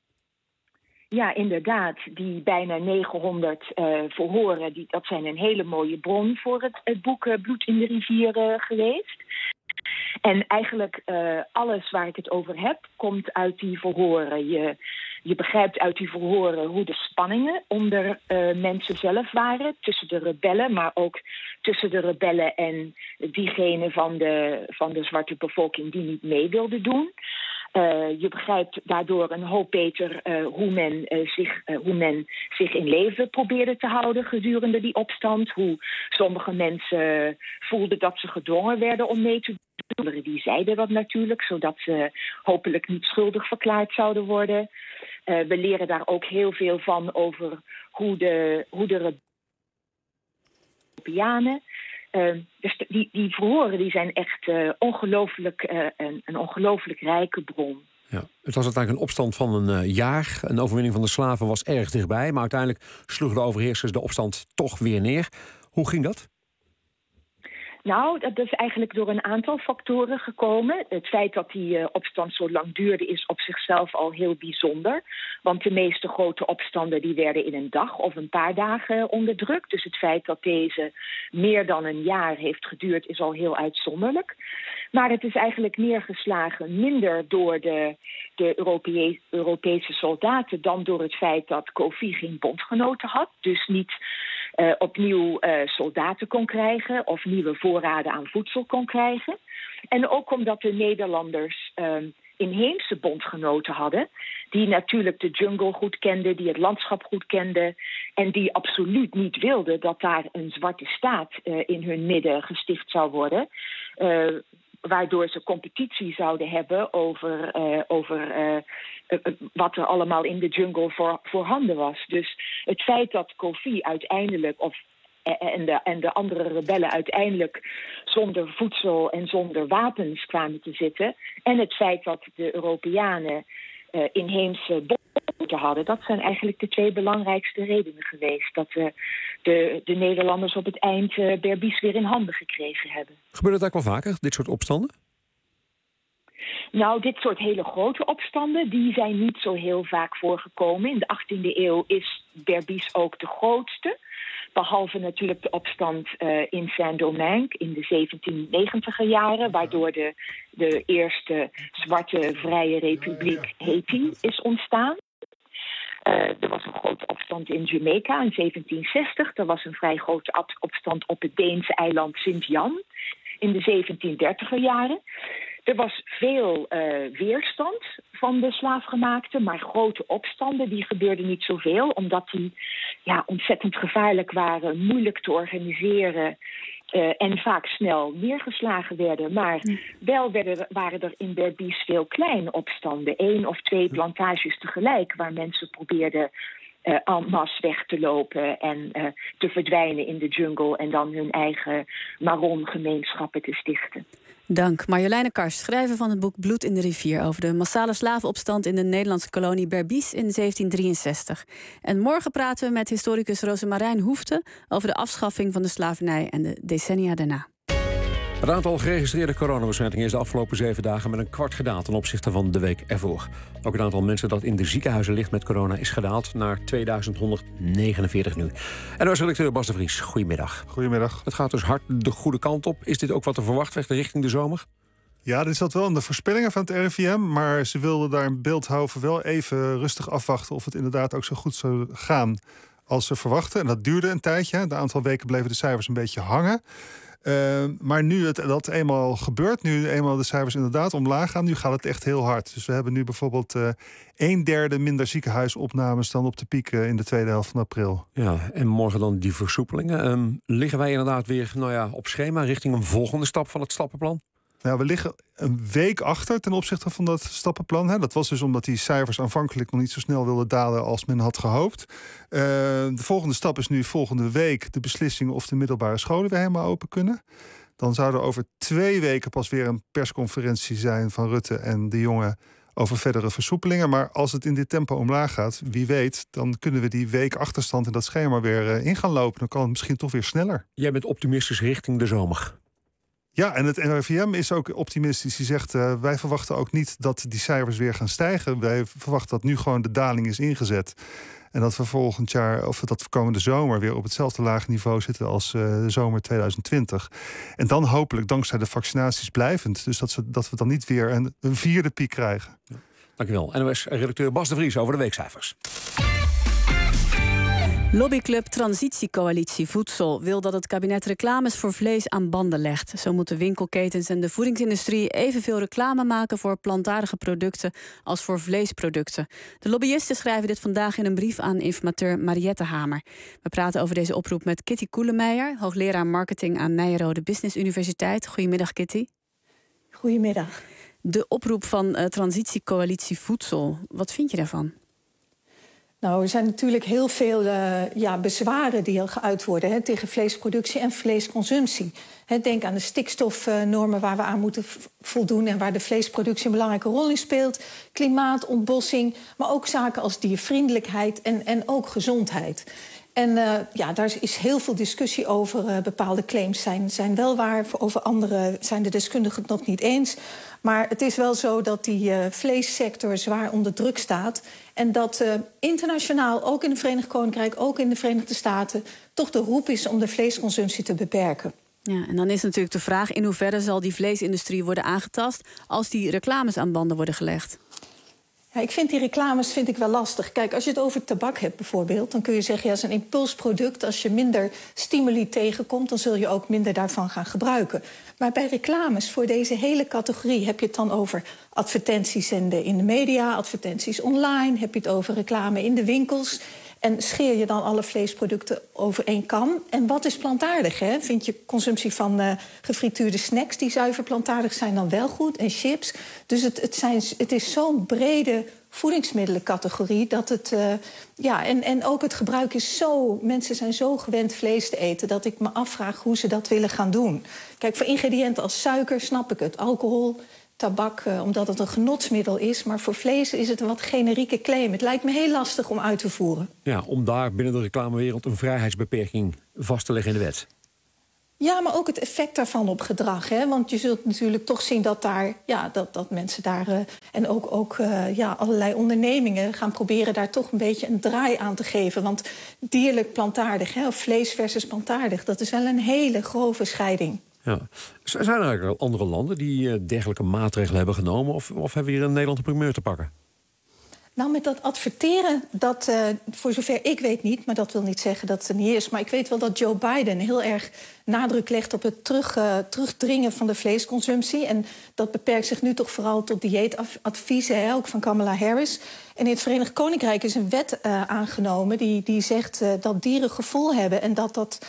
Ja, inderdaad. Die bijna 900 verhoren, dat zijn een hele mooie bron voor het boek Bloed in de rivier geweest. En eigenlijk alles waar ik het over heb, komt uit die verhoren. Je begrijpt uit die verhoren hoe de spanningen onder mensen zelf waren. Tussen de rebellen, maar ook tussen de rebellen en diegenen van de zwarte bevolking die niet mee wilden doen. Je begrijpt daardoor een hoop beter hoe men zich in leven probeerde te houden gedurende die opstand. Hoe sommige mensen voelden dat ze gedwongen werden om mee te doen. Anderen die zeiden dat natuurlijk, zodat ze hopelijk niet schuldig verklaard zouden worden. We leren daar ook heel veel van over hoe de Europeanen. Dus die verhoren die zijn echt een ongelooflijk rijke bron. Ja, het was uiteindelijk een opstand van een jaar. Een overwinning van de slaven was erg dichtbij. Maar uiteindelijk sloegen de overheersers de opstand toch weer neer. Hoe ging dat? Nou, dat is eigenlijk door een aantal factoren gekomen. Het feit dat die opstand zo lang duurde is op zichzelf al heel bijzonder. Want de meeste grote opstanden die werden in een dag of een paar dagen onderdrukt. Dus het feit dat deze meer dan een jaar heeft geduurd is al heel uitzonderlijk. Maar het is eigenlijk neergeslagen minder door de Europese soldaten dan door het feit dat Kofi geen bondgenoten had. Dus niet opnieuw soldaten kon krijgen of nieuwe voorraden aan voedsel kon krijgen. En ook omdat de Nederlanders inheemse bondgenoten hadden, die natuurlijk de jungle goed kenden, die het landschap goed kenden en die absoluut niet wilden dat daar een zwarte staat in hun midden gesticht zou worden. waardoor ze competitie zouden hebben over wat er allemaal in de jungle voorhanden was. Dus het feit dat Kofi uiteindelijk, en de andere rebellen uiteindelijk zonder voedsel en zonder wapens kwamen te zitten, en het feit dat de Europeanen inheemse boten hadden, dat zijn eigenlijk de 2 belangrijkste redenen geweest. Dat de Nederlanders op het eind Berbice weer in handen gekregen hebben. Gebeurt het ook wel vaker, dit soort opstanden? Nou, dit soort hele grote opstanden, die zijn niet zo heel vaak voorgekomen. In de 18e eeuw is Berbice ook de grootste. Behalve natuurlijk de opstand in Saint-Domingue in de 1790er jaren, waardoor de eerste zwarte vrije republiek Haiti is ontstaan. Er was een grote opstand in Jamaica in 1760. Er was een vrij grote opstand op het Deense eiland Sint-Jan in de 1730er jaren. Er was veel weerstand van de slaafgemaakten, maar grote opstanden die gebeurden niet zoveel, omdat die ontzettend gevaarlijk waren, moeilijk te organiseren en vaak snel neergeslagen werden. Maar wel waren er in Berbice veel kleine opstanden, 1 of 2 plantages tegelijk, waar mensen probeerden en masse weg te lopen en te verdwijnen in de jungle en dan hun eigen Maron-gemeenschappen te stichten. Dank. Marjoleine Karst, schrijver van het boek Bloed in de rivier over de massale slavenopstand in de Nederlandse kolonie Berbice in 1763. En morgen praten we met historicus Rosemarijn Hoefte over de afschaffing van de slavernij en de decennia daarna. Het aantal geregistreerde coronabesmettingen is de afgelopen 7 dagen met een kwart gedaald ten opzichte van de week ervoor. Ook het aantal mensen dat in de ziekenhuizen ligt met corona is gedaald naar 2149 nu. En als redacteur Bas de Vries, goedemiddag. Goedemiddag. Het gaat dus hard de goede kant op. Is dit ook wat er verwacht werd richting de zomer? Ja, dit zat wel in de voorspellingen van het RIVM, maar ze wilden daar in Beeldhoven wel even rustig afwachten of het inderdaad ook zo goed zou gaan als ze verwachten. En dat duurde een tijdje. Een aantal weken bleven de cijfers een beetje hangen. Maar nu dat eenmaal gebeurt, nu eenmaal de cijfers inderdaad omlaag gaan, nu gaat het echt heel hard. Dus we hebben nu bijvoorbeeld 1/3 minder ziekenhuisopnames dan op de piek in de tweede helft van april. Ja, en morgen dan die versoepelingen. Liggen wij inderdaad weer op schema richting een volgende stap van het stappenplan? Nou, we liggen een week achter ten opzichte van dat stappenplan. Dat was dus omdat die cijfers aanvankelijk nog niet zo snel wilden dalen als men had gehoopt. De volgende stap is nu volgende week de beslissing of de middelbare scholen weer helemaal open kunnen. Dan zou er over 2 weken pas weer een persconferentie zijn van Rutte en de Jonge over verdere versoepelingen. Maar als het in dit tempo omlaag gaat, wie weet, dan kunnen we die week achterstand in dat schema weer in gaan lopen. Dan kan het misschien toch weer sneller. Jij bent optimistisch richting de zomer. Ja, en het NRIVM is ook optimistisch. Die zegt, wij verwachten ook niet dat die cijfers weer gaan stijgen. Wij verwachten dat nu gewoon de daling is ingezet. En dat we volgend jaar, of dat we komende zomer weer op hetzelfde lage niveau zitten als de zomer 2020. En dan hopelijk dankzij de vaccinaties blijvend. Dus dat we dan niet weer een 4e piek krijgen. Ja. Dankjewel. NOS-redacteur Bas de Vries over de weekcijfers. Lobbyclub Transitiecoalitie Voedsel wil dat het kabinet reclames voor vlees aan banden legt. Zo moeten winkelketens en de voedingsindustrie evenveel reclame maken voor plantaardige producten als voor vleesproducten. De lobbyisten schrijven dit vandaag in een brief aan informateur Mariette Hamer. We praten over deze oproep met Kitty Koelemeijer, hoogleraar marketing aan Nyenrode Business Universiteit. Goedemiddag, Kitty. Goedemiddag. De oproep van Transitiecoalitie Voedsel, wat vind je daarvan? Nou, er zijn natuurlijk heel veel bezwaren die geuit worden tegen vleesproductie en vleesconsumptie. Denk aan de stikstofnormen waar we aan moeten voldoen en waar de vleesproductie een belangrijke rol in speelt. Klimaat, ontbossing, maar ook zaken als diervriendelijkheid en ook gezondheid. En daar is heel veel discussie over. Bepaalde claims zijn wel waar, over andere zijn de deskundigen het nog niet eens. Maar het is wel zo dat die vleessector zwaar onder druk staat. En dat internationaal, ook in het Verenigd Koninkrijk, ook in de Verenigde Staten, toch de roep is om de vleesconsumptie te beperken. Ja, en dan is natuurlijk de vraag in hoeverre zal die vleesindustrie worden aangetast als die reclames aan banden worden gelegd? Ja, ik vind die reclames wel lastig. Kijk, als je het over tabak hebt bijvoorbeeld, dan kun je zeggen, ja, het is een impulsproduct. Als je minder stimuli tegenkomt, dan zul je ook minder daarvan gaan gebruiken. Maar bij reclames voor deze hele categorie heb je het dan over advertenties in de media, advertenties online, heb je het over reclame in de winkels. En scheer je dan alle vleesproducten over één kam? En wat is plantaardig? Hè? Vind je consumptie van gefrituurde snacks die zuiver plantaardig zijn dan wel goed? En chips? Dus het is zo'n brede voedingsmiddelencategorie dat het... En ook het gebruik is zo... Mensen zijn zo gewend vlees te eten dat ik me afvraag hoe ze dat willen gaan doen. Kijk, voor ingrediënten als suiker snap ik het. Alcohol, tabak, omdat het een genotsmiddel is. Maar voor vlees is het een wat generieke claim. Het lijkt me heel lastig om uit te voeren. Ja, om daar binnen de reclamewereld een vrijheidsbeperking vast te leggen in de wet. Ja, maar ook het effect daarvan op gedrag. Hè? Want je zult natuurlijk toch zien dat dat mensen daar... en ook allerlei ondernemingen gaan proberen daar toch een beetje een draai aan te geven. Want dierlijk plantaardig, of vlees versus plantaardig... dat is wel een hele grove scheiding. Ja. Zijn er eigenlijk andere landen die dergelijke maatregelen hebben genomen? Of hebben we hier in Nederland een primeur te pakken? Nou, met dat adverteren, dat voor zover ik weet niet... maar dat wil niet zeggen dat het er niet is... maar ik weet wel dat Joe Biden heel erg nadruk legt... op het terugdringen van de vleesconsumptie. En dat beperkt zich nu toch vooral tot dieetadviezen, ook van Kamala Harris. En in het Verenigd Koninkrijk is een wet aangenomen... die zegt dat dieren gevoel hebben... en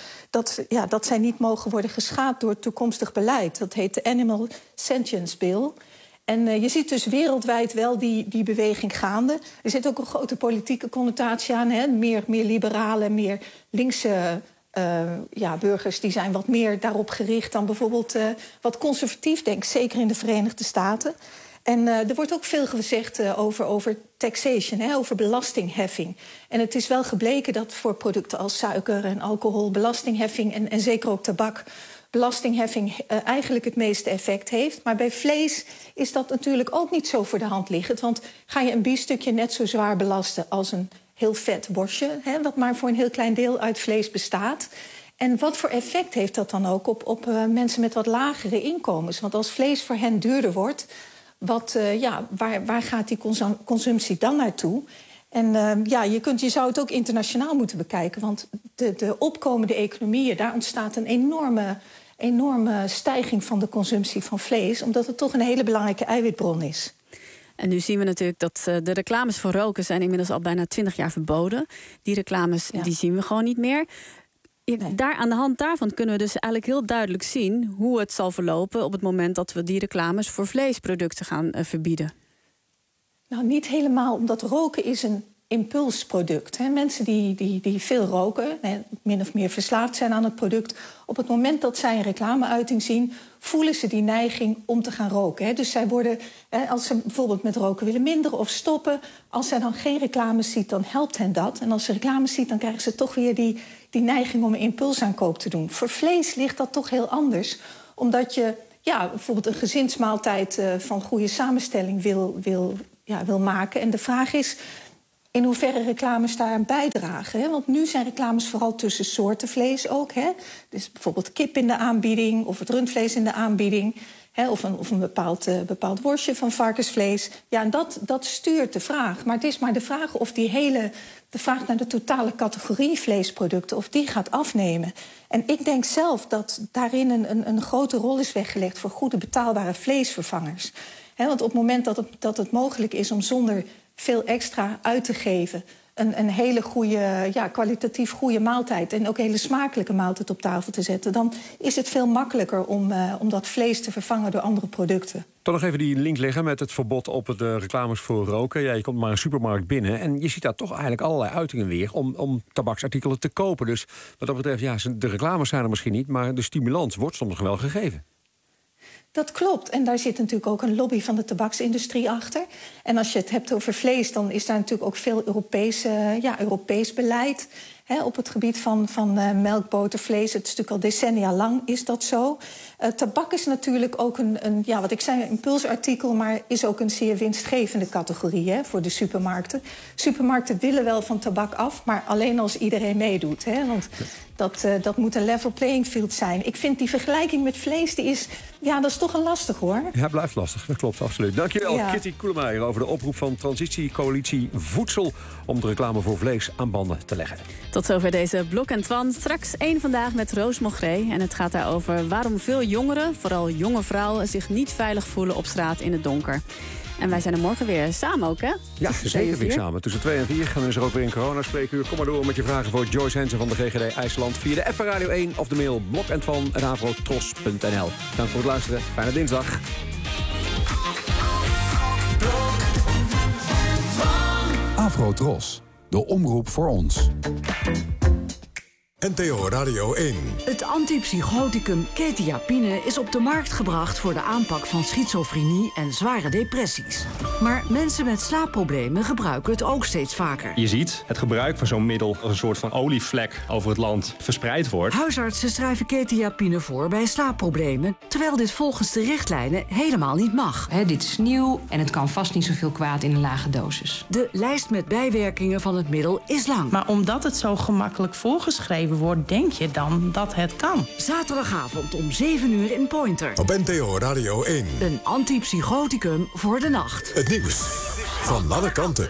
dat zij niet mogen worden geschaad door toekomstig beleid. Dat heet de Animal Sentience Bill... En je ziet dus wereldwijd wel die beweging gaande. Er zit ook een grote politieke connotatie aan. Hè? Meer liberale, meer linkse burgers... die zijn wat meer daarop gericht dan bijvoorbeeld wat conservatief denkt. Zeker in de Verenigde Staten. En er wordt ook veel gezegd over taxation, over belastingheffing. En het is wel gebleken dat voor producten als suiker en alcohol... belastingheffing en zeker ook tabak... belastingheffing eigenlijk het meeste effect heeft. Maar bij vlees is dat natuurlijk ook niet zo voor de hand liggend. Want ga je een biefstukje net zo zwaar belasten als een heel vet worstje... wat maar voor een heel klein deel uit vlees bestaat... En wat voor effect heeft dat dan ook op mensen met wat lagere inkomens? Want als vlees voor hen duurder wordt... waar gaat die consumptie dan naartoe? En je zou het ook internationaal moeten bekijken. Want de opkomende economieën, daar ontstaat een enorme stijging van de consumptie van vlees... omdat het toch een hele belangrijke eiwitbron is. En nu zien we natuurlijk dat de reclames voor roken... zijn inmiddels al bijna 20 jaar verboden. Die reclames die zien we gewoon niet meer. Aan de hand daarvan kunnen we dus eigenlijk heel duidelijk zien... hoe het zal verlopen op het moment dat we die reclames... voor vleesproducten gaan verbieden. Nou, niet helemaal, omdat roken is een impulsproduct. Hè. Mensen die veel roken, min of meer verslaafd zijn aan het product... op het moment dat zij een reclameuiting zien... voelen ze die neiging om te gaan roken. Hè. Dus zij worden, als ze bijvoorbeeld met roken willen minderen of stoppen... als zij dan geen reclames ziet, dan helpt hen dat. En als ze reclames ziet, dan krijgen ze toch weer die neiging... om een impulsaankoop te doen. Voor vlees ligt dat toch heel anders. Omdat je bijvoorbeeld een gezinsmaaltijd van goede samenstelling wil maken. En de vraag is... in hoeverre reclames daaraan bijdragen. Hè? Want nu zijn reclames vooral tussen soorten vlees ook. Hè? Dus bijvoorbeeld kip in de aanbieding of het rundvlees in de aanbieding. Hè? Of een bepaald worstje van varkensvlees. Ja, en dat stuurt de vraag. Maar het is maar de vraag of de vraag naar de totale categorie vleesproducten... of die gaat afnemen. En ik denk zelf dat daarin een grote rol is weggelegd... voor goede betaalbare vleesvervangers. Hè? Want op het moment dat het mogelijk is om zonder... veel extra uit te geven. Een hele goede, kwalitatief goede maaltijd... en ook een hele smakelijke maaltijd op tafel te zetten... dan is het veel makkelijker om dat vlees te vervangen door andere producten. Dan nog even die link leggen met het verbod op de reclames voor roken. Ja, je komt maar een supermarkt binnen en je ziet daar toch eigenlijk allerlei uitingen weer... om tabaksartikelen te kopen. Dus wat dat betreft, de reclames zijn er misschien niet... maar de stimulans wordt soms wel gegeven. Dat klopt. En daar zit natuurlijk ook een lobby van de tabaksindustrie achter. En als je het hebt over vlees, dan is daar natuurlijk ook veel Europees beleid. Hè, op het gebied van melk, boter, vlees. Het is natuurlijk al decennia lang is dat zo. Tabak is natuurlijk ook wat ik zei, een impulsartikel... maar is ook een zeer winstgevende categorie voor de supermarkten. Supermarkten willen wel van tabak af, maar alleen als iedereen meedoet. Hè, want dat moet een level playing field zijn. Ik vind die vergelijking met vlees, dat is toch een lastig, hoor. Ja, blijft lastig. Dat klopt, absoluut. Dankjewel, Kitty Koelemeijer, over de oproep van Transitiecoalitie Voedsel... om de reclame voor vlees aan banden te leggen. Tot zover deze Blok en Twan. Straks één vandaag met Roos Mogré. En het gaat daarover waarom veel jongeren, vooral jonge vrouwen... zich niet veilig voelen op straat in het donker. En wij zijn er morgen weer samen ook, hè? Ja, zeker weer samen. Tussen 2 en 4 gaan we er ook weer in corona-spreekuur. Kom maar door met je vragen voor Joyce Hensen van de GGD IJsland via de F Radio 1 of de mail blok@avrotros.nl. Dank voor het luisteren. Fijne dinsdag. Avrotros, de omroep voor ons. NPO Radio 1. Het antipsychoticum quetiapine is op de markt gebracht voor de aanpak van schizofrenie en zware depressies. Maar mensen met slaapproblemen gebruiken het ook steeds vaker. Je ziet het gebruik van zo'n middel als een soort van olievlek over het land verspreid wordt. Huisartsen schrijven quetiapine voor bij slaapproblemen, terwijl dit volgens de richtlijnen helemaal niet mag. Dit is nieuw en het kan vast niet zoveel kwaad in een lage dosis. De lijst met bijwerkingen van het middel is lang. Maar omdat het zo gemakkelijk voorgeschreven wordt, denk je dan dat het kan. Zaterdagavond om 7 uur in Pointer. Op NPO Radio 1. Een antipsychoticum voor de nacht. Het nieuws van alle kanten.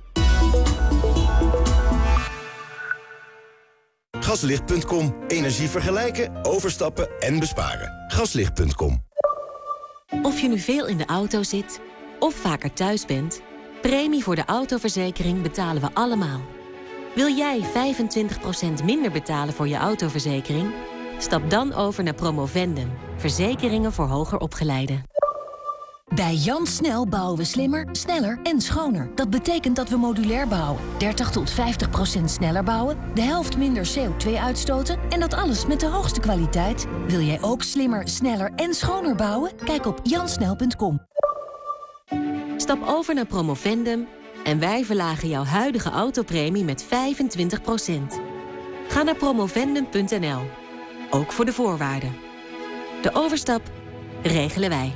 Gaslicht.com. Energie vergelijken, overstappen en besparen. Gaslicht.com. Of je nu veel in de auto zit of vaker thuis bent, premie voor de autoverzekering betalen we allemaal. Wil jij 25% minder betalen voor je autoverzekering? Stap dan over naar Promovendum. Verzekeringen voor hoger opgeleiden. Bij Jan Snel bouwen we slimmer, sneller en schoner. Dat betekent dat we modulair bouwen. 30 tot 50% sneller bouwen, de helft minder CO2 uitstoten en dat alles met de hoogste kwaliteit. Wil jij ook slimmer, sneller en schoner bouwen? Kijk op jansnel.com. Stap over naar Promovendum en wij verlagen jouw huidige autopremie met 25%. Ga naar promovendum.nl. Ook voor de voorwaarden. De overstap regelen wij.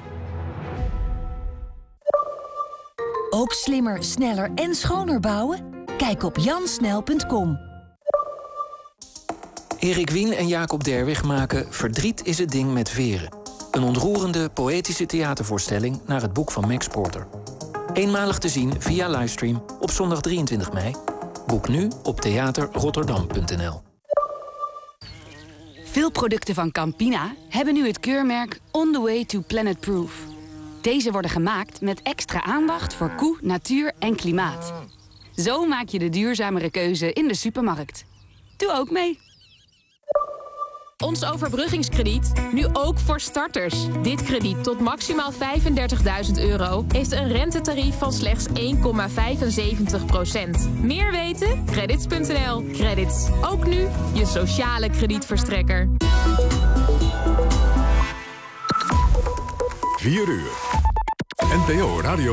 Ook slimmer, sneller en schoner bouwen? Kijk op jansnel.com. Erik Wien en Jacob Derwig maken Verdriet is het ding met veren. Een ontroerende, poëtische theatervoorstelling naar het boek van Max Porter. Eenmalig te zien via livestream op zondag 23 mei. Boek nu op theaterrotterdam.nl. Veel producten van Campina hebben nu het keurmerk On the Way to Planet Proof. Deze worden gemaakt met extra aandacht voor koe, natuur en klimaat. Zo maak je de duurzamere keuze in de supermarkt. Doe ook mee. Ons overbruggingskrediet, nu ook voor starters. Dit krediet tot maximaal €35.000 heeft een rentetarief van slechts 1,75%. Meer weten? Credits.nl. Credits. Ook nu je sociale kredietverstrekker. 4 uur. NPO Radio